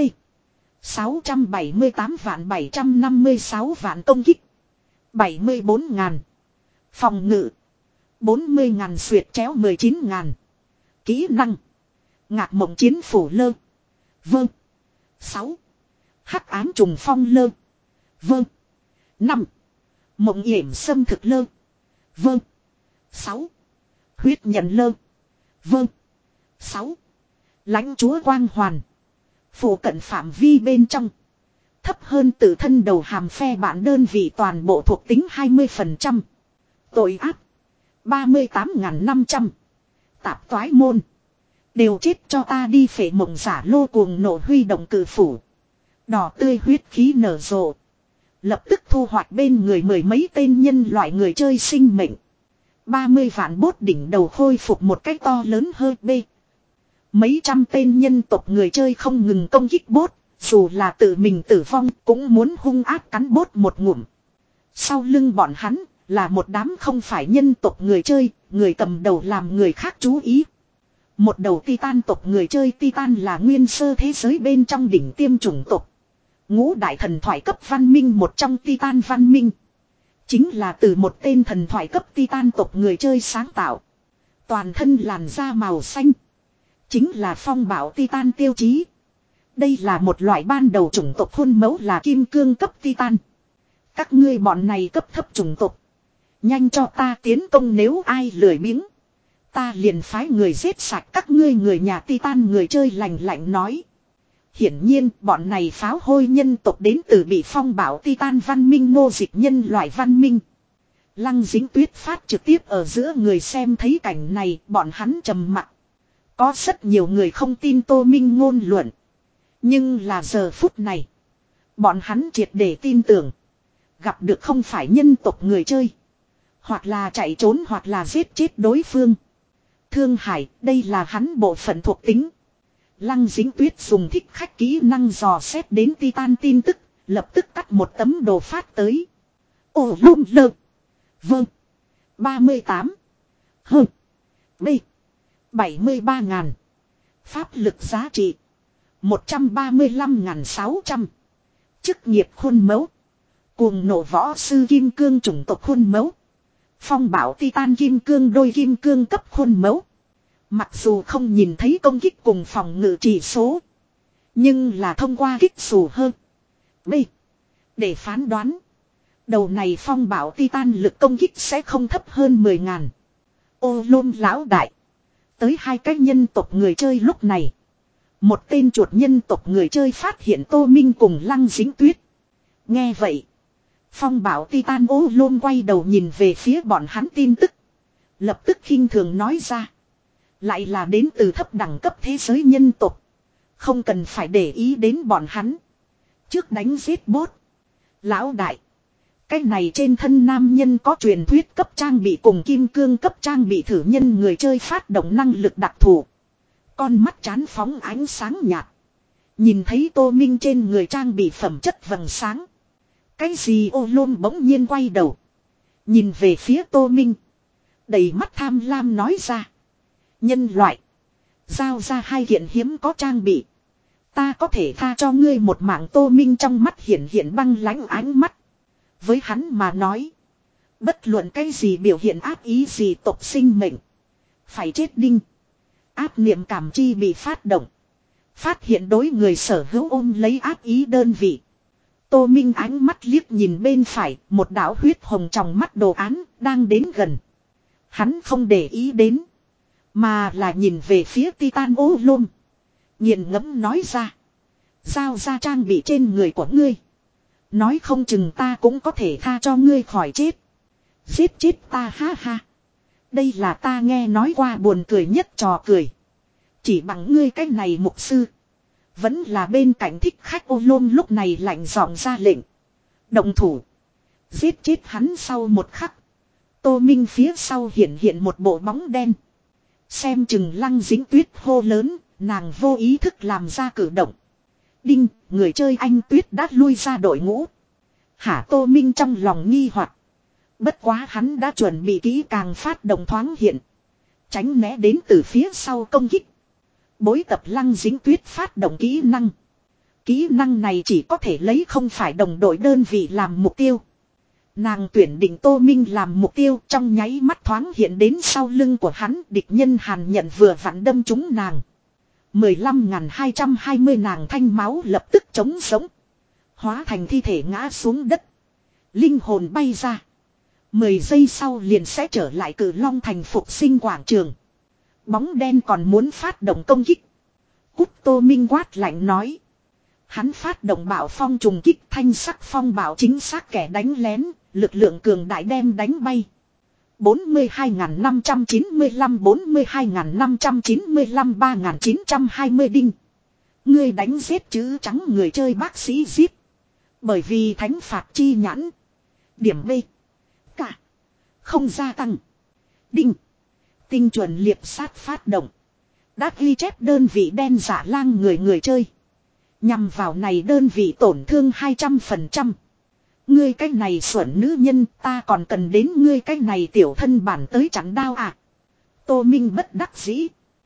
sáu trăm bảy mươi tám vạn bảy trăm năm mươi sáu vạn công kích, bảy mươi bốn ngàn phòng ngự, bốn mươi ngàn xuyệt chéo mười chín ngàn. Kỹ năng ngạc mộng chiến phủ lơ. Vâng. sáu. Hắc ám trùng phong lơ. Vâng. năm. Mộng yểm xâm thực lơ. Vâng. sáu. Huyết nhận lơ. Vâng. sáu. Lãnh chúa quang hoàn. Phủ cận phạm vi bên trong. Thấp hơn tự thân đầu hàm phe bạn đơn vị toàn bộ thuộc tính hai mươi phần trăm. Tội ác ba mươi tám nghìn năm trăm. Tạp toái môn. Đều chết cho ta đi. Phệ mộng giả lô cuồng nổ huy động cử phủ. Đỏ tươi huyết khí nở rộ. Lập tức thu hoạch bên người mười mấy tên nhân loại người chơi sinh mệnh. ba mươi vạn bốt đỉnh đầu khôi phục một cách to lớn hơn B. Mấy trăm tên nhân tộc người chơi không ngừng công kích bốt. Dù là tự mình tử vong cũng muốn hung ác cắn bốt một ngụm. Sau lưng bọn hắn là một đám không phải nhân tộc người chơi. Người cầm đầu làm người khác chú ý. Một đầu Titan tộc người chơi. Titan là nguyên sơ thế giới bên trong đỉnh tiêm chủng tộc. Ngũ đại thần thoại cấp văn minh, một trong Titan văn minh. Chính là từ một tên thần thoại cấp Titan tộc người chơi sáng tạo. Toàn thân làn da màu xanh. Chính là phong bảo Titan tiêu chí. Đây là một loại ban đầu chủng tộc khuôn mẫu là kim cương cấp Titan. Các ngươi bọn này cấp thấp chủng tộc. Nhanh cho ta tiến công, nếu ai lười biếng. Ta liền phái người giết sạch các ngươi. Người nhà Titan người chơi lạnh lạnh nói. Hiển nhiên bọn này pháo hôi nhân tộc đến từ bị phong bảo Titan văn minh nô dịch nhân loại văn minh. Lăng Dính Tuyết phát trực tiếp ở giữa người xem thấy cảnh này, bọn hắn trầm mặc. Có rất nhiều người không tin Tô Minh ngôn luận. Nhưng là giờ phút này, bọn hắn triệt để tin tưởng. Gặp được không phải nhân tộc người chơi. Hoặc là chạy trốn hoặc là giết chết đối phương. Thương Hải, đây là hắn bộ phận thuộc tính. Lăng Dính Tuyết dùng thích khách kỹ năng dò xét đến Titan tin tức, lập tức cắt một tấm đồ phát tới. Ồ lum lơ. Vâng. ba mươi tám. Hơ. B. bảy mươi ba ngàn. Pháp lực giá trị. một trăm ba mươi lăm ngàn sáu trăm. Chức nghiệp khuôn mẫu. Cuồng nổ võ sư kim cương chủng tộc khuôn mẫu. Phong bảo Titan kim cương đôi kim cương cấp khuôn mẫu. Mặc dù không nhìn thấy công kích cùng phòng ngự chỉ số. Nhưng là thông qua kích xù hơn. B. Để phán đoán. Đầu này phong bảo Titan lực công kích sẽ không thấp hơn mười ngàn. Ô lôm lão đại. Tới hai cái nhân tộc người chơi lúc này. Một tên chuột nhân tộc người chơi phát hiện Tô Minh cùng Lăng Dính Tuyết. Nghe vậy. Phong bảo Titan ô lôm quay đầu nhìn về phía bọn hắn tin tức. Lập tức khinh thường nói ra. Lại là đến từ thấp đẳng cấp thế giới nhân tộc. Không cần phải để ý đến bọn hắn. Trước đánh giết bốt. Lão đại. Cái này trên thân nam nhân có truyền thuyết cấp trang bị cùng kim cương cấp trang bị thử nhân người chơi phát động năng lực đặc thù. Con mắt chán phóng ánh sáng nhạt. Nhìn thấy Tô Minh trên người trang bị phẩm chất vầng sáng. Cái gì ô lôm bỗng nhiên quay đầu. Nhìn về phía Tô Minh. Đầy mắt tham lam nói ra. Nhân loại. Giao ra hai kiện hiếm có trang bị. Ta có thể tha cho ngươi một mạng. Tô Minh trong mắt hiện hiện băng lãnh ánh mắt. Với hắn mà nói. Bất luận cái gì biểu hiện ác ý gì tộc sinh mệnh. Phải chết đinh. Áp niệm cảm chi bị phát động. Phát hiện đối người sở hữu ôm lấy ác ý đơn vị. Tô Minh ánh mắt liếc nhìn bên phải. Một đạo huyết hồng trong mắt đồ án đang đến gần. Hắn không để ý đến. Mà là nhìn về phía Titan ô lôm. Nghiền ngẫm nói ra. Giao ra trang bị trên người của ngươi. Nói không chừng ta cũng có thể tha cho ngươi khỏi chết. Giết chết ta ha ha. Đây là ta nghe nói qua buồn cười nhất trò cười. Chỉ bằng ngươi cái này mục sư. Vẫn là bên cạnh thích khách ô lôm lúc này lạnh giọng ra lệnh. Động thủ. Giết chết hắn sau một khắc. Tô Minh phía sau hiện hiện một bộ bóng đen. Xem chừng Lăng Dính Tuyết hô lớn. Nàng vô ý thức làm ra cử động. Đinh, người chơi anh Tuyết đã lui ra đội ngũ. Hả Tô Minh trong lòng nghi hoặc. Bất quá hắn đã chuẩn bị kỹ càng phát động thoáng hiện. Tránh né đến từ phía sau công kích. Bối tập Lăng Dính Tuyết phát động kỹ năng. Kỹ năng này chỉ có thể lấy không phải đồng đội đơn vị làm mục tiêu. Nàng tuyển định Tô Minh làm mục tiêu trong nháy mắt thoáng hiện đến sau lưng của hắn. Địch nhân hàn nhận vừa vặn đâm trúng nàng. mười lăm nghìn hai trăm hai mươi nàng thanh máu lập tức chống sống. Hóa thành thi thể ngã xuống đất. Linh hồn bay ra. Mười giây sau liền sẽ trở lại Cử Long thành phục sinh quảng trường. Bóng đen còn muốn phát động công kích. Cút Tô Minh quát lạnh nói. Hắn phát động bạo phong trùng kích thanh sắc phong bạo chính xác kẻ đánh lén. Lực lượng cường đại đem đánh bay. bốn mươi hai nghìn năm trăm chín mươi lăm bốn mươi hai nghìn năm trăm chín mươi lăm ba nghìn chín trăm hai mươi đinh. Ngươi đánh giết chữ trắng người chơi bác sĩ giết. Bởi vì thánh phạt chi nhãn. Điểm B. Cả. Không gia tăng. Đinh. Tinh chuẩn liệp sát phát động. Đã ghi chép đơn vị đen giả lang người người chơi. Nhằm vào này đơn vị tổn thương hai trăm phần trăm. Ngươi cái này xuẩn nữ nhân ta còn cần đến ngươi cái này tiểu thân bản tới chắn đao à. Tô Minh bất đắc dĩ.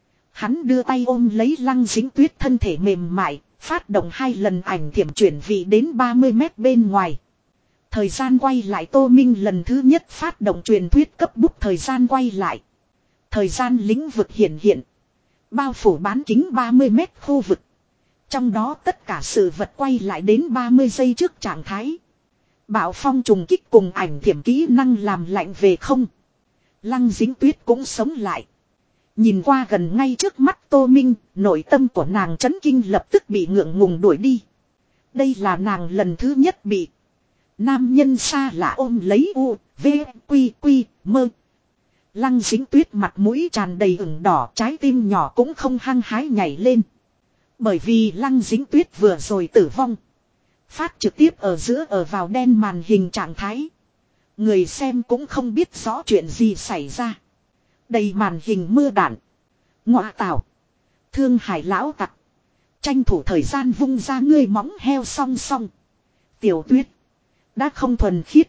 Hắn đưa tay ôm lấy Lăng Dính Tuyết thân thể mềm mại. Phát động hai lần ảnh thiểm chuyển vị đến ba mươi mét bên ngoài. Thời gian quay lại Tô Minh lần thứ nhất phát động truyền thuyết cấp bút thời gian quay lại. Thời gian lĩnh vực hiện hiện. Bao phủ bán kính ba mươi mét khu vực. Trong đó tất cả sự vật quay lại đến ba mươi giây trước trạng thái. Bạo phong trùng kích cùng ảnh thiểm kỹ năng làm lạnh về không. Lăng Dính Tuyết cũng sống lại. Nhìn qua gần ngay trước mắt Tô Minh, nội tâm của nàng chấn kinh lập tức bị ngượng ngùng đuổi đi. Đây là nàng lần thứ nhất bị nam nhân xa lạ ôm lấy u, v, quy, quy, mơ. Lăng Dính Tuyết mặt mũi tràn đầy ửng đỏ, trái tim nhỏ cũng không hăng hái nhảy lên. Bởi vì Lăng Dính Tuyết vừa rồi tử vong. Phát trực tiếp ở giữa ở vào đen màn hình trạng thái. Người xem cũng không biết rõ chuyện gì xảy ra. Đầy màn hình mưa đạn. Ngọa tảo. Thương Hải lão tặc. Tranh thủ thời gian vung ra ngươi móng heo song song. Tiểu Tuyết. Đã không thuần khiết.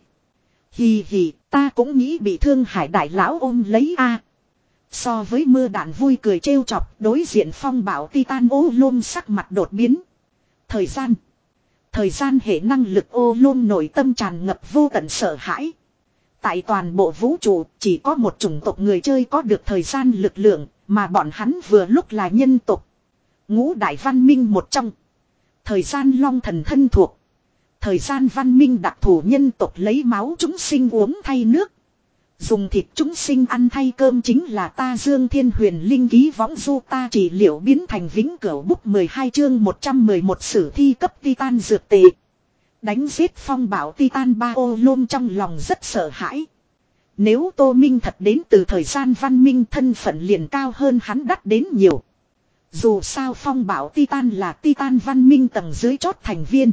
Hì hì ta cũng nghĩ bị Thương Hải đại lão ôm lấy a. So với mưa đạn vui cười trêu chọc đối diện phong bảo Titan ô lôm sắc mặt đột biến. Thời gian. Thời gian hệ năng lực ô lôm nội tâm tràn ngập vô tận sợ hãi. Tại toàn bộ vũ trụ chỉ có một chủng tộc người chơi có được thời gian lực lượng mà bọn hắn vừa lúc là nhân tộc. Ngũ đại văn minh một trong. Thời gian long thần thân thuộc. Thời gian văn minh đặc thù nhân tộc lấy máu chúng sinh uống thay nước. Dùng thịt chúng sinh ăn thay cơm chính là ta Dương Thiên Huyền Linh ký võng du ta chỉ liệu biến thành vĩnh cửu bút mười hai chương một trăm mười một sử thi cấp Titan dược tệ. Đánh giết phong bảo Titan ba ô lôm trong lòng rất sợ hãi. Nếu Tô Minh thật đến từ thời gian văn minh thân phận liền cao hơn hắn đắt đến nhiều. Dù sao phong bảo Titan là Titan văn minh tầng dưới chót thành viên.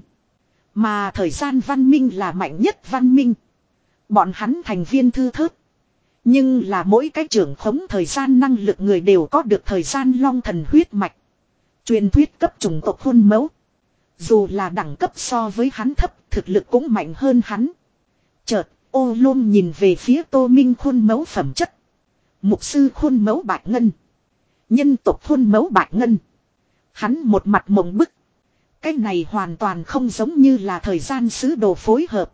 Mà thời gian văn minh là mạnh nhất văn minh. Bọn hắn thành viên thư thớt. Nhưng là mỗi cái trưởng khống thời gian năng lực người đều có được thời gian long thần huyết mạch. Truyền thuyết cấp chủng tộc khuôn mẫu. Dù là đẳng cấp so với hắn thấp, thực lực cũng mạnh hơn hắn. Chợt, ô lôm nhìn về phía Tô Minh khuôn mẫu phẩm chất. Mục sư khuôn mẫu bạch ngân. Nhân tộc khuôn mẫu bạch ngân. Hắn một mặt mộng bức. Cái này hoàn toàn không giống như là thời gian sứ đồ phối hợp.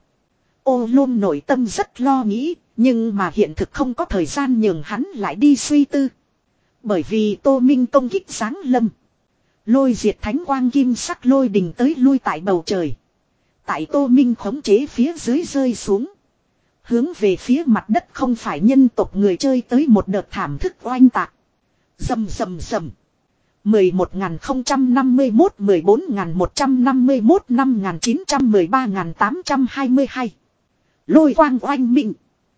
Ô Lôn nội tâm rất lo nghĩ, nhưng mà hiện thực không có thời gian nhường hắn lại đi suy tư. Bởi vì Tô Minh công kích giáng lâm. Lôi diệt thánh quang kim sắc lôi đình tới lui tại bầu trời. Tại Tô Minh khống chế phía dưới rơi xuống. Hướng về phía mặt đất không phải nhân tộc người chơi tới một đợt thảm thức oanh tạc. Rầm rầm rầm. mười một nghìn không trăm năm mươi mốt, mười bốn nghìn một trăm năm mươi mốt, năm nghìn chín trăm mười ba nghìn tám trăm hai mươi hai. Lôi quang oanh mịnh.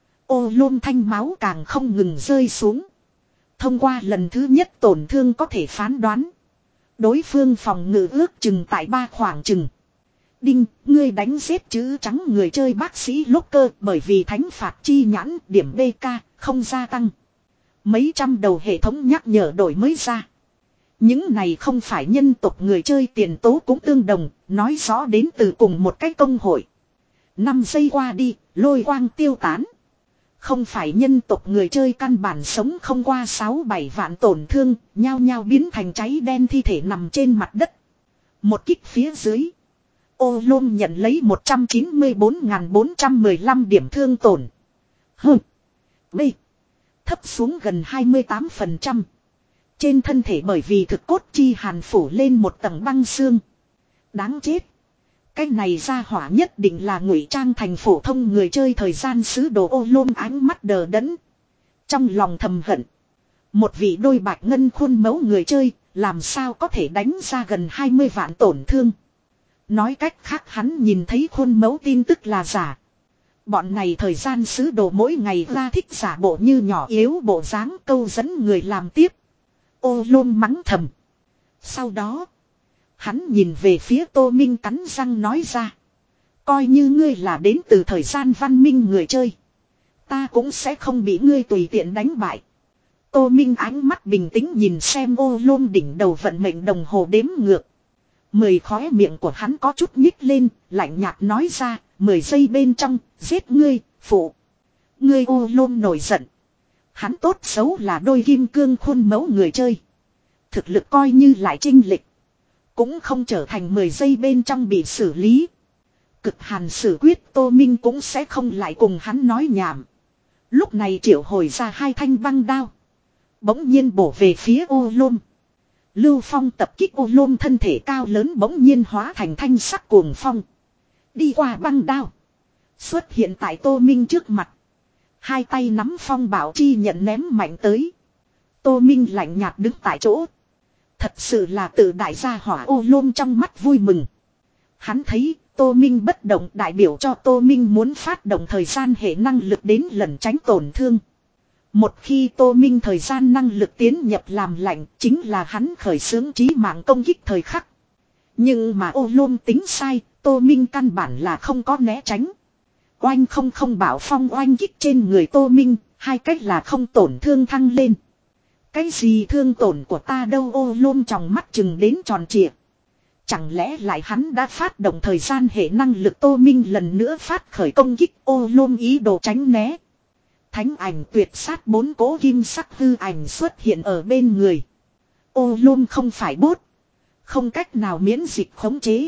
Ô Lôn thanh máu càng không ngừng rơi xuống. Thông qua lần thứ nhất tổn thương có thể phán đoán. Đối phương phòng ngự ước chừng tại ba khoảng chừng. Đinh, ngươi đánh giết chữ trắng người chơi bác sĩ lốc cơ bởi vì thánh phạt chi nhãn điểm bê ca không gia tăng. Mấy trăm đầu hệ thống nhắc nhở đổi mới ra. Những này không phải nhân tộc người chơi tiền tố cũng tương đồng, nói rõ đến từ cùng một cái công hội. Năm giây qua đi, lôi quang tiêu tán. Không phải nhân tộc người chơi căn bản sống không qua sáu bảy vạn tổn thương, nhao nhao biến thành cháy đen thi thể nằm trên mặt đất. Một kích phía dưới. Ô Lôn nhận lấy một trăm chín mươi bốn nghìn bốn trăm mười lăm điểm thương tổn. Hừ. B. Thấp xuống gần hai mươi tám phần trăm. Trên thân thể bởi vì thực cốt chi hàn phủ lên một tầng băng xương. Đáng chết. Cái này ra hỏa nhất định là ngụy trang thành phổ thông người chơi thời gian sứ đồ. Ô Lôn ánh mắt đờ đẫn. Trong lòng thầm hận. Một vị đôi bạch ngân khuôn mẫu người chơi, làm sao có thể đánh ra gần hai mươi vạn tổn thương. Nói cách khác hắn nhìn thấy khuôn mẫu tin tức là giả. Bọn này thời gian sứ đồ mỗi ngày ra thích giả bộ như nhỏ yếu bộ dáng câu dẫn người làm tiếp. Ô Lôn mắng thầm. Sau đó, hắn nhìn về phía Tô Minh cắn răng nói ra. Coi như ngươi là đến từ thời gian văn minh người chơi. Ta cũng sẽ không bị ngươi tùy tiện đánh bại. Tô Minh ánh mắt bình tĩnh nhìn xem Ô Lôn đỉnh đầu vận mệnh đồng hồ đếm ngược. Mười khóe miệng của hắn có chút nhích lên, lạnh nhạt nói ra, mười giây bên trong, giết ngươi, phụ. Ngươi. Ô Lôn nổi giận. Hắn tốt xấu là đôi kim cương khuôn mẫu người chơi. Thực lực coi như lại chênh lệch. Cũng không trở thành mười giây bên trong bị xử lý. Cực hàn xử quyết Tô Minh cũng sẽ không lại cùng hắn nói nhảm. Lúc này triệu hồi ra hai thanh băng đao. Bỗng nhiên bổ về phía Ô Lôn. Lưu phong tập kích Ô Lôn thân thể cao lớn bỗng nhiên hóa thành thanh sắc cuồng phong. Đi qua băng đao. Xuất hiện tại Tô Minh trước mặt. Hai tay nắm phong bảo chi nhận ném mạnh tới. Tô Minh lạnh nhạt đứng tại chỗ. Thật sự là tự đại gia hỏa. Ô Lôn trong mắt vui mừng. Hắn thấy Tô Minh bất động đại biểu cho Tô Minh muốn phát động thời gian hệ năng lực đến lẩn tránh tổn thương. Một khi Tô Minh thời gian năng lực tiến nhập làm lạnh chính là hắn khởi xướng chí mạng công kích thời khắc. Nhưng mà Ô Lôn tính sai, Tô Minh căn bản là không có né tránh. Oanh không không bảo phong oanh kích trên người Tô Minh, hai cách là không tổn thương thăng lên. Cái gì thương tổn của ta đâu. Ô Lôn trong mắt chừng đến tròn trịa. Chẳng lẽ lại hắn đã phát động thời gian hệ năng lực. Tô Minh lần nữa phát khởi công kích. Ô Lôn ý đồ tránh né. Thánh ảnh tuyệt sát bốn cố kim sắc hư ảnh xuất hiện ở bên người. Ô Lôn không phải bốt. Không cách nào miễn dịch khống chế.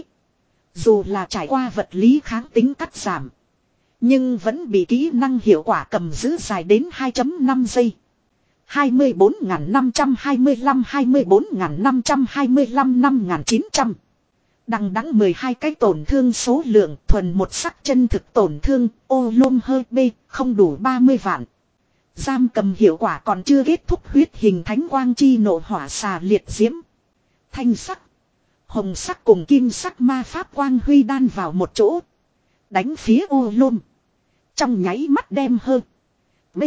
Dù là trải qua vật lý kháng tính cắt giảm. Nhưng vẫn bị kỹ năng hiệu quả cầm giữ dài đến hai phẩy năm giây. hai mươi bốn nghìn năm trăm hai mươi lăm, hai mươi bốn nghìn năm trăm hai mươi lăm, năm nghìn chín trăm. Đằng đẵng mười hai cái tổn thương số lượng thuần một sắc chân thực tổn thương. Ô Lôn hơi B không đủ ba mươi vạn. Giam cầm hiệu quả còn chưa kết thúc. Huyết hình thánh quang chi nộ hỏa xà liệt diễm. Thanh sắc, hồng sắc cùng kim sắc ma pháp quang huy đan vào một chỗ. Đánh phía Ô Lôn. Trong nháy mắt đem hơn B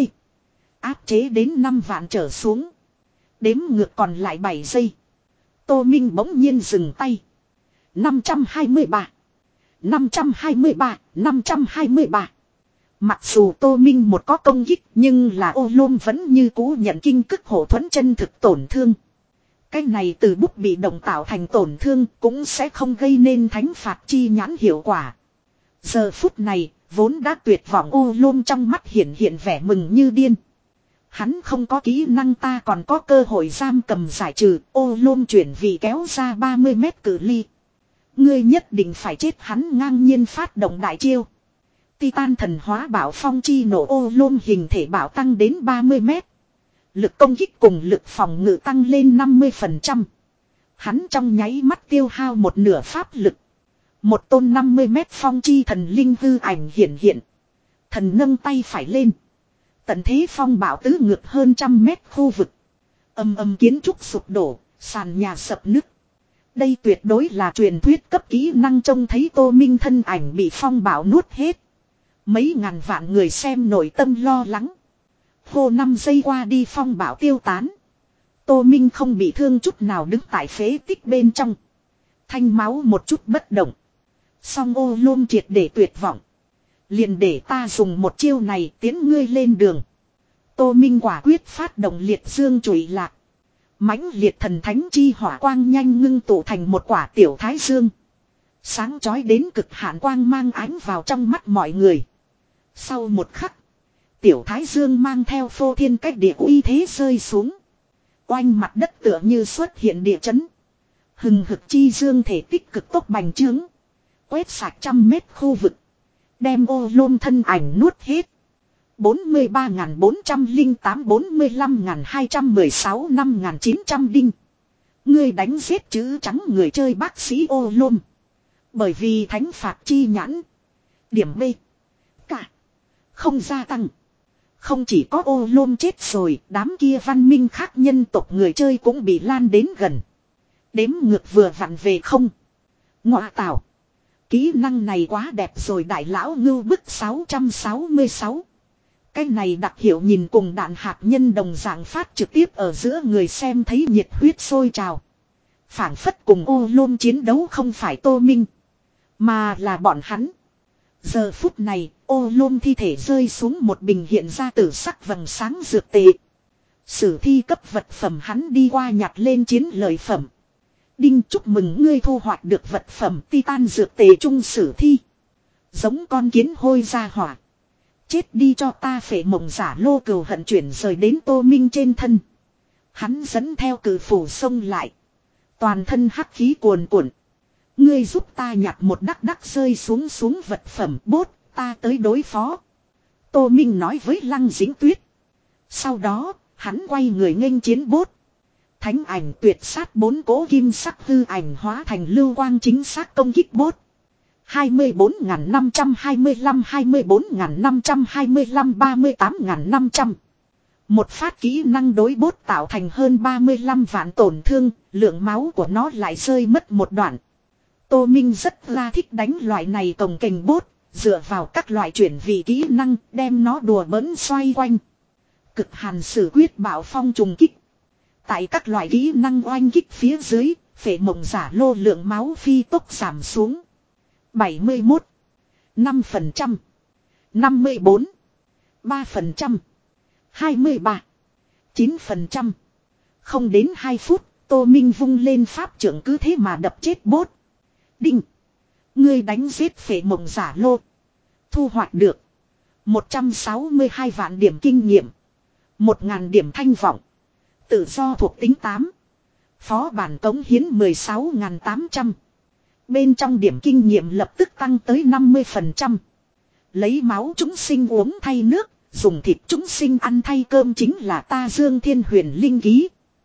áp chế đến năm vạn trở xuống. Đếm ngược còn lại bảy giây. Tô Minh bỗng nhiên dừng tay. năm trăm hai mươi ba. năm trăm hai mươi ba. năm trăm hai mươi ba. Mặc dù Tô Minh một có công kích nhưng là Ô Lôn vẫn như cũ nhận kinh cức hộ thuẫn chân thực tổn thương. Cái này từ bút bị động tạo thành tổn thương cũng sẽ không gây nên thánh phạt chi nhãn hiệu quả. Giờ phút này vốn đã tuyệt vọng Ô Lôn trong mắt hiện hiện vẻ mừng như điên. Hắn không có kỹ năng ta còn có cơ hội giam cầm giải trừ, ô lôm chuyển vị kéo ra ba mươi mét cự ly. Ngươi nhất định phải chết, hắn ngang nhiên phát động đại chiêu. Titan thần hóa bảo phong chi nổ, ô lôm hình thể bảo tăng đến ba mươi mét. Lực công kích cùng lực phòng ngự tăng lên năm mươi phần trăm. Hắn trong nháy mắt tiêu hao một nửa pháp lực. Một tôn năm mươi mét phong chi thần linh hư ảnh hiện hiện. Thần nâng tay phải lên. Tận thế phong bảo tứ ngược hơn trăm mét khu vực. Âm âm kiến trúc sụp đổ, sàn nhà sập nứt. Đây tuyệt đối là truyền thuyết cấp kỹ năng, trông thấy Tô Minh thân ảnh bị phong bảo nuốt hết. Mấy ngàn vạn người xem nội tâm lo lắng. Hô năm giây qua đi phong bảo tiêu tán. Tô Minh không bị thương chút nào đứng tại phế tích bên trong. Thanh máu một chút bất động. Song ô lôm triệt để tuyệt vọng. Liền để ta dùng một chiêu này tiến ngươi lên đường. Tô Minh quả quyết phát động liệt dương chùy lạc. Mãnh liệt thần thánh chi hỏa quang nhanh ngưng tụ thành một quả tiểu thái dương. Sáng chói đến cực hạn quang mang ánh vào trong mắt mọi người. Sau một khắc, tiểu thái dương mang theo phô thiên cách địa uy thế rơi xuống. Oanh mặt đất tựa như xuất hiện địa chấn. Hừng hực chi dương thể tích cực tốc bành trướng. Quét sạch trăm mét khu vực. Đem ô lôm thân ảnh nuốt hết. bốn mươi ba nghìn bốn trăm lẻ tám bốn mươi lăm nghìn hai trăm mười sáu năm nghìn chín trăm đinh. Người đánh giết chữ trắng người chơi bác sĩ ô lôm. Bởi vì thánh phạt chi nhãn. Điểm B. Cả. Không gia tăng. Không chỉ có ô lôm chết rồi, đám kia văn minh khác nhân tộc người chơi cũng bị lan đến gần. Đếm ngược vừa vặn về không. Ngọa tảo. Kỹ năng này quá đẹp rồi, đại lão ngưu bức sáu trăm sáu mươi sáu. Cái này đặc hiệu nhìn cùng đạn hạt nhân đồng dạng phát trực tiếp ở giữa người xem thấy nhiệt huyết sôi trào. Phản phất cùng ô lôm chiến đấu không phải Tô Minh, mà là bọn hắn. Giờ phút này, ô lôm thi thể rơi xuống một bình hiện ra tử sắc vầng sáng dược tệ. Sử thi cấp vật phẩm hắn đi qua nhặt lên chiến lợi phẩm. Đinh, chúc mừng ngươi thu hoạch được vật phẩm Titan dược tệ trung sử thi. Giống con kiến hôi ra hỏa. Chết đi cho ta, phệ mộng giả lô cừu hận chuyển rời đến Tô Minh trên thân. Hắn dẫn theo cử phủ xông lại. Toàn thân hắc khí cuồn cuộn. Ngươi giúp ta nhặt một đắc đắc rơi xuống xuống vật phẩm bốt, ta tới đối phó. Tô Minh nói với Lăng Dính Tuyết. Sau đó, hắn quay người nghênh chiến bốt. Thánh ảnh tuyệt sát bốn cỗ kim sắc hư ảnh hóa thành lưu quang chính xác công kích bốt. hai mươi bốn nghìn năm trăm hai mươi lăm, hai mươi bốn nghìn năm trăm hai mươi lăm, ba mươi tám nghìn năm trăm. Một phát kỹ năng đối bốt tạo thành hơn ba mươi lăm vạn tổn thương, lượng máu của nó lại rơi mất một đoạn. Tô Minh rất là thích đánh loại này cồng kềnh bốt, dựa vào các loại chuyển vị kỹ năng đem nó đùa bỡn xoay quanh. Cực hàn sử quyết bảo phong trùng kích. Tại các loại kỹ năng oanh kích phía dưới, phệ mộng giả lô lượng máu phi tốc giảm xuống. bảy mươi mốt, năm phần trăm, năm mươi bốn, ba phần trăm, hai mươi ba, chín phần trăm. Không đến hai phút, Tô Minh vung lên pháp trưởng cứ thế mà đập chết bốt. Đinh. Ngươi đánh giết phệ mộng giả lô. Thu hoạch được một trăm sáu mươi hai vạn điểm kinh nghiệm. một nghìn điểm thanh vọng. Tự do thuộc tính tám. Phó bản cống hiến mười sáu nghìn tám trăm. Bên trong điểm kinh nghiệm lập tức tăng tới năm mươi phần trăm. Lấy máu chúng sinh uống thay nước, dùng thịt chúng sinh ăn thay cơm chính là ta Dương Thiên Huyền linh ký.